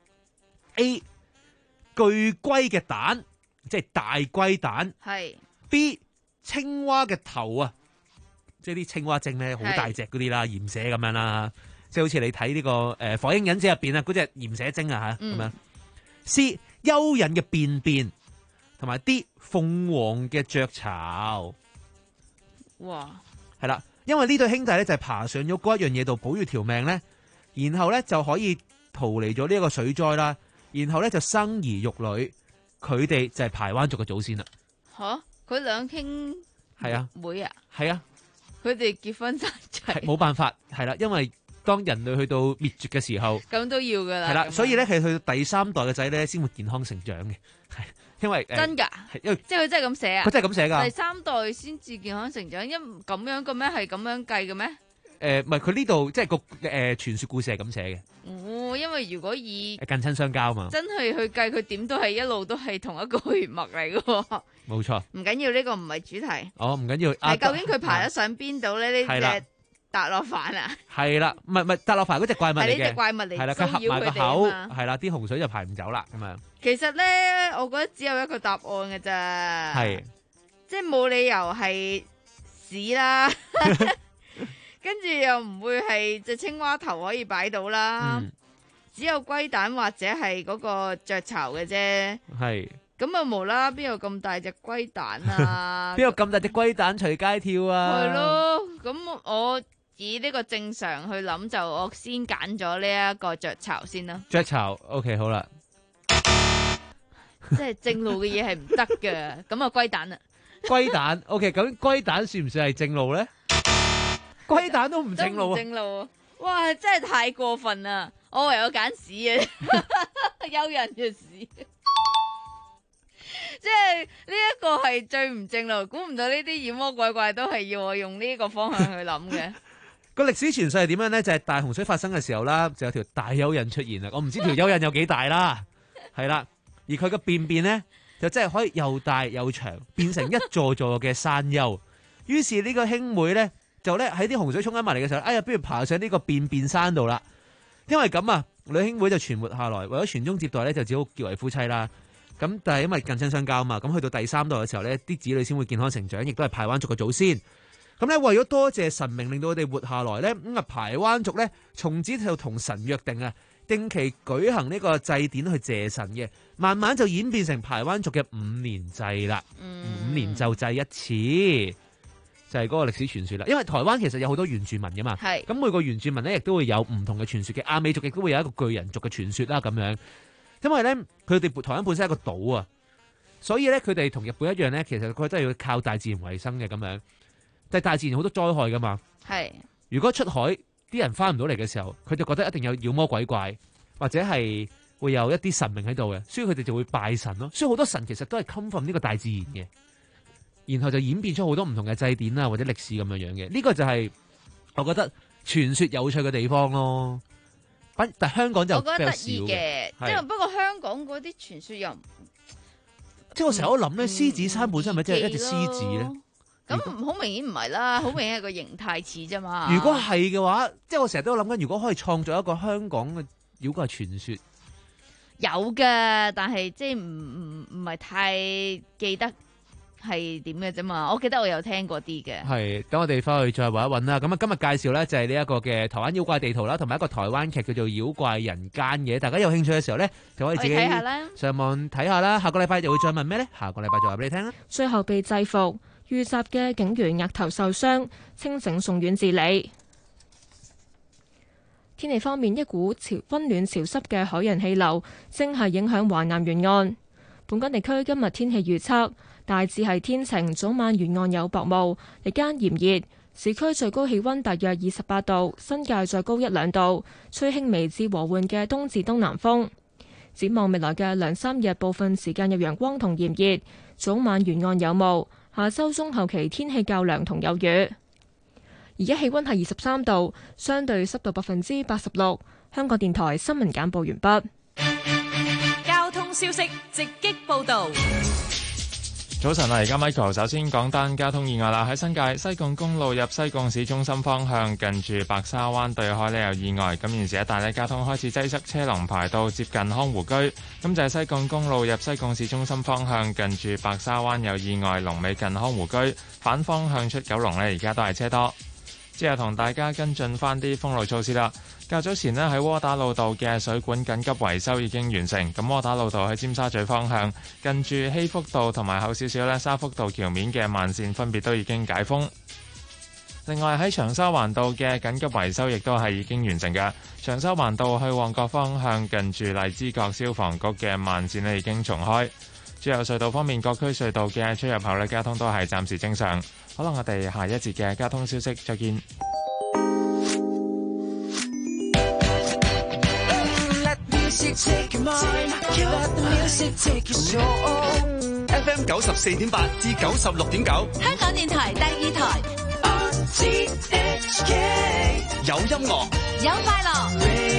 ？A 巨龜嘅蛋，即係大龜蛋。係 B 青蛙嘅頭啊，即係啲青蛙精咧，好大隻嗰啲啦，鹽蛇咁樣啦，即係好似你睇呢、這個誒、呃《火影忍者》入邊啊，嗰隻鹽蛇精啊吓咁樣。C 蚯蚓嘅便便，同埋 D 鳳凰嘅雀巢。哇，係啦。因為呢對兄弟咧就係爬上咗嗰一樣嘢度保住條命咧，然後咧就可以逃離咗呢一個水災啦，然後咧就生兒育女，佢哋就係排灣族嘅祖先啦。 吓，佢兩兄係啊妹啊， 係啊， 佢哋結婚生仔， 冇辦法係啦，因為當人類去到滅絕嘅時候， 咁都要噶啦。 係啦，所以咧係去到第三代嘅仔咧先會健康成長嘅。係。因為真噶， 因為即係佢真係咁寫啊！ 佢真係咁寫噶。 第三代先至健康成長，因咁樣嘅咩？係咁樣計嘅咩？誒、 呃，唔係佢呢度即係個誒傳說故事係咁寫嘅。 哦，因為如果以近親相交嘛， 真係去計佢點都係一路都係同一個血脈嚟嘅。 冇錯。 唔緊要，呢、這個唔係主題。 哦，唔緊要。 係究竟佢爬得上邊度咧？呢隻達洛凡啊？ 係啦，唔係唔係達洛凡嗰隻怪物嚟嘅。係呢隻怪物嚟。係啦， 佢合埋個口，係啦，啲洪水就排唔走啦，咁樣。 其實咧，我覺得只有一個答案嘅咋，係即係冇理由係屎啦，跟住又唔會係隻青蛙頭可以擺到啦，嗯、只有龜蛋或者係嗰個雀巢嘅啫。係咁啊，無啦啦邊有咁大隻龜蛋啊？邊有咁大隻龜蛋隨街跳啊？係咯，咁我以呢個正常去諗，就我先揀咗呢一個雀巢先啦。雀巢 ，OK， 好啦。即係正路嘅嘢係唔得嘅，咁啊龜蛋啊，龜蛋 ，OK，咁龜蛋算唔算係正路咧？龜蛋都唔正路啊！正路，哇，真係太過分啦！我唯有揀屎啊，蚯蚓嘅屎，即係呢一個係最唔正路。估唔到呢啲妖魔鬼怪都係要我用呢個方向去諗嘅。個歷史傳說係點樣咧？就係、是、大洪水發生嘅時候啦，就有條大蚯蚓出現啦。我唔知條蚯蚓有幾大啦，係啦。而佢個便便咧，就真係可以又大又長，變成一座座嘅山丘。於是呢個兄妹咧，就咧喺啲洪水衝緊埋嚟嘅時候，哎呀，不如爬上呢個便便山度啦。因為咁啊，兩兄妹就存活下來，為咗傳宗接代咧，就只好結為夫妻啦。咁但係因為近親相交啊嘛，咁去到第三代嘅時候咧，啲子女先會健康成長，亦都係排灣族嘅祖先。咁咧為咗多謝神明，令到佢哋活下來咧，咁啊排灣族咧，從此就同神約定啊，定期舉行呢個祭典去謝神嘅，慢慢就演變成排灣族嘅五年祭啦。嗯、五年就祭一次，就係、是、嗰個歷史傳說啦。因為台灣其實有好多原住民噶嘛，係咁每個原住民咧亦都會有唔同嘅傳說嘅。阿美族亦都會有一個巨人族嘅傳說啦，咁樣。因為咧佢哋台灣本身係一個島啊，所以咧佢哋同日本一樣咧，其實佢真係要靠大自然為生嘅咁樣。但係大自然好多災害噶嘛，係如果出海。啲人翻唔到嚟嘅時候，佢就覺得一定有妖魔鬼怪，或者係會有一啲神明喺度嘅，所以佢哋就會拜神咯。所以好多神其實都係 come from 呢個大自然嘅，然後就演變出好多唔同嘅祭典啊，或者歷史咁樣樣嘅。呢、這個就係我覺得傳說有趣嘅地方咯。 但但香港就我比較少覺得得意嘅， 係因為不過香港嗰啲傳說又唔即係我成日都諗咧，獅子山本身係咪真係一隻獅子咧？ 咁好明顯唔係啦，好明顯係個形態似啫嘛。 如果係嘅話，即係我成日都諗緊，如果可以創造一個香港嘅妖怪傳說， 有嘅，但係即係唔唔唔係太記得係點嘅啫嘛。我記得我有聽過啲嘅。 係等我哋翻去再揾一揾啦。咁啊，今日介紹咧就係呢一個嘅台灣妖怪地圖啦，同埋一個台灣劇叫做《妖怪人間》嘅。大家有興趣嘅時候咧，就可以自己睇下啦， 上網睇下啦。下個禮拜就會再問咩咧？下個禮拜再話俾你聽啦。 最後被制服，遇襲嘅警員額頭受傷，清醒送院治理。天氣方面，一股潮溫暖潮濕嘅海洋氣流正係影響華南沿岸。本港地區今日天氣預測大致係天晴，早晚沿岸有薄霧，日間炎熱，市區最高氣溫大約二十八度，新界再高一兩度，吹輕微至和緩嘅東至東南風。展望未來嘅兩三日，部分時間有陽光同炎熱，早晚沿岸有霧。下周中後期天氣較涼同有雨。而家氣溫係二十三度，相對濕度百分之八十六。香港電台新聞簡報完畢。 交通消息直擊報道。 早晨啊，而家 Michael 首先講單交通意外啦，喺新界西貢公路入西貢市中心方向，近住白沙灣對開呢有意外，咁現時一帶呢交通開始擠塞，車龍排到接近康湖居。咁就係西貢公路入西貢市中心方向，近住白沙灣有意外，龍尾近康湖居，反方向出九龍呢而家都係車多。之後同大家跟進翻啲封路措施啦。較早前呢，喺窩打老道嘅水管緊急維修已經完成，咁窩打老道喺尖沙咀方向，近住希福道同埋後少少呢沙福道橋面嘅慢線分別都已經解封。另外喺長沙灣道嘅緊急維修亦都係已經完成嘅，長沙灣道去旺角方向近住荔枝角消防局嘅慢線呢已經重開。最後隧道方面，各區隧道嘅出入口呢交通都係暫時正常。可能我哋下一節嘅交通消息再見。 F M 九十四點八至九十六點九， 香港電台第二台。 有音樂， 有快樂。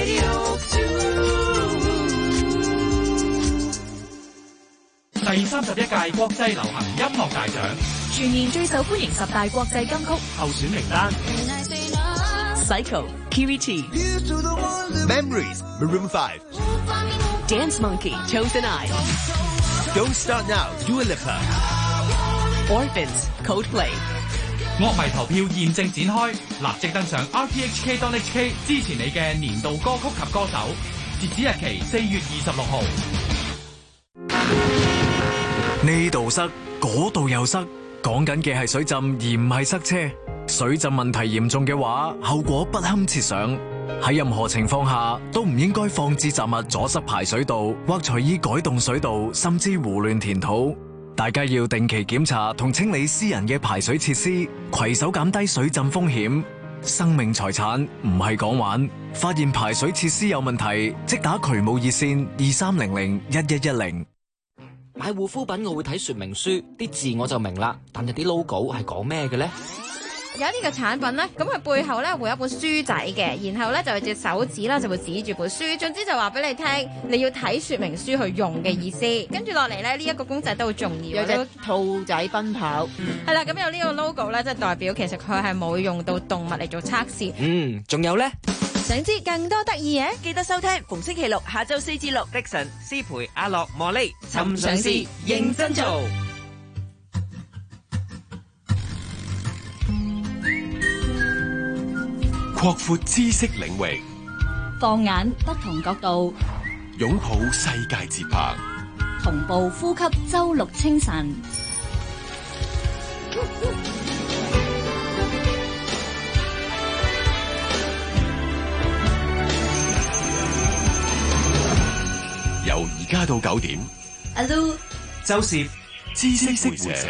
第三十一屆國際流行音樂大獎全年最受歡迎十大國際金曲候選名單 ：Psycho、Kiwi T、 Memories、Maroon Five、 Dance Monkey、Chosen I、 Don't Start Now、Dua Lipa、 Orphans、Coldplay。 樂迷投票現正展開，立即登上 R T H K dot H K 支持你嘅年度歌曲及歌手。截止日期四月二十六號。 呢度塞，嗰度又塞，講緊嘅係水浸而唔係塞車。水浸問題嚴重嘅話，後果不堪設想。喺任何情況下都唔應該放置雜物阻塞排水道，或隨意改動水道，甚至胡亂填土。大家要定期檢查同清理私人嘅排水設施，攜手減低水浸風險。生命財產唔係講玩，發現排水設施有問題，即打渠務熱線二三零零一一一零。 買護膚品我會睇說明書，啲字我就明啦，但係啲 logo 係講咩嘅呢？ 有呢個產品咧，咁佢背後咧會有一本書仔嘅，然後咧就有隻手指啦，就會指住本書，總之就話俾你聽，你要睇說明書去用嘅意思。跟住落嚟咧，呢一個公仔都好重要， 有隻兔仔奔跑， 係啦，咁有呢個 logo 咧，即係代表其實佢係冇用到動物嚟做測試。 嗯，仲有呢？ 想知更多得意嘢， 記得收聽逢星期六下晝四至六，Dixon、思培、阿樂、莫莉，尋常事認真做。 擴闊知識領域， 放眼不同角度， 擁抱世界節拍， 同步呼吸周六清晨。 由而家到九點， 阿 Lu、 周攝知識會社。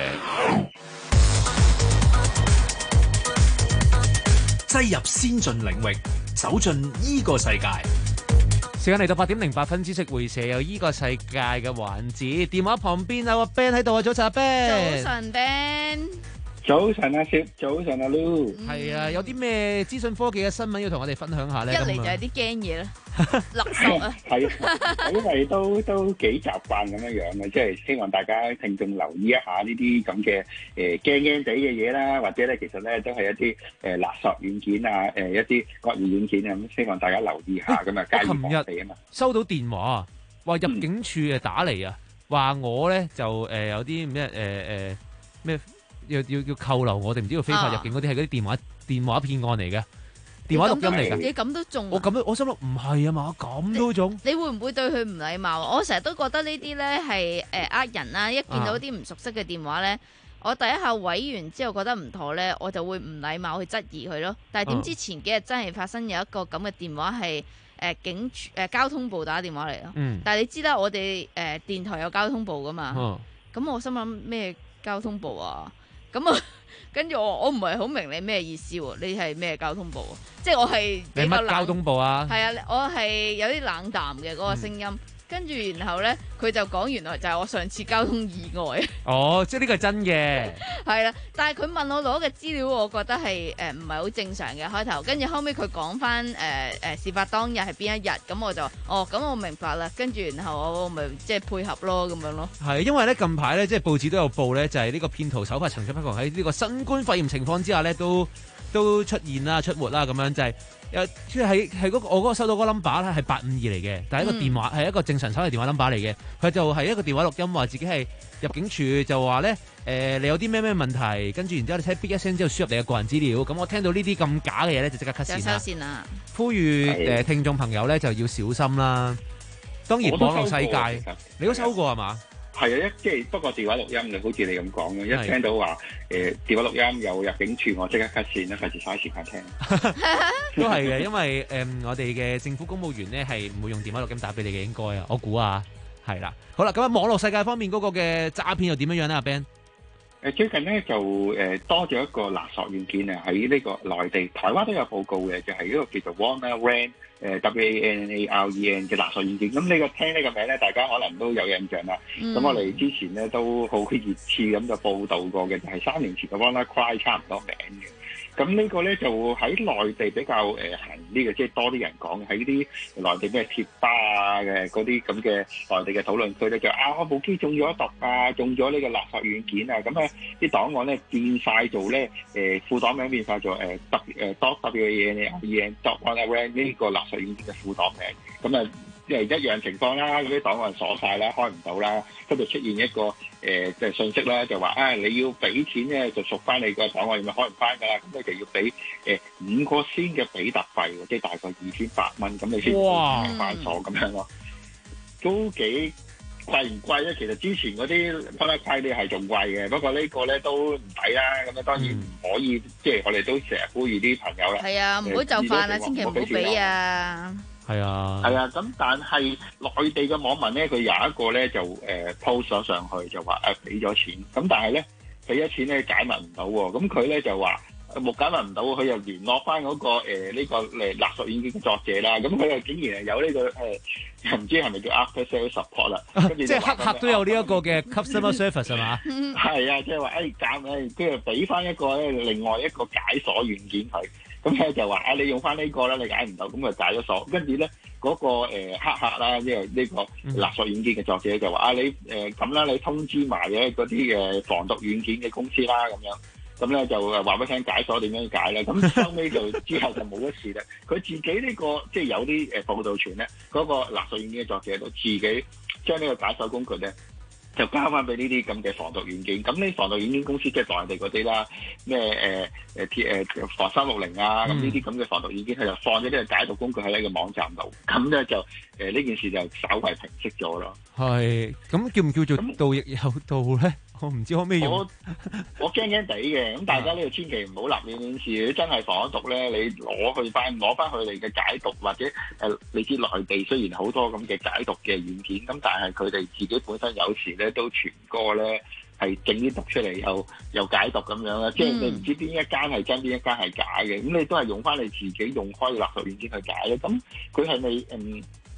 擠入先進領域，走進依個世界。 時間嚟到八點零八分，知識會社有依個世界嘅環節。電話旁邊有阿 Ben 喺度啊，早晨阿 Ben。 早晨 Ben。 早晨啊，薛，早晨啊，Lu。 係啊，有啲咩資訊科技嘅新聞要同我哋分享下咧？ 一嚟就係啲驚嘢啦，勒索啊！ 係，因為都都幾習慣咁樣樣嘅，即係希望大家聽眾留意一下呢啲咁嘅誒驚驚地嘅嘢啦，或者咧其實咧都係一啲誒勒索軟件啊，誒一啲惡意軟件啊，咁希望大家留意下咁啊，介意防備啊嘛。 收到電話話入境處誒打嚟啊，話我咧就誒有啲咩誒誒咩？要要要扣留我哋，唔知道非法入境嗰啲係嗰啲電話電話騙案嚟嘅，電話錄音嚟嘅。 你咁都中？ 我咁都我心諗唔係啊嘛，咁都中。 你會唔會對佢唔禮貌？我成日都覺得呢啲咧係誒呃人啦，一見到啲唔熟悉嘅電話咧，我第一下毀完之後覺得唔妥咧，我就會唔禮貌去質疑佢咯。但係點知前幾日真係發生有一個咁嘅電話係誒警誒、呃、交通部打電話嚟咯。嗯、但係你知啦，我哋誒、呃、電台有交通部噶嘛？咁、嗯、我心諗咩交通部啊？咁啊，跟住我我唔係好明你咩意思喎？你係咩交通部啊？即係我係你乜交通部啊？係啊，我係有啲冷淡嘅嗰、那個聲音。嗯跟住然後咧，佢就講原來就係我上次交通意外。 哦，即係呢個係真嘅。係啦，但係佢問我攞嘅資料，我覺得係誒唔係好正常嘅開頭。跟住後尾佢講翻誒誒事發當日係邊一日，咁我就哦咁我明白啦。跟住然後我咪即係配合咯咁樣咯。係因為咧近排咧即係報紙都有報咧，就係、是、呢個騙徒手法層出不窮，喺呢個新冠肺炎情況之下咧都都出現啦出沒啦咁樣就係、是。誒，即係喺係嗰個我嗰個收到嗰個 number 咧係八五二嚟嘅，但係一個電話係、嗯、一個正常手提電話 number 嚟嘅，佢就係一個電話錄音話自己係入境處就話咧誒你有啲咩咩問題，跟住然之後你睇 B 一聲之後輸入你嘅個人資料，咁我聽到呢啲咁假嘅嘢咧就即刻 cut 線啦。收線啦！呼籲誒、呃、聽眾朋友咧就要小心啦。當然網絡世界你都收過係嘛？ 係啊，一即係不過電話錄音嘅，好似你咁講嘅，一聽到話誒、呃、電話錄音有入境處，我即刻 cut 線啦，費事嘥時間聽。 都係嘅，因為誒、嗯、我哋嘅政府公務員咧係唔會用電話錄音打俾你嘅，應該啊，我估啊，係啦。好啦，咁啊網絡世界方面嗰個嘅詐騙又點樣樣咧？阿 Ben？ 誒最近咧就誒、呃、多咗一個勒索軟件啊，喺呢個內地、台灣都有報告嘅，就係、是、一個叫做 WannaRan 誒 W A N A R E N 嘅勒索軟件。咁呢個聽呢個名咧，大家可能都有印象啦。咁、嗯、我哋之前咧都好熱刺咁就報導過嘅，就係、是、三年前嘅 WannaCry 差唔多名嘅。咁呢個咧就喺內地比較誒行呢個，即係多啲人講喺啲內地咩貼吧啊嘅嗰啲咁嘅內地嘅討論區咧，就啊我部機中咗毒啊，中咗呢個勒索軟件啊，咁啊啲檔案咧變晒做咧誒副檔名變晒做誒 W 誒 dot W A N A R E N dot WannaRan 呢個勒索軟件嘅副檔名，咁啊即係一樣情況啦，嗰啲檔案鎖晒啦，開唔到啦，跟住出現一個誒即係信息啦，就話啊你要俾錢咧就贖翻你個檔案，咪開唔翻㗎啦，咁你就要俾誒五個先嘅比特幣，即係大概二千八蚊，咁你先開翻鎖咁樣咯，都幾貴唔貴咧？其實之前嗰啲 WannaCry 啲係仲貴嘅，不過呢個咧都唔抵啦。咁啊當然唔可以，嗯、即係我哋都成日呼籲啲朋友啦。係啊，唔好就範啦，千祈唔好俾啊。係啊，係啊。咁但係內地嘅網民咧，佢有一個咧就誒、呃、post 咗上去，就話誒俾咗錢。咁但係咧俾咗錢咧解密唔到喎。咁佢咧就話。冇解密唔到，佢又聯絡翻嗰、那個呢、呃這個誒勒索軟件嘅作者啦。咁佢又竟然係有呢、這個誒，又、呃、唔知係咪叫 After Sales Support 啦。即係黑客都有呢一個嘅 Customer Service 係嘛？係啊，即係話誒減誒，跟住俾翻一個咧，另外一個解鎖軟件佢。咁咧就話啊，你用翻呢個啦，你解唔到，咁佢解咗鎖。跟住咧嗰個、呃、黑客啦，即係呢個勒索軟件嘅作者就話啊，你誒咁啦，你通知埋嘅嗰啲嘅防毒軟件嘅公司啦，咁樣。咁咧就誒話俾聽解鎖點樣解咧，咁後尾就之後就冇乜事啦。佢自己呢、這個即係有啲誒報道傳咧，嗰、那個勒索軟件嘅作者都自己將呢個解鎖工具咧，就交翻俾呢啲咁嘅防毒軟件。咁呢防毒軟件公司即係內地嗰啲啦，咩誒誒 T 誒防三六零啊，咁呢啲咁嘅防毒軟件，佢就放咗呢個解毒工具喺呢個網站度。咁咧就誒呢、呃、件事就稍為平息咗咯。係，咁叫唔叫做盜亦有道咧？我唔知可唔可以用。我我驚驚地嘅，咁大家呢個千祈唔好立亂亂試。你真係防咗毒咧，你攞去翻攞翻佢哋嘅解毒，或者誒、呃，你知內地雖然好多咁嘅解毒嘅軟件，咁但係佢哋自己本身有時咧都傳過咧係整啲毒出嚟，又又解毒咁樣啦。即係你唔知邊一間係真，邊一間係假嘅，咁你都係用翻你自己用開嘅勒索軟件去解咧。咁佢係咪嗯？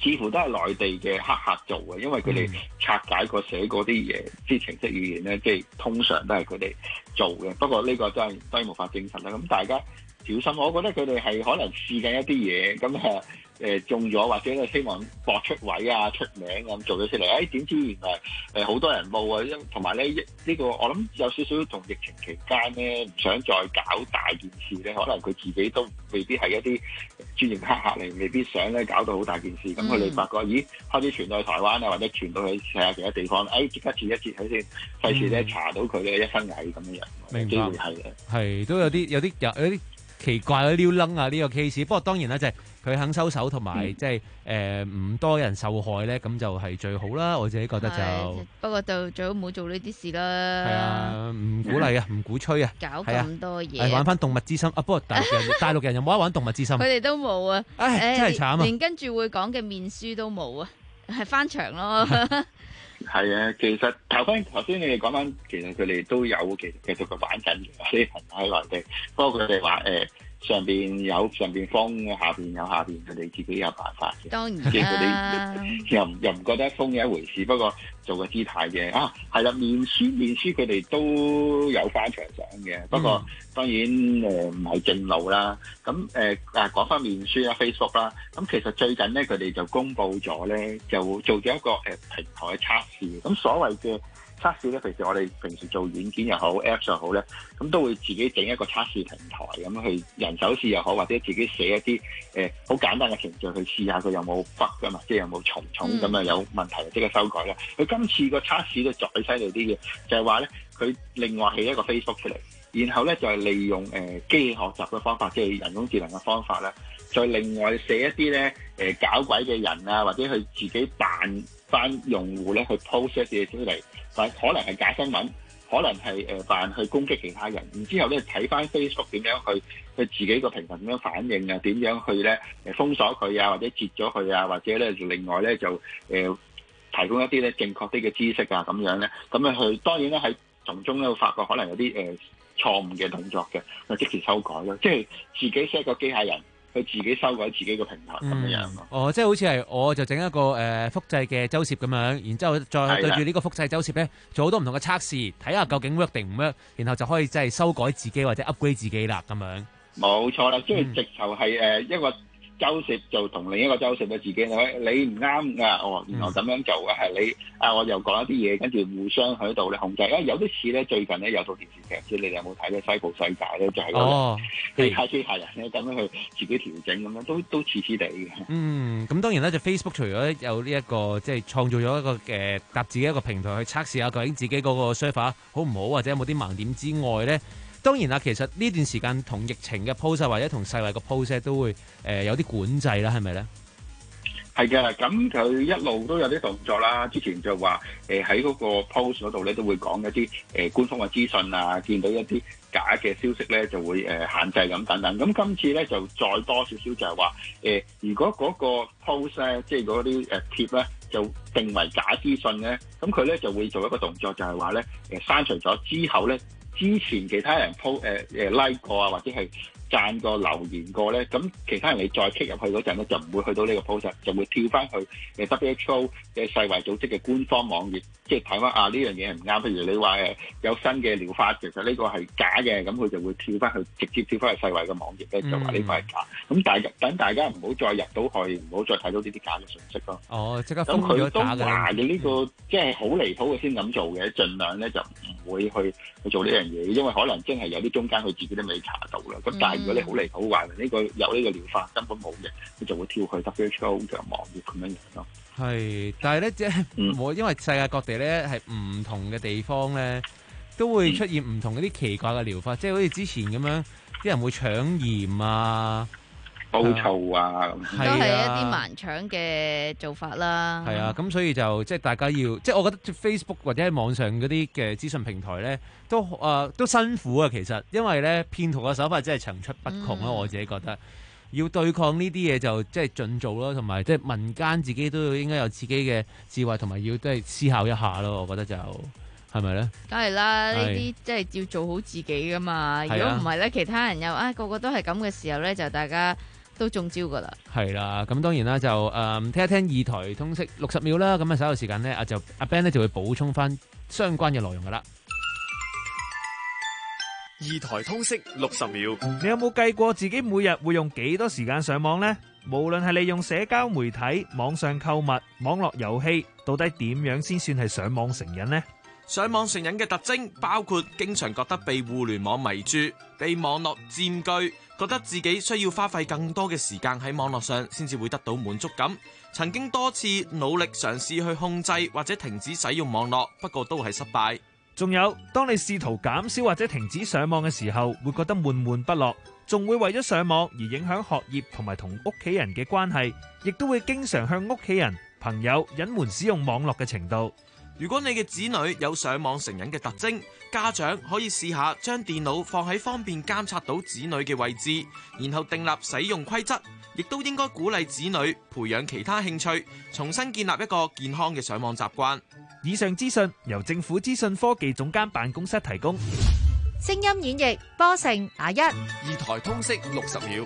似乎都係內地嘅黑客做嘅，因為佢哋拆解過寫嗰啲嘢，即係程式語言咧，即係通常都係佢哋做嘅。不過呢個真係當然無法證實啦。咁大家小心，我覺得佢哋係可能試緊一啲嘢，咁啊誒中咗，或者咧希望搏出位啊、出名咁做咗出嚟。誒點知原來誒好多人報啊，因同埋咧呢個我諗有少少同疫情期間咧唔想再搞大件事咧，可能佢自己都未必係一啲專業黑客嚟，未必想咧搞到好大件事。咁佢哋發覺咦開始傳到去台灣啊，或者傳到去世界其他地方，誒即刻截一截佢先，費事咧查到佢咧一身蟻咁樣樣。 明白， 機會係嘅， 係都有啲有啲有有啲奇怪嘅撩楞啊呢個 case。不過當然啦，就係佢肯收手同埋即係誒唔多人受害咧，咁就係最好啦。我自己覺得就不過就最好唔好做呢啲事啦。 係啊，唔鼓勵啊，唔鼓吹啊， 搞咁多嘢， 係玩翻動物之心啊！不過大陸人大陸人有冇得玩動物之心？ 佢哋都冇啊！ 唉，真係慘啊！ 連跟住會講嘅面書都冇啊，係翻牆咯。 係啊，其實頭先頭先你哋講翻，其實佢哋都有其實繼續嘅玩緊嘅啲朋友喺內地，不過佢哋話誒上邊有上邊封，下邊有下邊，佢哋自己有辦法嘅。 當然即係佢哋又又唔覺得封嘅一回事，不過做個姿態嘅啊，係啦，面書面書佢哋都有翻牆上嘅，不過、嗯、當然誒唔係正路啦。咁誒啊講翻面書啦 Facebook 啦，咁其實最近咧佢哋就公布咗咧，就做咗一個誒、呃、平台嘅測試。咁所謂嘅測試咧，平時我哋平時做軟件又好 Apps 又好咧，咁都會自己整一個測試平台咁去人手試又好，或者自己寫一啲誒好簡單嘅程序去試下佢有冇 bug 噶嘛，即係有冇蟲蟲咁啊有問題就即刻修改啦。佢今次個測試都再犀利啲嘅，就係話咧佢另外起一個 Facebook 出嚟，然後咧就係、是、利用誒、呃、機器學習嘅方法，即係人工智能嘅方法咧，再另外寫一啲咧誒搞鬼嘅人啊，或者佢自己扮翻用戶咧去 post 一啲嘢出嚟，但可能係假新聞，可能係誒扮去攻擊其他人，然之後咧睇翻 Facebook 點樣去佢自己個平台點樣反應啊，點樣去咧誒封鎖佢啊，或者截咗佢啊，或者咧另外咧就誒、呃、提供一啲咧正確啲嘅知識啊咁樣咧，咁樣去當然咧喺從中咧會發覺可能有啲誒、呃、錯誤嘅動作嘅，就即時修改咯，即係自己 set 個機械人。佢自己修改自己個平台咁樣樣咯。 哦，即係好似係我就整一個誒、呃、複製嘅周攝咁樣，然之後再對住呢個複製周攝咧，做好多唔同嘅測試，睇下究竟 work 定唔 work，然後就可以即係修改自己或者 upgrade 自己啦咁樣。 冇錯啦，即係直頭係誒一個周攝就同另一個周攝嘅自己，你唔啱㗎，哦，原來咁樣做嘅係你啊，我又講一啲嘢，跟住互相喺度咧控制。啊，有啲似咧，最近咧有套電視劇，即係你哋有冇睇咧《西部世界》咧，就係嗰個機械機械人咧咁樣去自己調整咁樣，都都似似地嘅。 嗯，咁當然咧，就 Facebook 除咗有呢、這、一個即係創造咗一個嘅搭、呃、自己一個平台去測試下究竟自己嗰個 server 好唔好，或者有冇啲盲點之外咧。當然啦，其實呢段時間同疫情嘅 post 或者同世衛嘅 post 都會誒、呃、有啲管制啦，係咪咧？ 係嘅，咁佢一路都有啲動作啦。之前就話誒喺嗰個 post 嗰度咧都會講一啲誒、呃、官方嘅資訊啊，見到一啲假嘅消息咧就會誒、呃、限制咁等等。咁今次咧就再多少少就係話誒，如果嗰個 post 咧即係嗰啲誒貼咧就定為假資訊咧，咁佢咧就會做一個動作，就係話咧誒刪除咗之後咧。之前其他人 po 誒誒 like 過啊，或者係讚過留言過咧，咁其他人你再 click 入去嗰陣咧，就唔會去到呢個 post，就會跳翻去誒 W H O 嘅世衛組織嘅官方網頁，即係睇翻啊呢樣嘢係唔啱。譬如你話誒有新嘅療法，其實呢個係假嘅，咁佢就會跳翻去直接跳翻去世衛嘅網頁咧，就話呢個係假。咁大等大家唔好再入到去，唔好再睇到呢啲假嘅信息咯。 哦，即刻封咗假嘅。咁佢都話嘅呢個即係好離譜嘅先咁做嘅，盡量咧就唔會去去做呢樣嘢，因為可能真係有啲中間佢自己都未查到啦。咁但係如果你好離譜話呢個有呢個療法根本冇嘅，佢就會跳去 W H O 嘅網頁咁樣樣咯。 係，但係咧即係我因為世界各地咧係唔同嘅地方咧，都會出現唔同嗰啲奇怪嘅療法，嗯、即係好似之前咁樣，啲人會搶鹽啊。 煲醋啊， 都係一啲盲腸嘅做法啦。 係啊，咁所以就即係大家要，即係我覺得 Facebook 或者喺網上嗰啲嘅資訊平台咧，都誒、呃、都辛苦啊。其實因為咧騙徒嘅手法真係層出不窮啦、嗯。我自己覺得要對抗呢啲嘢就即係盡做咯，同埋即係民間自己都要應該有自己嘅智慧，同埋要都係思考一下咯。我覺得就係咪咧？ 梗係啦，呢啲即係要做好自己噶嘛。如果唔係咧，其他人又啊個個都係咁嘅時候咧，就大家。 都中招噶啦。 係啦，咁當然啦，就誒、嗯、聽一聽二台通識六十秒啦。咁啊稍後時間呢，阿就阿 Ben 呢就會補充翻相關嘅內容噶啦。 二台通識六十秒， 你有冇計過自己每日會用幾多時間上網呢？無論係利用社交媒體、網上購物、網絡遊戲，到底點樣先算係上網成癮呢？ 上網成癮嘅特徵包括經常覺得被互聯網迷住、被網絡佔據，覺得自己需要花費更多嘅時間喺網絡上先至會得到滿足感。曾經多次努力嘗試去控制或者停止使用網絡，不過都係失敗。 仲有，當你試圖減少或者停止上網嘅時候，會覺得悶悶不樂，仲會為咗上網而影響學業同埋同屋企人嘅關係，亦都會經常向屋企人、朋友隱瞞使用網絡嘅程度。 如果你嘅子女有上網成癮嘅特徵，家長可以試下將電腦放喺方便監察到子女嘅位置，然後訂立使用規則，亦都應該鼓勵子女培養其他興趣，重新建立一個健康嘅上網習慣。 以上資訊由政府資訊科技總監辦公室提供。 聲音演繹波成雅一， 二台通識六十秒。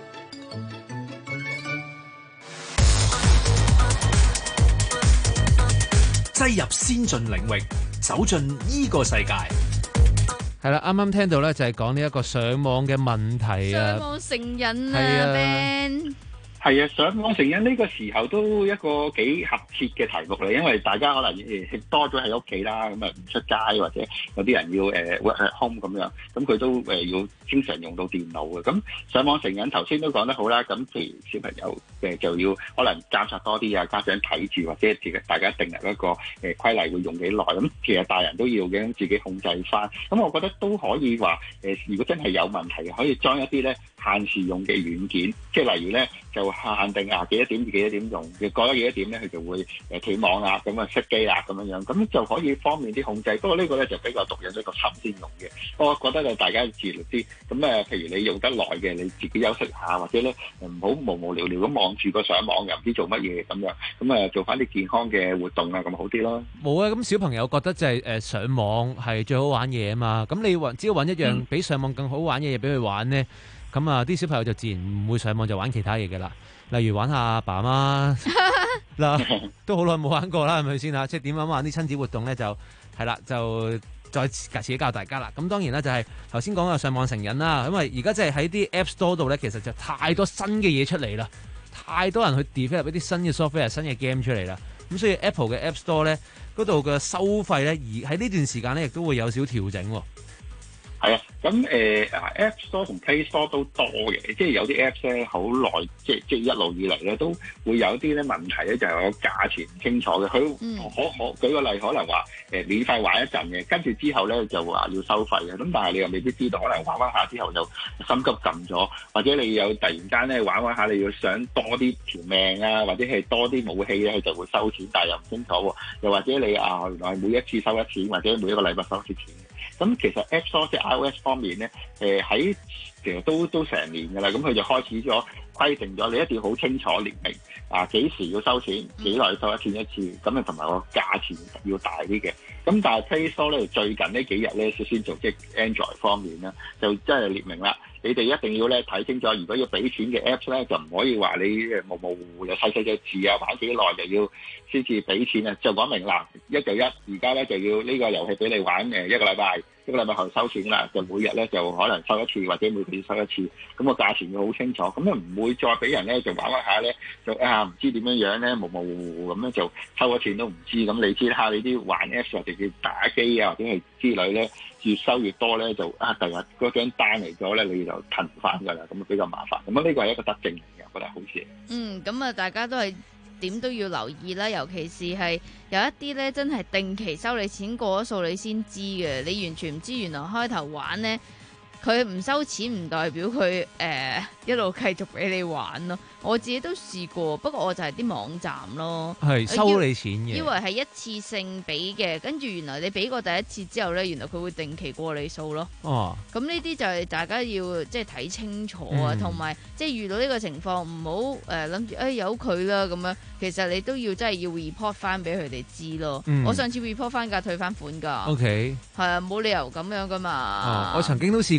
擠入先進領域，走進呢個世界。 係啦，啱啱聽到咧就係講呢一個上網嘅問題啊， 上網成癮啊係啊 Ben。 係啊，上網成癮呢個時候都一個幾合切嘅題目嚟，因為大家可能誒多咗喺屋企啦，咁啊唔出街或者有啲人要誒 work at home 咁樣，咁佢都誒要經常用到電腦嘅。咁上網成癮頭先都講得好啦，咁譬如小朋友誒就要可能監察多啲啊，家長睇住或者自己大家定立一個誒規例會用幾耐，咁其實大人都要嘅，自己控制翻。咁我覺得都可以話誒，如果真係有問題，可以裝一啲咧限時用嘅軟件，即係例如咧就限定啊幾多點至幾多點用，嘅過咗幾多點咧佢就會誒斷網啊，咁啊熄機啦咁樣樣，咁就可以方便啲控制。不過呢個咧就比較獨有一個心先用嘅，我覺得就大家自律啲。咁誒，譬如你用得耐嘅，你自己休息下，或者咧唔好無無聊聊咁望住個上網又唔知做乜嘢咁樣，咁啊做翻啲健康嘅活動啊，咁好啲咯。 冇啊，咁小朋友覺得就係誒上網係最好玩嘢啊嘛，咁你揾只要揾一樣比上網更好玩嘅嘢俾佢玩咧。咁啊，啲小朋友就自然唔會上網，就玩其他嘢嘅啦。例如玩下阿爸阿媽嗱，都好耐冇玩過啦，係咪先啊？即係點樣玩啲親子活動咧？就係啦，就再自己教大家啦。咁當然啦，就係頭先講嘅上網成癮啦。因為而家即係喺啲 App Store 度咧，其實就太多新嘅嘢出嚟啦，太多人去 develop 一啲新嘅 software、新嘅 game 出嚟啦。咁所以 Apple 嘅 App Store 咧，嗰度嘅收費咧，而喺呢段時間咧，亦都會有少調整喎。 係啊，咁誒啊 App Store 同 Play Store 都多嘅，即係有啲 Apps 咧好耐，即係即係一路以嚟咧都會有啲咧問題咧，就係個價錢唔清楚嘅。佢可可舉個例，可能話誒免費玩一陣嘅，跟住之後咧就話要收費嘅。咁但係你又未必知道，可能玩玩下之後就心急撳咗，或者你有突然間咧玩玩下你要想多啲條命啊，或者係多啲武器咧，就會收錢，但係又唔清楚喎。又或者你啊原來每一次收一次，或者每一個禮拜收一次錢。咁其實 App Store 即係 iOS 方面咧，誒喺其實都都成年㗎啦，咁佢就開始咗規定咗，你一定要好清楚列明啊幾時要收錢，幾耐收一次一次，咁啊同埋個價錢要大啲嘅。咁但係 Play Store 咧最近呢幾日咧先先做，即係 Android 方面咧，就真係列明啦，你哋一定要咧睇清楚，如果要俾錢嘅 Apps 咧，就唔可以話你誒模模糊糊又細細隻字啊，玩幾耐就要先至俾錢啊，就講明啦，一就一，而家咧就要呢個遊戲俾你玩誒一個禮拜，一個禮拜後收錢啦，就每日咧就可能收一次，或者每個月收一次，咁個價錢要好清楚，咁啊唔會再俾人咧就玩玩下咧，就啊唔知點樣樣咧模模糊糊咁樣就收咗錢都唔知，咁你知啦，你啲玩 Apps 或者叫打機啊或者係之類咧，越收越多咧就啊第日嗰張單嚟咗咧，你就騰唔翻㗎啦，咁啊比較麻煩，咁啊呢個係一個德政嚟嘅，我覺得好事。 嗯，咁啊大家都係點都要留意啦，尤其是係有一啲咧真係定期收你錢，過咗數你先知嘅，你完全唔知原來開頭玩咧。佢唔收錢唔代表佢誒、呃、一路繼續俾你玩咯，我自己都試過，不過我就係啲網站咯， 係收你錢嘅， 以為係一次性俾嘅，跟住原來你俾過第一次之後咧，原來佢會定期過你數咯。哦，咁呢啲就係大家要即係睇清楚啊，同埋即係遇到呢個情況唔好誒諗住誒由佢啦咁樣，其實你都要真係要 report 翻俾佢哋知咯。嗯、我上次 report 翻㗎，退翻款㗎。O K，係啊，冇理由咁樣㗎嘛。 哦，我曾經都試過。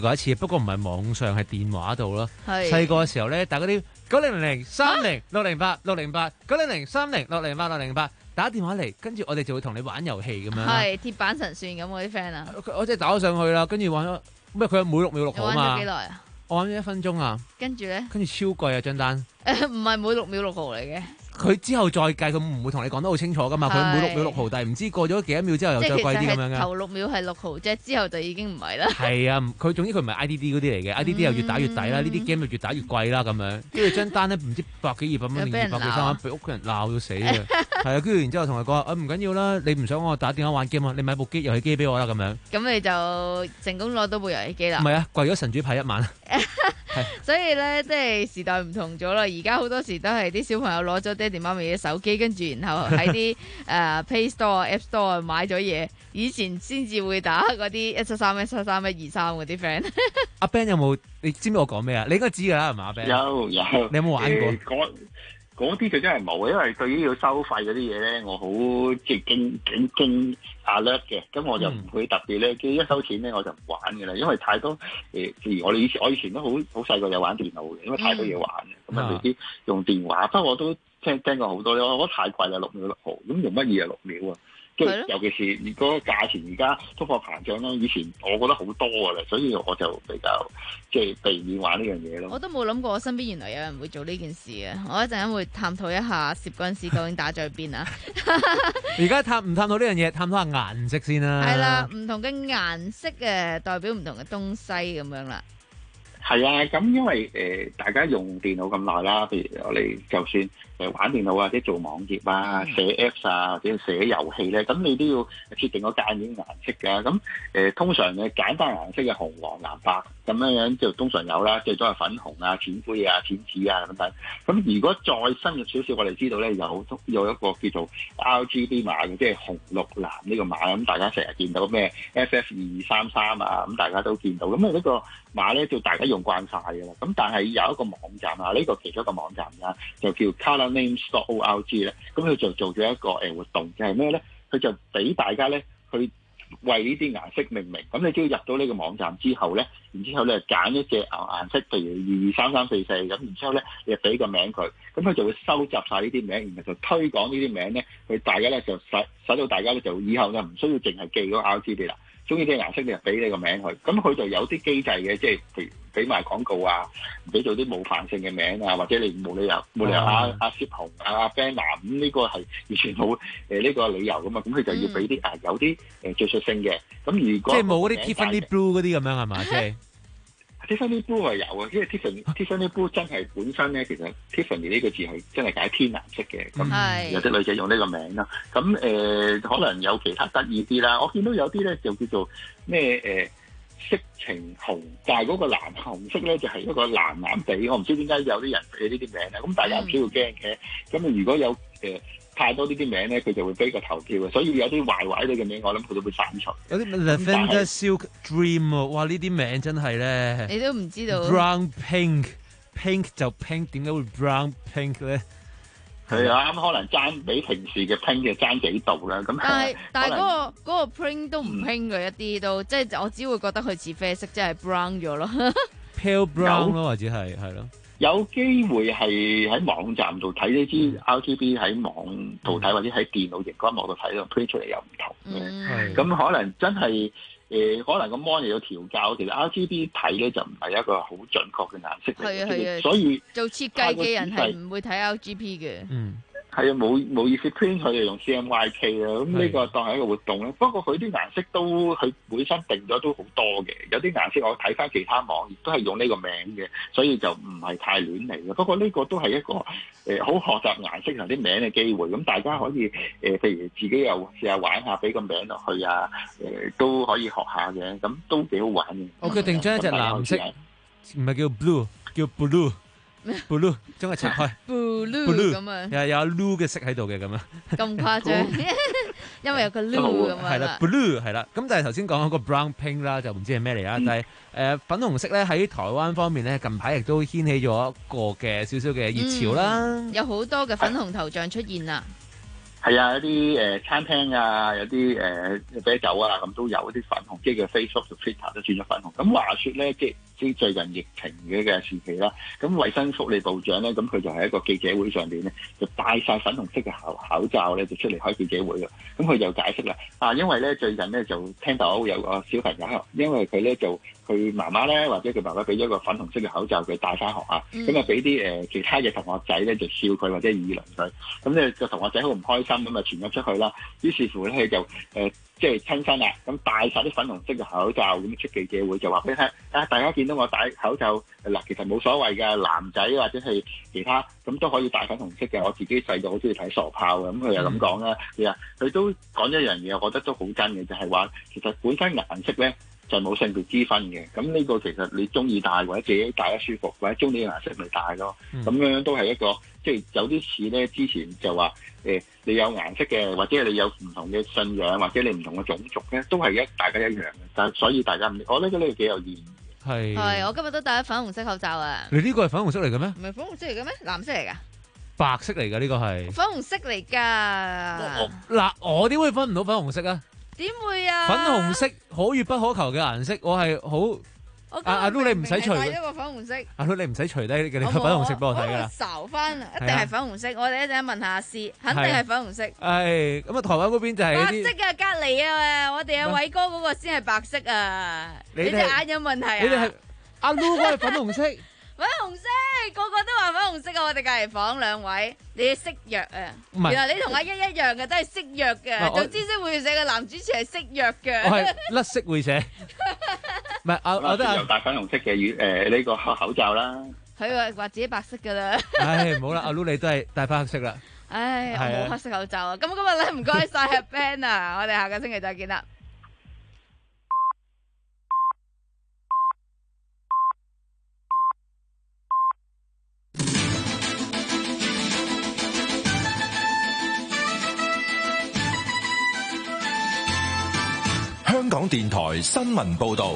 過一次，不過唔係網上，係電話度咯。 係細個嘅時候咧，打嗰啲九零零三零六零八六零八九零零三零六零八六零八打電話嚟，跟住我哋就會同你玩遊戲咁樣。 係鐵板神算咁，我啲 friend 啊。 我即係打咗上去啦，跟住玩咗咩？佢每六秒六號啊嘛。 玩咗幾耐啊？ 我玩咗一分鐘啊。 跟住咧？ 跟住超貴啊張單。 誒唔係每六秒六號嚟嘅。 佢之後再計，佢唔會同你講得好清楚噶嘛。佢每六秒六毫，但係唔知過咗幾多秒之後又再貴啲咁樣嘅。 頭六秒係六毫啫，之後就已經唔係啦。 係啊，佢總之佢唔係 I D D 嗰啲嚟嘅，I D D 又越打越抵啦，呢啲 game 又越打越貴啦咁樣。跟住張單咧唔知百幾二百蚊定二百幾三蚊，俾屋企人鬧到死嘅。係啊，跟住然之後同佢講啊，唔緊要啦，你唔想我打電話玩 game 啊，你買部機遊戲機俾我啦咁樣。 咁你就成功攞到部遊戲機啦。 唔係啊，跪咗神主牌一晚。 所以咧，即係時代唔同咗啦。而家好多時都係啲小朋友攞咗爹哋媽咪嘅手機，跟住然後喺啲誒 Play Store、App Store 買咗嘢。以前先至會打嗰啲一七三、一七三、一二三嗰啲 friend。 阿 Ben 有冇？你知唔知我講咩啊？你應該知㗎啦，係嘛？阿 Ben 有有。 你有冇玩過？ 嗰啲就真係冇，因為對於要收費嗰啲嘢咧，我好即係驚驚驚 alert 嘅，咁我就唔會特別咧，即係一收錢咧我就唔玩嘅啦，因為太多誒，譬如我哋以前我以前都好好細個有玩電腦嘅，因為太多嘢玩嘅，咁啊未必用電話，不過我都聽聽過好多，我覺得太貴啦，六秒六毫，咁用乜嘢啊六秒啊？即係尤其是如果價錢而家通貨膨脹啦，以前我覺得好多㗎啦，所以我就比較即係避免玩呢樣嘢咯。 我都冇諗過我身邊原來有人會做呢件事啊！我一陣間會探討一下攝嗰陣時究竟打咗去邊啊！ 而家探唔探討呢樣嘢？探討下顏色先啦。 係啦，唔同嘅顏色誒代表唔同嘅東西咁樣啦。 係啊，咁因為誒、呃、大家用電腦咁耐啦，譬如我哋就算誒玩電腦啊，或者做網頁啊、寫 Apps 啊，或者寫遊戲咧，咁你都要設定個界面顏色㗎。咁誒、呃、通常嘅簡單顏色嘅紅黃藍白咁樣樣就通常有啦，最多係粉紅啊、淺灰啊、淺紫啊咁等。咁如果再深入少少，我哋知道咧有有一個叫做 R G B 碼嘅，即係紅綠藍呢個碼。咁大家成日見到咩 F F 二二三三啊，咁大家都見到。咁啊呢個碼咧就大家用慣晒㗎啦。咁但係有一個網站啊，呢、這個其中一個網站啊，就叫 Color Names dot org 咧。咁佢就做咗一個誒活動，就係咩咧？佢就俾大家咧去為呢啲顏色命名。咁你只要入到呢個網站之後咧，然之後咧揀一隻顏色，譬如二二三三四四咁，然之後咧你就俾個名佢，咁佢就會收集晒呢啲名，然後就推廣呢啲名咧，佢大家咧就使使到大家咧就以後就唔需要淨係記嗰個 R G B 啦。中意啲顏色你就俾你個名佢，咁佢就有啲機制嘅，即係譬如俾埋廣告啊，俾做啲冒犯性嘅名啊，或者你冇理由冇理由阿阿薛紅啊、阿 Ben 南咁呢個係完全冇誒呢個理由噶嘛，咁佢就要俾啲啊有啲誒技術性嘅，咁如果即係冇嗰啲 Tiffany Blue 嗰啲咁樣係嘛？即係。 Tiffany Blue 係有啊，因為 Tiffany Tiffany Blue 真係本身咧，其實 Tiffany 呢個字係真係解天藍色嘅，咁、嗯、有啲女仔用呢個名啦。咁誒、呃、可能有其他得意啲啦。我見到有啲咧就叫做咩誒、呃、色情紅，但係嗰個藍紅色咧就係、是、一個藍藍地。我唔知點解有啲人俾呢啲名啊。咁大家唔需要驚嘅。咁、嗯、如果有誒。呃太多呢啲名咧，佢就會俾個投票嘅，所以有啲壞壞啲嘅名，我諗佢都會刪除。 有啲 Lavender Silk Dream 喎，哇！呢啲名真係咧， 你都唔知道。 Brown Pink Pink 就 Pink， 點解會 Brown Pink 咧？ 係啊，咁可能爭比平時嘅 Pink 嘅爭幾度啦。咁但係但係嗰個嗰個 Pink 都唔 Pink 嘅一啲都，即係我只會覺得佢似啡色，即係 brown 咗咯。 Pale brown 咯，或者係係咯。 有機會係喺網站度睇呢支 R G B 喺網度睇，或者喺電腦熒光幕度睇到 print 出嚟又唔同嘅。咁、嗯、可能真係誒、呃，可能個 mon 又要調校。其實 R G B 睇咧就唔係一個好準確嘅顏色嚟嘅，係啊，所以做設計嘅人係唔會睇 R G B 嘅。嗯。 係啊，冇冇意思 print 佢哋用 C M Y K 啊，咁呢個當係一個活動咧。不過佢啲顏色都佢本身定咗都好多嘅，有啲顏色我睇翻其他網頁都係用呢個名嘅，所以就唔係太亂嚟嘅。不過呢個都係一個誒好、呃、學習顏色同啲名嘅機會，咁大家可以誒、呃，譬如自己又試下玩下，俾個名落去啊，誒、呃、都可以學下嘅，咁都幾好玩嘅。 我決定將一隻藍色，唔係叫 blue， 叫 blue。blue 將佢拆開 blue 咁啊， 有有 blue 嘅色喺度嘅咁啊， 咁誇張，因為有個 blue 咁啊， 係啦 blue 係啦，咁但係頭先講嗰個 brown pink 啦，就唔知係咩嚟啦，但係誒粉紅色咧喺台灣方面咧，近排亦都掀起咗一個嘅少少嘅熱潮啦， 有好多嘅粉紅頭像出現啦。 係啊，有啲誒、呃、餐廳啊，有啲誒、呃、啤酒啊，咁都有啲粉紅，即係 Facebook 同 Twitter 都轉咗粉紅。咁話說咧，即係即係最近疫情嘅嘅時期啦，咁衞生福利部長咧，咁佢就喺一個記者會上邊咧，就戴晒粉紅色嘅口口罩咧，就出嚟開記者會嘅。咁佢就解釋啦，啊，因為咧最近咧就聽到有個小朋友，因為佢咧就佢媽媽咧或者佢爸爸俾咗個粉紅色嘅口罩佢戴翻學啊，咁啊俾啲誒其他嘅同學仔咧就笑佢或者議論佢，咁咧個同學仔好唔開心咁啊傳咗出去啦。於是乎咧佢就誒、呃、即係親身啊，咁戴晒啲粉紅色嘅口罩咁出記者會就話俾你聽啊，大家見到我戴口罩嗱，其實冇所謂嘅，男仔或者係其他咁都可以戴粉紅色嘅。我自己細個好中意睇傻炮嘅，咁佢又咁講啦。其實佢都講咗一樣嘢，我覺得都好真嘅，就係、是、話其實本身顏色咧就冇性別之分嘅。咁呢個其實你中意戴或者自己戴得舒服，或者中意嘅顏色咪戴咯。咁、嗯、樣都係一個即係有啲似咧，之前就話誒、呃、你有顏色嘅，或者你有唔同嘅信仰，或者你唔同嘅種族咧，都係一大家一樣嘅。但所以大家唔，我覺得呢個幾有意義。 係係，我今日都戴咗粉紅色口罩啊！ 你呢個係粉紅色嚟嘅咩？ 唔係粉紅色嚟嘅咩？藍色嚟噶？ 白色嚟㗎呢個係。 粉紅色嚟㗎。 嗱，我點會分唔到粉紅色啊？ 點會啊？ 粉紅色可遇不可求嘅顏色，我係好。阿阿 Lu 你唔使除。 戴咗個粉紅色。 阿 Lu 你唔使除低你個粉紅色俾我睇㗎啦。 睄翻，一定係粉紅色。我哋一陣問下阿師，肯定係粉紅色。 係咁啊！台灣嗰邊就係白色啊，隔離啊，我哋阿偉哥嗰個先係白色啊！你隻眼有問題啊？ 你哋係阿 Lu 嗰係粉紅色。 粉紅色，個個都話粉紅色啊！我哋隔離房兩位，你係色弱啊！原來你同阿一一樣嘅，都係色弱嘅。做知識會社嘅男主持係色弱嘅。 我係甩色會社。唔係，我我都又戴粉紅色嘅語誒呢個口罩啦。 佢話話自己白色㗎啦。 唉，唔好啦，阿 Lu 你都係戴翻黑色啦。 唉，我冇黑色口罩啊！咁今日咧唔該晒阿 Ben 啊，我哋下個星期再見啦。 香港電台新聞報道。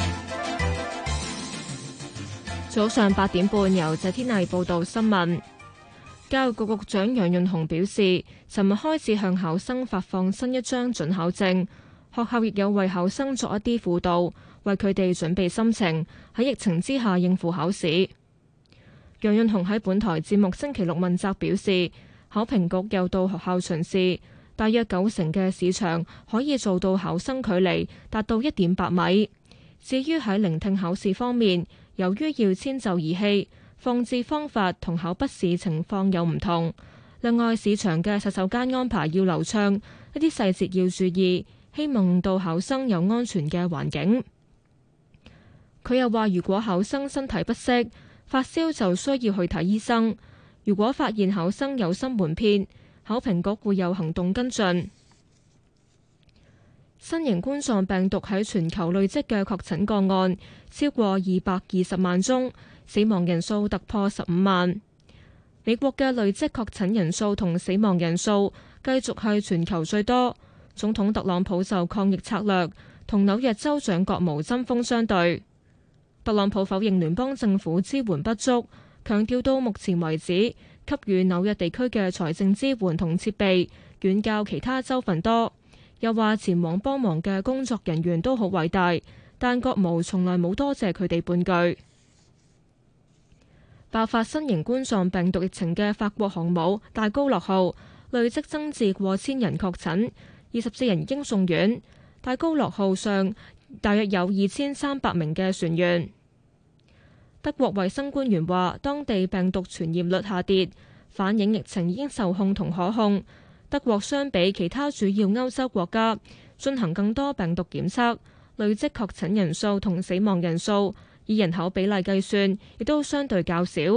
早上八點半，由謝天麗報道新聞。教育局局長楊潤雄表示，尋日開始向考生發放新一張准考證，學校亦有為考生作一啲輔導，為佢哋準備心情，喺疫情之下應付考試。楊潤雄喺本台節目星期六問責表示，考評局又到學校巡視，大約九成嘅試場可以做到考生距離達到一點八米。至於喺聆聽考試方面，由於要遷就儀器，放置方法同考筆試情況有唔同。另外，試場嘅洗手間安排要流暢，一啲細節要注意，希望令到考生有安全嘅環境。佢又話，如果考生身體不適、發燒，就需要去睇醫生。如果發現考生有心瞞騙，考評局會有行動跟進。新型冠狀病毒喺全球累積嘅確診個案超過二百二十萬宗，死亡人數突破十五萬。美國嘅累積確診人數同死亡人數繼續係全球最多。總統特朗普就抗疫策略同紐約州長葛謨針鋒相對。特朗普否認聯邦政府支援不足，強調到目前為止給予紐約地區嘅財政支援同設備遠較其他州份多。又話前往幫忙嘅工作人員都好偉大，但葛謨從來冇多謝佢哋半句。爆發新型冠狀病毒疫情嘅法國航母戴高樂號累積增至過千人確診，二十四人已經送院。戴高樂號上大約有二千三百名嘅船員。德國衛生官員話，當地病毒傳染率下跌，反映疫情已經受控同可控。德國相比其他主要歐洲國家進行更多病毒檢測，累積確診人數同死亡人數以人口比例計算，亦都相對較少。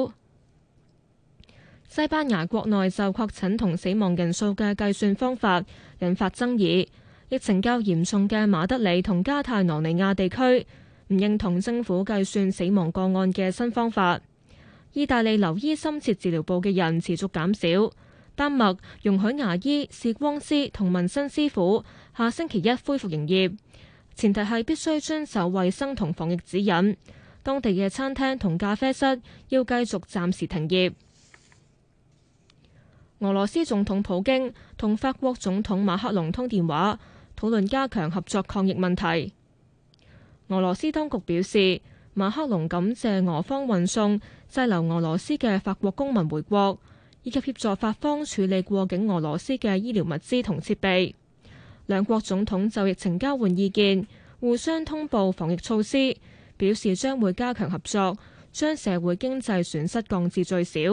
西班牙國內就確診同死亡人數嘅計算方法引發爭議，疫情較嚴重嘅馬德里同加泰羅尼亞地區唔認同政府計算死亡個案嘅新方法。意大利留醫深切治療部嘅人持續減少。丹麥容許牙醫、視光師同紋身師傅下星期一恢復營業，前提係必須遵守衛生同防疫指引。當地嘅餐廳同咖啡室要繼續暫時停業。 俄羅斯總統普京同法國總統馬克龍通電話，討論加強合作抗疫問題。俄羅斯當局表示，馬克龍感謝俄方運送滯留俄羅斯嘅法國公民回國，以及協助法方處理過境俄羅斯嘅醫療物資同設備。兩國總統就疫情交換意見，互相通報防疫措施，表示將會加強合作，將社會經濟損失降至最少。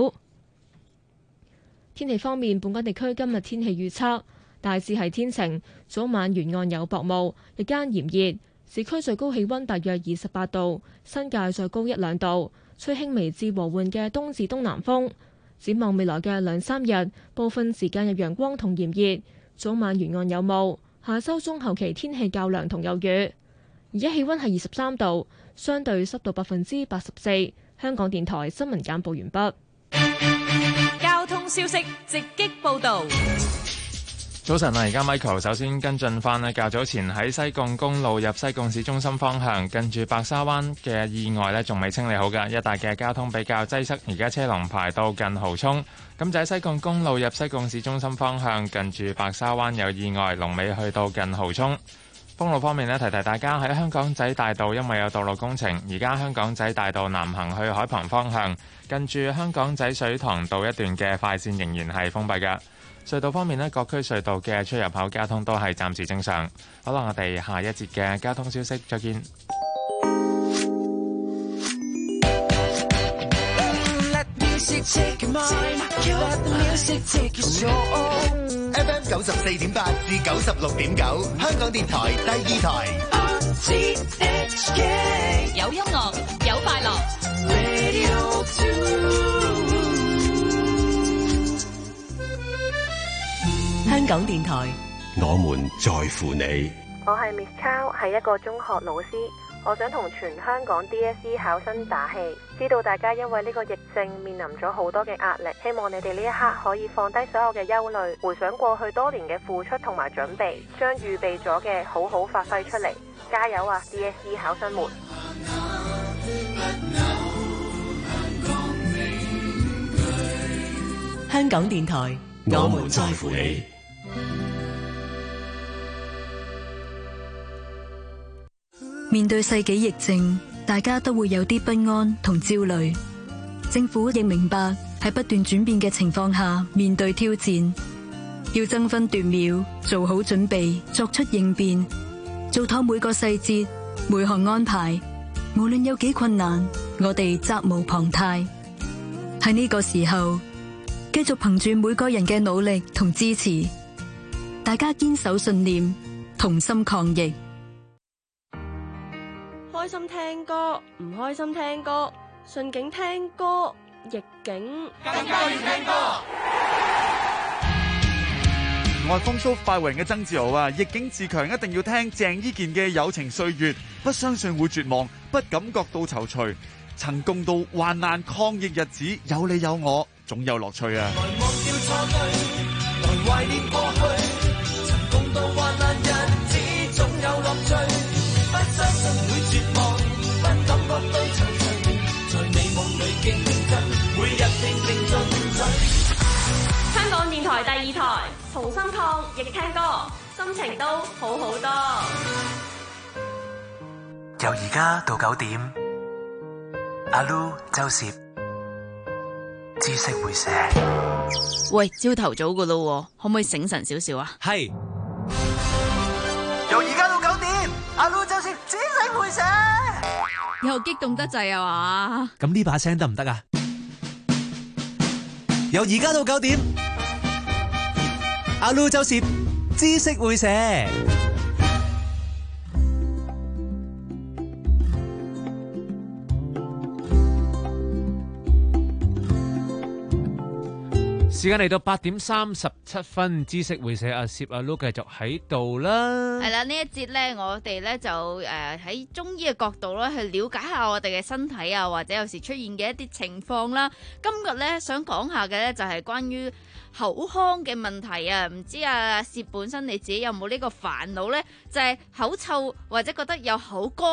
天氣方面，本港地區今日天氣預測大致係天晴，早晚沿岸有薄霧，日間炎熱，市區最高氣溫大約二十八度，新界再高一兩度，吹輕微至和緩嘅東至東南風。展望未來嘅兩三日，部分時間有陽光同炎熱，早晚沿岸有霧。下周中後期天氣較涼同有雨。而家氣溫係二十三度，相對濕度百分之八十四。香港電台新聞簡報完畢。 交通消息直擊報道。 早晨啊，而家 Michael 首先跟進翻咧，較早前喺西貢公路入西貢市中心方向，近住白沙灣嘅意外咧，仲未清理好㗎，一帶嘅交通比較擠塞，而家車龍排到近蠔涌。咁就喺西貢公路入西貢市中心方向，近住白沙灣有意外，龍尾去到近蠔涌。封路方面咧，提提大家喺香港仔大道，因為有道路工程，而家香港仔大道南行去海旁方向，近住香港仔水塘道一段嘅快線仍然係封閉㗎。隧道方面咧，各區隧道嘅出入口交通都係暫時正常。好啦，我哋下一節嘅交通消息再見。 F M 九十四點八至九十六點九，香港電台第二台。 有音樂，有快樂。 香港電台， 我們在乎你。 我係 Miss Chow， 係一個中學老師。我想同全香港 D S E 考生打氣，知道大家因為呢個疫症面臨咗好多嘅壓力，希望你哋呢一刻可以放低所有嘅憂慮，回想過去多年嘅付出同埋準備，將預備咗嘅好好發揮出嚟，加油啊 D S E 考生們！ 香港電台，我們在乎你。 面對世紀疫症，大家都會有啲不安同焦慮。政府亦明白喺不斷轉變嘅情況下面對挑戰，要爭分奪秒做好準備，作出應變，做妥每個細節每項安排。無論有幾困難，我哋責無旁貸。喺呢個時候，繼續憑住每個人嘅努力同支持，大家堅守信念，同心抗疫。 開心聽歌，唔開心聽歌，順境聽歌，逆境更加要聽歌。 我係風騷快活人嘅曾志豪啊！逆境自強一定要聽鄭伊健嘅《友情歲月》，不相信會絕望，不感覺到躊躇，曾共度患難抗疫日子，有你有我，總有樂趣啊！ 來忘掉錯對，來懷念過去，曾共度患難日子，總有樂趣。不相信會絕望，不感覺到躊躇，在美夢裏競爭，每日拼命進取。 香港電台第二台，同心抗疫聽歌，心情都好好多。 由而家到九點，阿 Lu 周攝知識會寫。 喂，朝頭早噶咯，可唔可以醒神少少啊？ 係。由而家到九點，阿 Lu 周攝知識會寫。 又激動得滯啊嘛？ 咁呢把聲得唔得啊？由而家到九點，阿 Lu 周攝知識會寫。 時間嚟到八點三十七分，知識會寫阿攝阿 Lu 繼續喺度啦。 係啦，呢一節咧，我哋咧就誒喺中醫嘅角度咧去了解下我哋嘅身體啊，或者有時出現嘅一啲情況啦。今日咧想講下嘅咧就係關於口腔嘅問題啊。唔知阿攝本身你自己有冇呢個煩惱咧？就係口臭或者覺得有口乾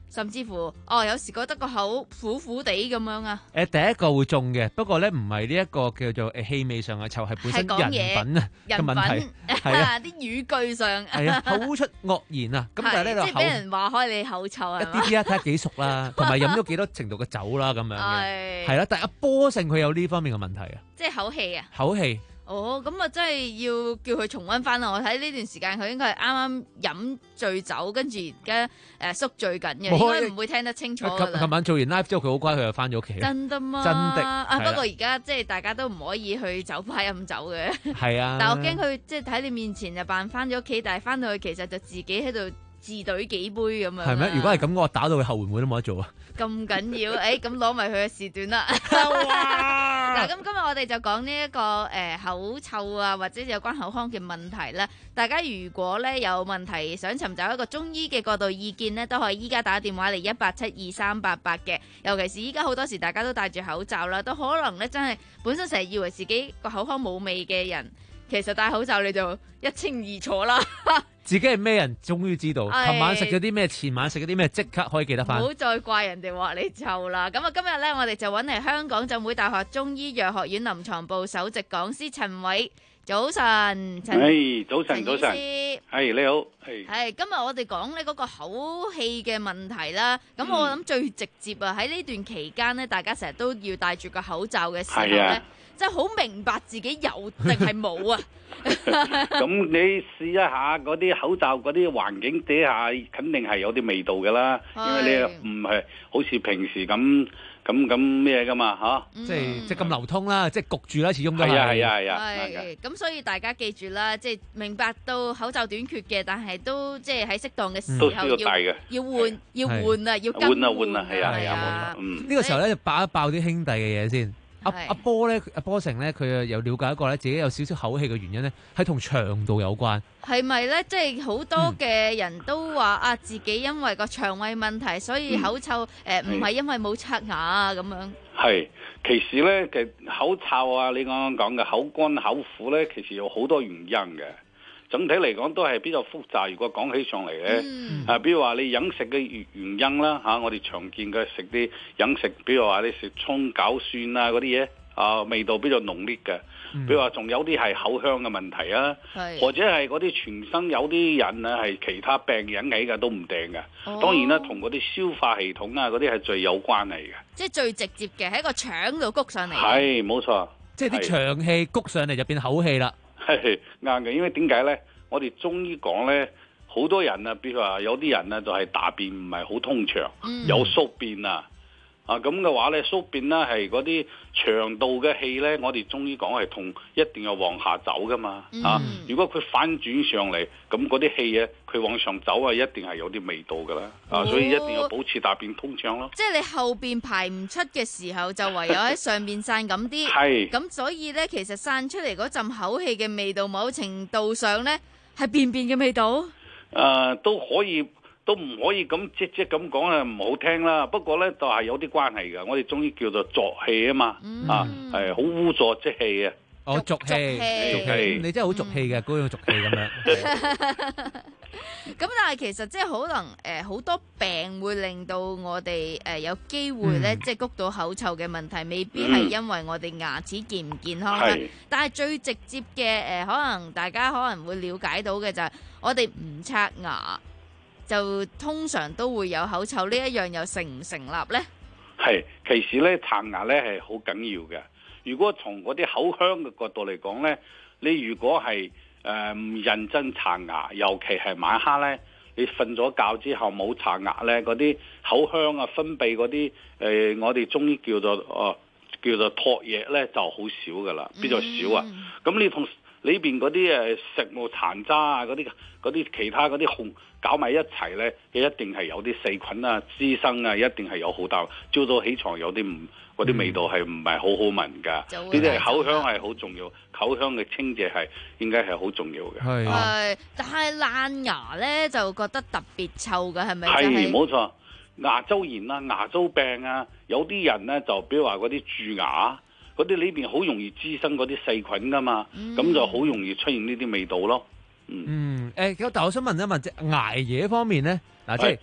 甚至乎哦，有時覺得個口苦苦地咁樣啊？ 誒，第一個會中嘅，不過咧唔係呢一個叫做誒氣味上嘅臭，係本身人品啊嘅問題，係啊， 啲語句上係啊，口出惡言啊，咁但係咧就即係俾人話開你口臭啊， 一啲啲啊，睇下幾熟啦，同埋飲咗幾多程度嘅酒啦，咁樣嘅，係啦，但係阿波勝佢有呢方面嘅問題啊， 即係口氣啊， 口氣。 哦，咁啊，真係要叫佢重溫翻啦！我睇呢段時間佢應該係啱啱飲醉酒，跟住而家誒宿醉緊嘅，應該唔會聽得清楚㗎啦。 琴晚做完 live 之後，佢好乖，佢又翻咗屋企。 真的嗎？ 真的啊！不過而家即係大家都唔可以去酒吧飲酒嘅。 係啊。 但我驚佢即係喺你面前就扮翻咗屋企，但係翻到去其實就自己喺度自隊幾杯咁樣。 係咩？如果係咁，我打到佢後援會都冇得做啊！ 咁緊要，誒咁攞埋佢嘅時段啦。嗱，咁今日我哋就講呢一個誒、呃、口臭啊，或者有關口腔嘅問題啦。大家如果咧有問題想尋找一個中醫嘅角度意見呢，都可以依家打電話嚟一八七二三八八嘅。尤其是依家好多時大家都戴住口罩啦，都可能咧真係本身成日以為自己個口腔冇味嘅人，其實戴口罩你就一清二楚啦。 自己係咩人，終於知道。琴晚食咗啲咩，前晚食咗啲咩，即刻可以記得翻。 唔好再怪人哋話你臭啦。咁啊，今日咧我哋就揾嚟香港浸會大學中醫藥學院臨床部首席講師陳偉。早晨，陳。 係早晨，早晨。係你好，係。 係今日我哋講咧嗰個口氣嘅問題啦。咁我諗最直接啊，喺呢段期間咧，大家成日都要戴住個口罩嘅時候咧，即係好明白自己有定係冇啊。 咁你試一下嗰啲口罩嗰啲環境底下，肯定係有啲味道噶啦，因為你唔係好似平時咁咁咁咩噶嘛，吓、 嗯， 即係即係咁流通啦，即係焗住啦，始終都係。 係啊係啊係啊。 係咁，所以大家記住啦，即係明白到口罩短缺嘅，但係都即係喺適當嘅時候要要換要換啊，要更換啊換啊，係啊係啊，冇錯。嗯， 呢個時候咧就爆一爆啲兄弟嘅嘢先。阿阿波咧，阿波成咧，佢又了解一個咧，自己有少少口氣嘅原因咧，係同腸道有關。 係咪咧？即係好多嘅人都話啊，自己因為個腸胃問題，所以口臭。誒、嗯，唔、呃、係因為冇刷牙啊咁樣。 係，其實咧嘅口臭啊，你剛剛講嘅口乾口苦咧，其實有好多原因嘅。整體嚟講都係比較複雜。如果講起上嚟咧，嗯、啊，比如話你飲食嘅原原因啦，嚇、啊，我哋常見嘅食啲飲食，比如話你食葱搞蒜啊嗰啲嘢，啊，味道比較濃烈嘅。嗯、比如話仲有啲係口香嘅問題啊，或者係嗰啲全身有啲人啊係其他病引起嘅都唔定嘅。哦、當然啦，同嗰啲消化系統啊嗰啲係最有關係嘅。 即係最直接嘅喺個腸度谷上嚟。 係，冇錯。 即係啲腸氣谷上嚟就變口氣啦。係啱嘅，因為點解咧？我哋中醫講咧，好多人啊，比如話有啲人啊，就係大便唔係好通暢，嗯、有宿便啊，啊咁嘅話咧，宿便咧係嗰啲腸道嘅氣咧，我哋中醫講係同一定要往下走噶嘛，嗯、啊，如果佢反轉上嚟，咁嗰啲氣咧，佢往上走啊，一定係有啲味道噶啦，哦、啊，所以一定要保持大便通暢咯。 即係你後邊排唔出嘅時候，就唯有喺上邊散咁啲， 係， 咁所以咧，其實散出嚟嗰陣口氣嘅味道，某程度上咧。係便便嘅味道？誒、 呃，都可以，都唔可以咁即即咁講啊，唔好聽啦。不過咧，就係、是、有啲關係嘅。我哋中醫叫做濁氣啊嘛，嗯、啊，係好污濁之氣啊。 哦，濁氣，濁氣，你真係好濁氣嘅，嗰種濁氣咁樣。 咁但係其實即係可能誒好、呃、多病會令到我哋誒、呃、有機會咧，嗯、即係谷到口臭嘅問題，未必係因為我哋牙齒健唔健康啦。嗯、但係最直接嘅誒、呃，可能大家可能會了解到嘅就係我哋唔刷牙，就通常都會有口臭。呢一樣又成唔成立咧？係， 其實咧刷牙咧係好緊要嘅。如果從嗰啲口香嘅角度嚟講咧，你如果係誒唔認真刷牙，尤其係晚黑咧，你瞓咗覺之後冇刷牙咧，嗰啲口香啊分泌嗰啲誒，我哋中醫叫做哦、呃、叫做唾液咧就好少噶啦，比較少啊。咁、嗯、你同裏邊嗰啲誒食物殘渣啊，嗰啲嗰啲其他嗰啲紅搞埋一齊咧，佢一定係有啲細菌啊滋生啊，一定係有好大。朝早起床有啲唔嗰啲味道係唔係好好聞噶？呢啲係口香係好重要，口香嘅清潔係應該係好重要嘅。係、 啊，但係爛牙咧就覺得特別臭嘅，係咪？ 係冇錯，牙周炎啊、牙周病啊，有啲人咧就比如話嗰啲蛀牙，嗰啲裏邊好容易滋生嗰啲細菌噶嘛，咁、嗯、就好容易出現呢啲味道咯。嗯， 嗯，誒、欸，但我想問一問，即係捱夜方面咧，嗱，即係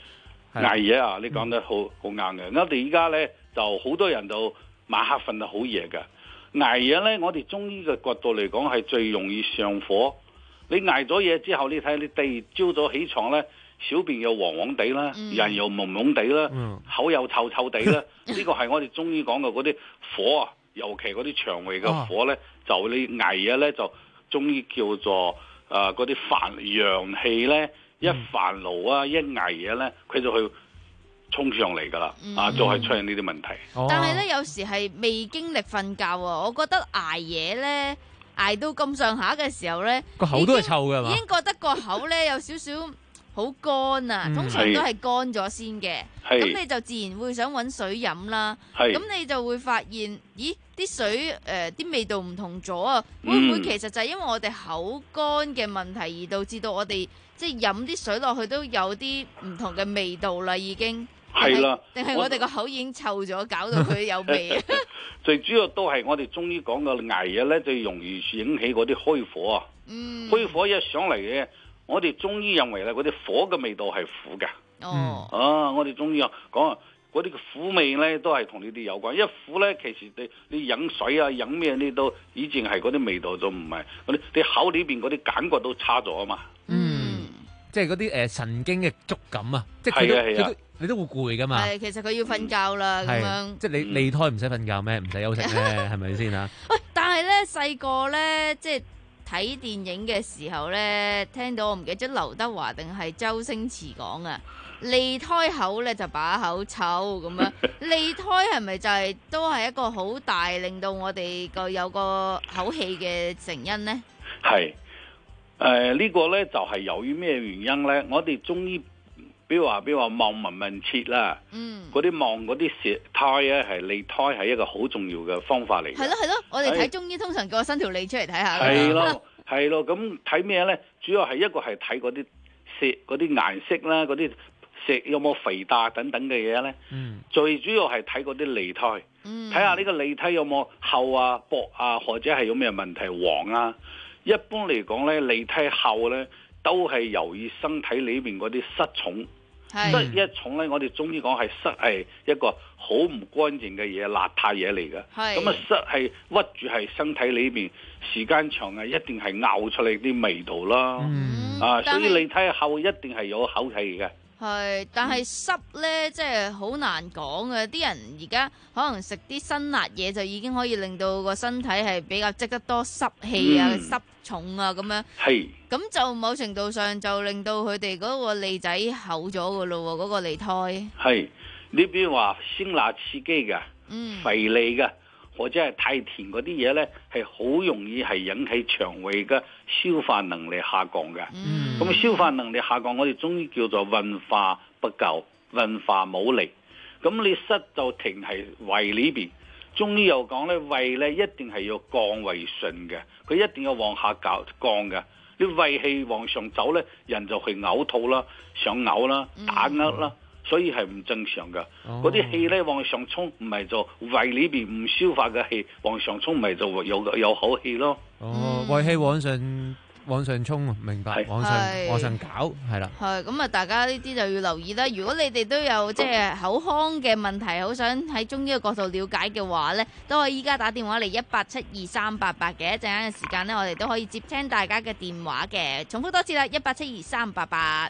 捱夜啊！你講得好好啱嘅。我哋而家咧就好多人就晚黑瞓得好夜嘅。捱夜咧，我哋中醫嘅角度嚟講係最容易上火。你捱咗夜之後，你睇你第二朝早起床咧，小便又黃黃地啦，嗯、人又朦朦地啦，嗯、口又臭臭地啦。呢個係我哋中醫講嘅嗰啲火啊，尤其嗰啲腸胃嘅火咧，啊、就你捱夜咧就中醫叫做誒嗰啲煩陽氣咧。一煩惱啊，一捱夜咧，佢就去衝上嚟噶啦，嗯、啊，就係出現呢啲問題。 但係咧，有時係未經歷瞓覺啊，我覺得捱夜咧，捱到咁上下嘅時候咧， 個口都係臭嘅嘛， 已經覺得個口咧有少少好乾啊，通常都係乾咗先嘅。咁你就自然會想揾水飲啦。咁你就會發現，咦，啲水誒啲、呃、味道唔同咗啊！會唔會其實就係因為我哋口乾嘅問題而導致到我哋？即係飲啲水落去都有啲唔同嘅味道啦，已經係啦。定係我哋個口已經臭咗，搞到佢有味啊！ 最主要都係我哋中醫講嘅捱夜咧，最容易引起嗰啲虛火啊。嗯，虛火一上嚟嘅，我哋中醫認為咧，嗰啲火嘅味道係苦嘅。哦，啊，我哋中醫啊講啊，嗰啲苦味咧都係同呢啲有關。一苦咧，其實你你飲水啊飲咩呢都以前係嗰啲味道就唔係嗰啲，你口裏邊嗰啲感覺都差咗啊嘛。 嗯。即係嗰啲誒神經嘅觸感啊，即係佢都佢都你都會攰噶嘛。 係，其實佢要瞓覺啦，咁樣。 即係你脷胎唔使瞓覺咩？唔使休息咩？係咪先啊？ 喂，但係咧細個咧，即係睇電影嘅時候咧，聽到我唔記得咗劉德華定係周星馳講啊，脷胎口咧就把口臭咁樣。脷胎係咪就係都係一個好大令到我哋個有個口氣嘅成因咧？ 係。誒、呃這個、呢個咧就係、是、由於咩原因咧？我哋中醫，比如話，比如話望聞問切啦，嗰啲望嗰啲舌苔咧，係脷苔係一個好重要嘅方法嚟。係咯係咯，我哋睇中醫通常叫我伸條脷出嚟睇下。 係咯係咯，咁睇咩咧？主要係一個係睇嗰啲舌嗰啲顏色啦，嗰啲舌有冇肥大等等嘅嘢咧。嗯。最主要係睇嗰啲脷苔，睇、嗯、下呢個脷苔有冇厚啊、薄啊，或者係有咩問題黃啊。一般嚟講咧，脷苔厚咧都係由於身體裏邊嗰啲濕重，濕一重咧，我哋中醫講係濕係一個好唔乾淨嘅嘢、邋遢嘢嚟嘅。咁啊濕係屈住係身體裏邊，時間長啊，一定係拗出嚟啲味道啦。嗯、啊，所以脷苔厚一定係有口氣嘅。 係，但係濕咧，即係好難講嘅。啲人而家可能食啲辛辣嘢，就已經可以令到個身體係比較積得多濕氣啊、嗯、濕重啊咁樣。係，咁就某程度上就令到佢哋嗰個脷仔厚咗噶咯，嗰、嗰個脷苔。係， 你比如話辛辣刺激嘅，嗯，肥膩嘅，或者係太甜嗰啲嘢咧，係好容易係引起腸胃嘅消化能力下降嘅。嗯。咁消化能力下降，我哋中醫叫做運化不夠，運化冇力。咁你濕就停喺胃裏邊。中醫又講咧，胃咧一定係要降為順嘅，佢一定要往下降降嘅。你胃氣往上走咧，人就去嘔吐啦、想嘔啦、打嗝啦，所以係唔正常嘅。嗰啲氣咧往上衝，唔係就胃裏邊唔消化嘅氣往上衝，唔係就有有口氣咯。 哦，胃氣往上。往上衝，明白？往上往上搞，係啦。 係咁啊！大家呢啲就要留意啦。如果你哋都有即係口腔嘅問題，好想喺中醫嘅角度了解嘅話咧，都可以依家打電話嚟一八七二三八八嘅。一陣間嘅時間咧，我哋都可以接聽大家嘅電話嘅。重複多次啦，一八七二三八八。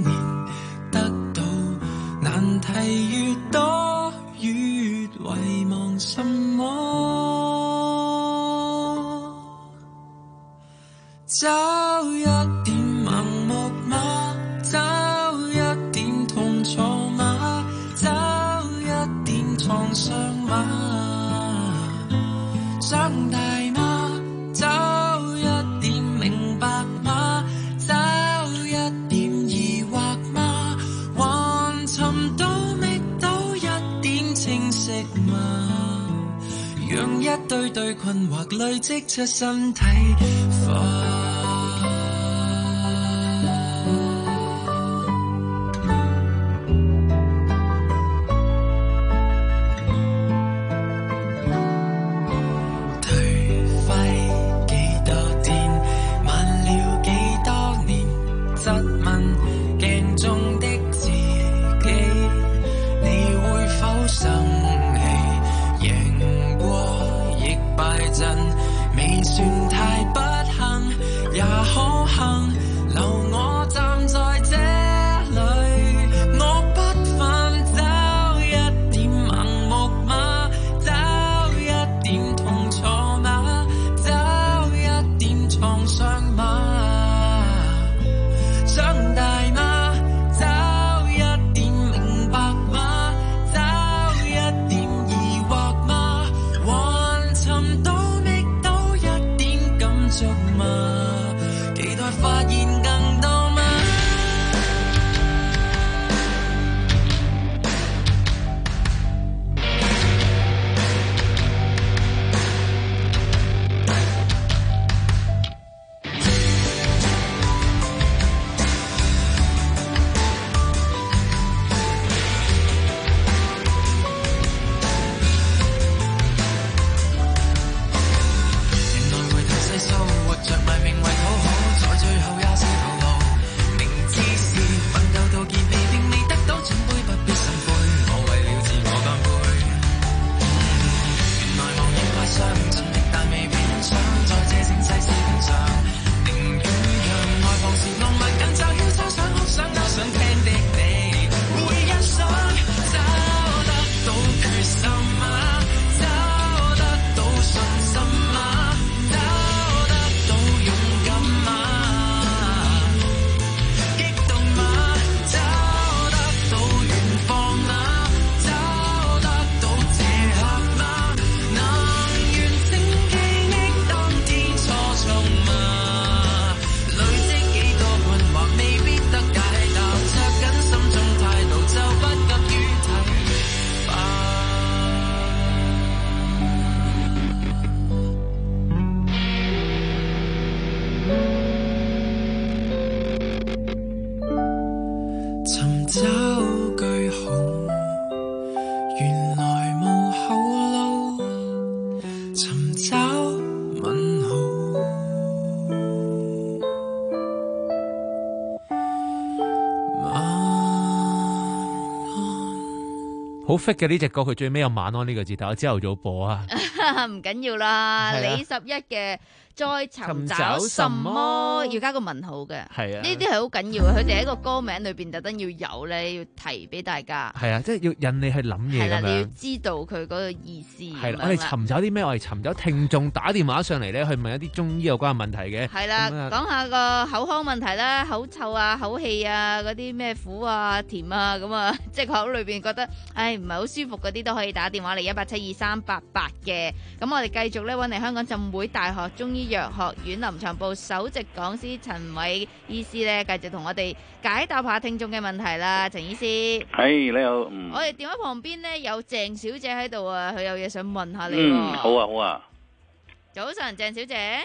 難題越多越遺忘。 找一點盲目嗎？找一點痛楚嗎？找一點創傷嗎？長大嗎？找一點明白嗎？找一點疑惑嗎？還尋到覓到一點清晰嗎？讓一堆堆困惑累積出身體化。未算太不幸，也可幸，留我站在這裏。我不犯找一點盲目嗎？找一點痛楚嗎？找一點創傷嗎？長大嗎？找一點明白嗎？找一點疑惑嗎？還尋到期待發現更多嗎？ 好 fit 嘅呢隻歌，佢最尾有晚安呢個字，但我朝頭早播啊， 唔緊要啦。李十一嘅再尋找什麼，要加個問號嘅，係啊，呢啲係好緊要嘅。佢哋喺個歌名裏邊特登要有咧，要提俾大家。 係啊，即係要引你去諗嘢咁樣。 你要知道佢嗰個意思。 係啦，我哋尋找啲咩？我哋尋找聽眾打電話上嚟咧，去問一啲中醫有關嘅問題嘅。 係啦，講下個口腔問題啦，口臭啊、口氣啊、嗰啲咩苦啊、甜啊咁啊，即係口裏邊覺得唉唔係好舒服嗰啲都可以打電話嚟一八七二三八八嘅。咁我哋繼續咧揾嚟香港浸會大學中醫藥學院臨床部首席講師陳偉醫師咧，繼續同我哋解答下聽眾嘅問題啦。陳醫師， 係你好，嗯， 我哋電話旁邊咧有鄭小姐喺度啊，佢有嘢想問下你。 嗯，好啊，好啊。 早晨，鄭小姐。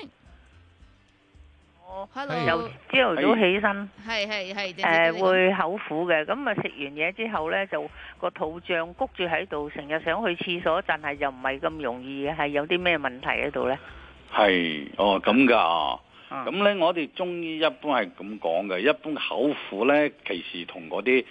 我 Hello， 由朝頭早起身， 係係係， 誒會口苦嘅，咁啊食完嘢之後咧就個肚脹谷住喺度，成日想去廁所，但係又唔係咁容易嘅，係有啲咩問題喺度咧？ 係，哦咁噶，咁咧我哋中醫一般係咁講嘅，一般口苦咧，其實同嗰啲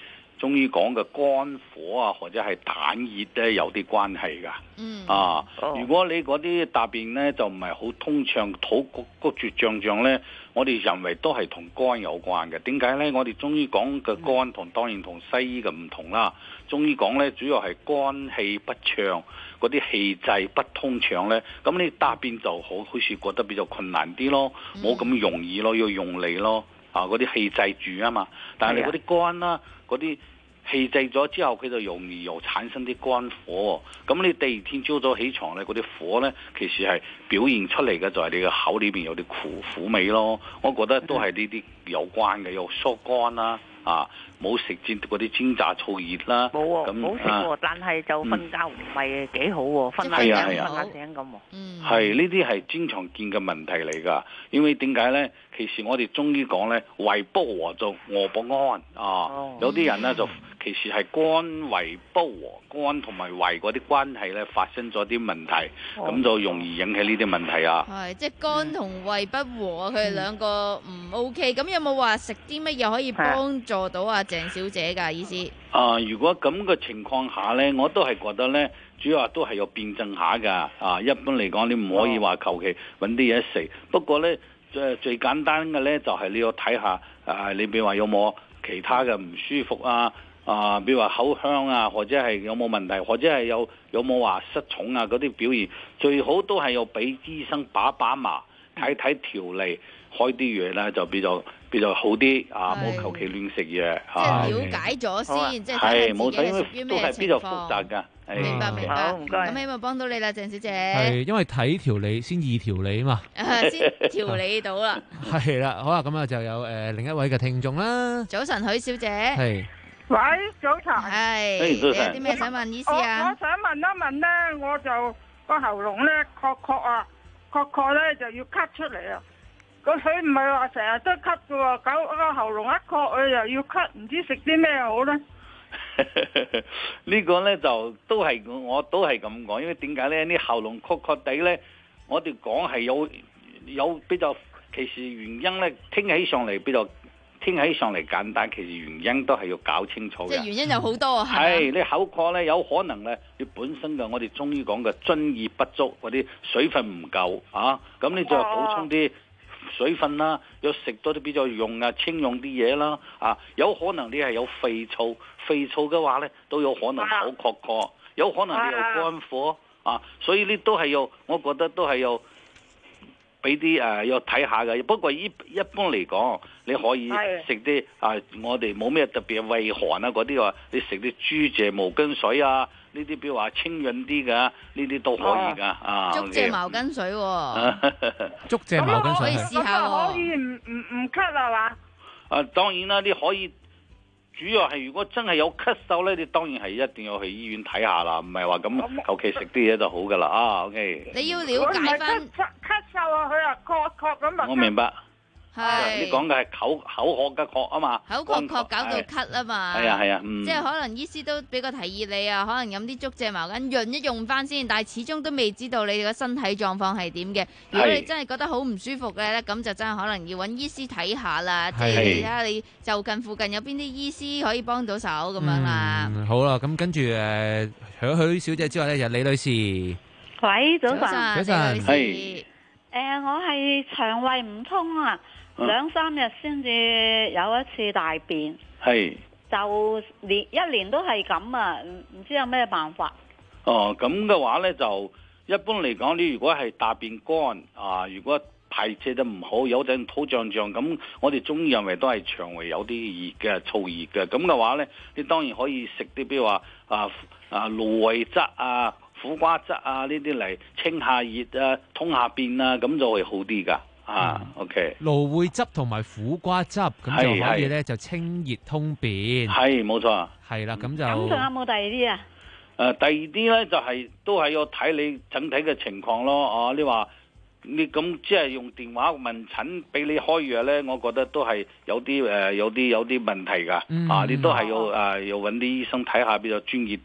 中醫講嘅肝火啊，或者係膽熱咧有啲關係㗎。嗯。啊，哦、如果你嗰啲大便咧就唔係好通暢，肚谷谷住脹脹咧，我哋認為都係同肝有關嘅。點解咧？我哋中醫講嘅肝同、嗯、當然同西醫嘅唔同啦。中醫講咧主要係肝氣不暢，嗰啲氣滯不通暢咧，咁你大便就好好似覺得比較困難啲咯，冇咁容易咯，要用力咯。啊！嗰啲氣滯住啊嘛，但係你嗰啲肝啦，嗰啲氣滯咗之後，佢就容易又產生啲肝火。咁你第二天朝早起床咧，嗰啲火咧，其實係表現出嚟嘅就係你嘅口裏邊有啲苦苦味咯。我覺得都係呢啲有關嘅，有疏肝啦，啊，冇食煎嗰啲煎炸燥熱啦。冇喎， 冇食喎，但係就瞓覺唔係幾好喎，瞓下醒瞓下醒咁喎。嗯，係呢啲係經常見嘅問題嚟㗎。因為點解咧？其實我哋中醫講咧，胃不和就餓不安啊。哦、有啲人咧就其實係肝胃不和，肝同埋胃嗰啲關係咧發生咗啲問題，咁、哦、就容易引起呢啲問題啊。 係，即係肝同胃不和，佢哋兩個唔 OK。咁有冇話食啲乜嘢可以幫助到阿鄭小姐㗎意思？ 啊，如果咁嘅情況下咧，我都係覺得咧，主要都係要辯證下㗎。啊，一般嚟講，你唔可以話求其揾啲嘢食。不過咧，最最簡單嘅咧，就係、是、你要睇下，啊，你譬如話有冇其他嘅唔舒服啊？啊，比如話口香啊，或者係有冇問題，或者係有有冇話失重啊嗰啲表現，最好都係要俾醫生把把脈，睇睇條例，開啲藥咧就比較比較好啲啊，冇求其亂食嘢。 即係了解咗先，即係睇下自己係屬於咩情況。都係比較複雜㗎。明白明白，唔該。咁希望幫到你啦，鄭小姐。 係因為睇條理先易調理啊嘛。 先調理到啦。 係啦，好啦，咁啊就有誒另一位嘅聽眾啦。 早晨，許小姐。係。 喂，早晨。 係。你有啲咩想問醫師啊？ 我我想問一問咧，我就個喉嚨咧咳咳啊，咳咳咧就要咳出嚟啊。個佢唔係話成日都咳㗎喎，搞個喉嚨一咳佢又要咳，唔知食啲咩好咧？ 呢個呢就都係我都係咁講，因為點解呢？啲喉嚨咳咳地呢，我哋講係有有比較，其實原因呢，聽起上嚟比較聽起上嚟簡單，其實原因都係要搞清楚嘅。 即係原因有好多啊， 係你口渴呢，有可能呢，你本身嘅我哋中醫講嘅津液不足，嗰啲水分唔夠啊，咁你就補充啲水分啦，要食多啲比較用啊清用啲嘢啦，啊有可能你係有肺燥，肺燥嘅話咧都有可能口渴渴，有可能你有肝火啊，所以呢都係要，我覺得都係要俾啲誒要睇下嘅。不過一一般嚟講，你可以食啲啊，我哋冇咩特別胃寒啊嗰啲話，你食啲豬蔗毛根水啊。呢啲比如話清潤啲嘅，呢啲都可以噶啊！ 竹蔗茅根水喎， 竹蔗茅根水可以試下喎。 可以唔唔唔咳係嘛？ 啊，當然啦，你可以。主要係如果真係有咳嗽咧，你當然係一定要去醫院睇下啦，唔係話咁求其食啲嘢就好噶啦啊 ！OK。 你要了解翻咳嗽啊，佢啊咳咳咁啊。 我明白。 係， 你講嘅係口口渴嘅渴啊嘛， 口渴渴搞到咳啊嘛， 係啊係啊，嗯， 即係可能醫師都俾個提議你啊，可能飲啲竹蔗茅根潤一用翻先，但係始終都未知道你哋個身體狀況係點嘅。如果你真係覺得好唔舒服嘅咧，咁就真係可能要揾醫師睇下啦，即係睇下你就近附近有邊啲醫師可以幫到手咁樣啦。 嗯，好啦，咁跟住誒，許許小姐之外咧，就李女士。 喂，早晨， 早晨， 係，誒，我係腸胃唔通啊。兩三日先至有一次大便， 係就年一年都係咁啊！唔唔知有咩辦法？ 哦，咁嘅話呢，就一般嚟講，你如果係大便乾啊，如果排泄得唔好，有陣肚脹脹，咁我哋中醫認為都係腸胃有啲熱嘅燥熱嘅，咁嘅話呢，你當然可以食啲，比如話啊啊蘆薈汁啊、苦瓜汁啊呢啲嚟清下熱啊、通下便啊，咁就會好啲噶。啊 ，OK， 蘆薈汁同埋苦瓜汁咁就可以咧，就清熱通便。 係冇錯， 係啦，咁就咁仲有冇第二啲啊？ 誒，第二啲咧就係、是、都係要睇你整體嘅情況咯。哦、啊，你話你咁即係用電話問診俾你開藥咧，我覺得都係有啲誒、呃，有啲有啲問題噶。嗯、啊，你都係要誒、呃，要揾啲醫生睇下比較專業啲噶。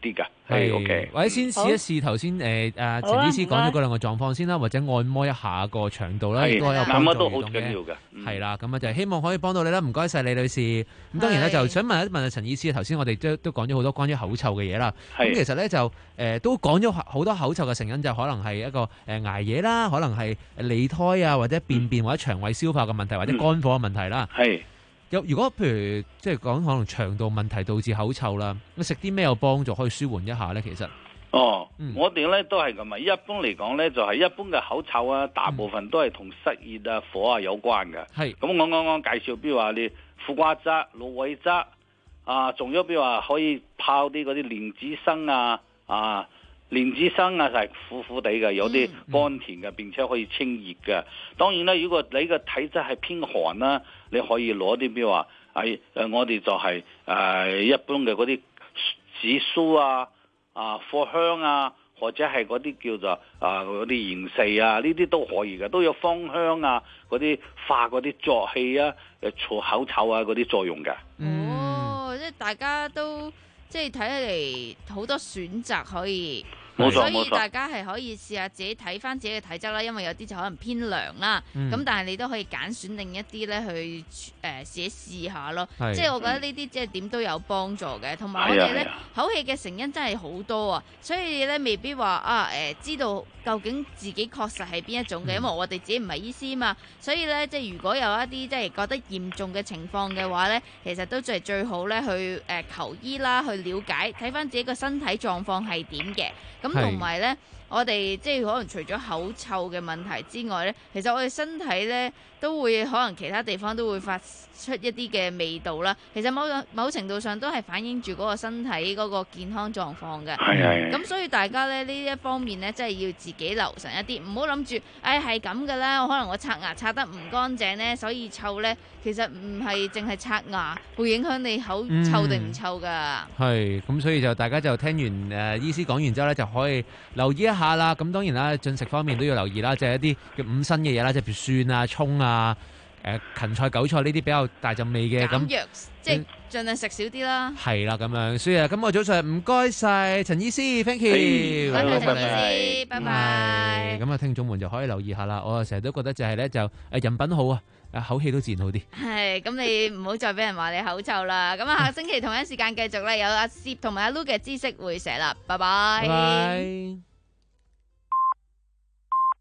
係 OK， 或者先試一試頭先誒誒陳醫師講咗嗰兩個狀況先啦，或者按摩一下個腸道啦，亦都有幫助都好緊要嘅。 係啦，咁啊就希望可以幫到你啦。唔該晒李女士。咁當然咧就想問一問啊陳醫師，頭先我哋都都講咗好多關於口臭嘅嘢啦。咁其實咧就誒、呃、都講咗好多口臭嘅成因，就可能係一個誒、呃、捱夜啦，可能係脷苔啊，或者便便或者腸胃消化嘅問題，或者肝火嘅問題啦。 係。 有如果譬如即係講可能腸道問題導致口臭啦，咁食啲咩有幫助可以舒緩一下咧？其實哦，嗯、我哋咧都係咁啊。一般嚟講咧，就係、是、一般嘅口臭啊，大部分都係同濕熱啊、火啊有關嘅。係咁，我啱啱介紹，比如話你苦瓜汁、蘆薈汁啊，仲有比如話可以泡啲嗰啲蓮子生啊啊。蓮子生啊，係苦苦地嘅，有啲甘甜嘅，並且可以清熱嘅。當然啦，如果你個體質係偏寒啦，你可以攞啲比如話，誒誒，我哋就係、是、誒、呃、一般嘅嗰啲紫蘇啊、啊藿香啊，或者係嗰啲叫做啊嗰啲鹽疽啊，呢啲都可以嘅，都有芳香啊，嗰啲化嗰啲濁氣啊、誒除口臭啊嗰啲作用嘅。 哦，即係大家都即係睇起嚟好多選擇可以。所以大家係可以試下自己睇翻自己嘅體質啦，因為有啲就可能偏涼啦，咁、嗯、但係你都可以揀選另一啲咧去誒、呃、自己試下咯。即係我覺得呢啲即係點都有幫助嘅，同埋我哋咧口氣嘅成因真係好多啊，所以咧未必話啊誒、呃、知道究竟自己確實係邊一種嘅、嗯，因為我哋自己唔係醫師嘛，所以咧即係如果有一啲即係覺得嚴重嘅情況嘅話咧，其實都係最好咧去誒、呃、求醫啦，去了解睇翻自己個身體狀況係點嘅。咁同埋咧，我哋即係可能除咗口臭嘅問題之外咧，其實我哋身體咧都會可能其他地方都會發出一啲嘅味道啦。其實某某程度上都係反映住嗰個身體嗰個健康狀況嘅。係係。咁所以大家咧呢一方面咧，真係要自己留神一啲，唔好諗住，誒係咁嘅啦。可能我刷牙刷得唔乾淨咧，所以臭咧。其實唔係淨係刷牙會影響你口臭定唔臭噶。係、嗯、 咁，所以就大家就聽完誒、呃、醫師講完之後咧，就可以留意一下啦。咁當然啦，進食方面都要留意啦，就係、是、一啲嘅五辛嘅嘢啦，即係譬如蒜啊、葱啊、誒、呃、芹菜、韭菜呢啲比較大陣味嘅。咁藥即係盡量食少啲啦。係啦，咁樣。所以啊，今個早上唔該晒陳醫師 ，thank you， 多謝陳醫師，拜拜。 咁啊，聽眾們就可以留意下啦。我成日都覺得就係咧，就誒人品好啊。啊，口氣都自然好啲。係，咁你唔好再俾人話你口臭啦。咁啊，下星期同一時間繼續咧，有阿攝同埋阿 Lu 嘅知識會社啦。拜拜。拜拜。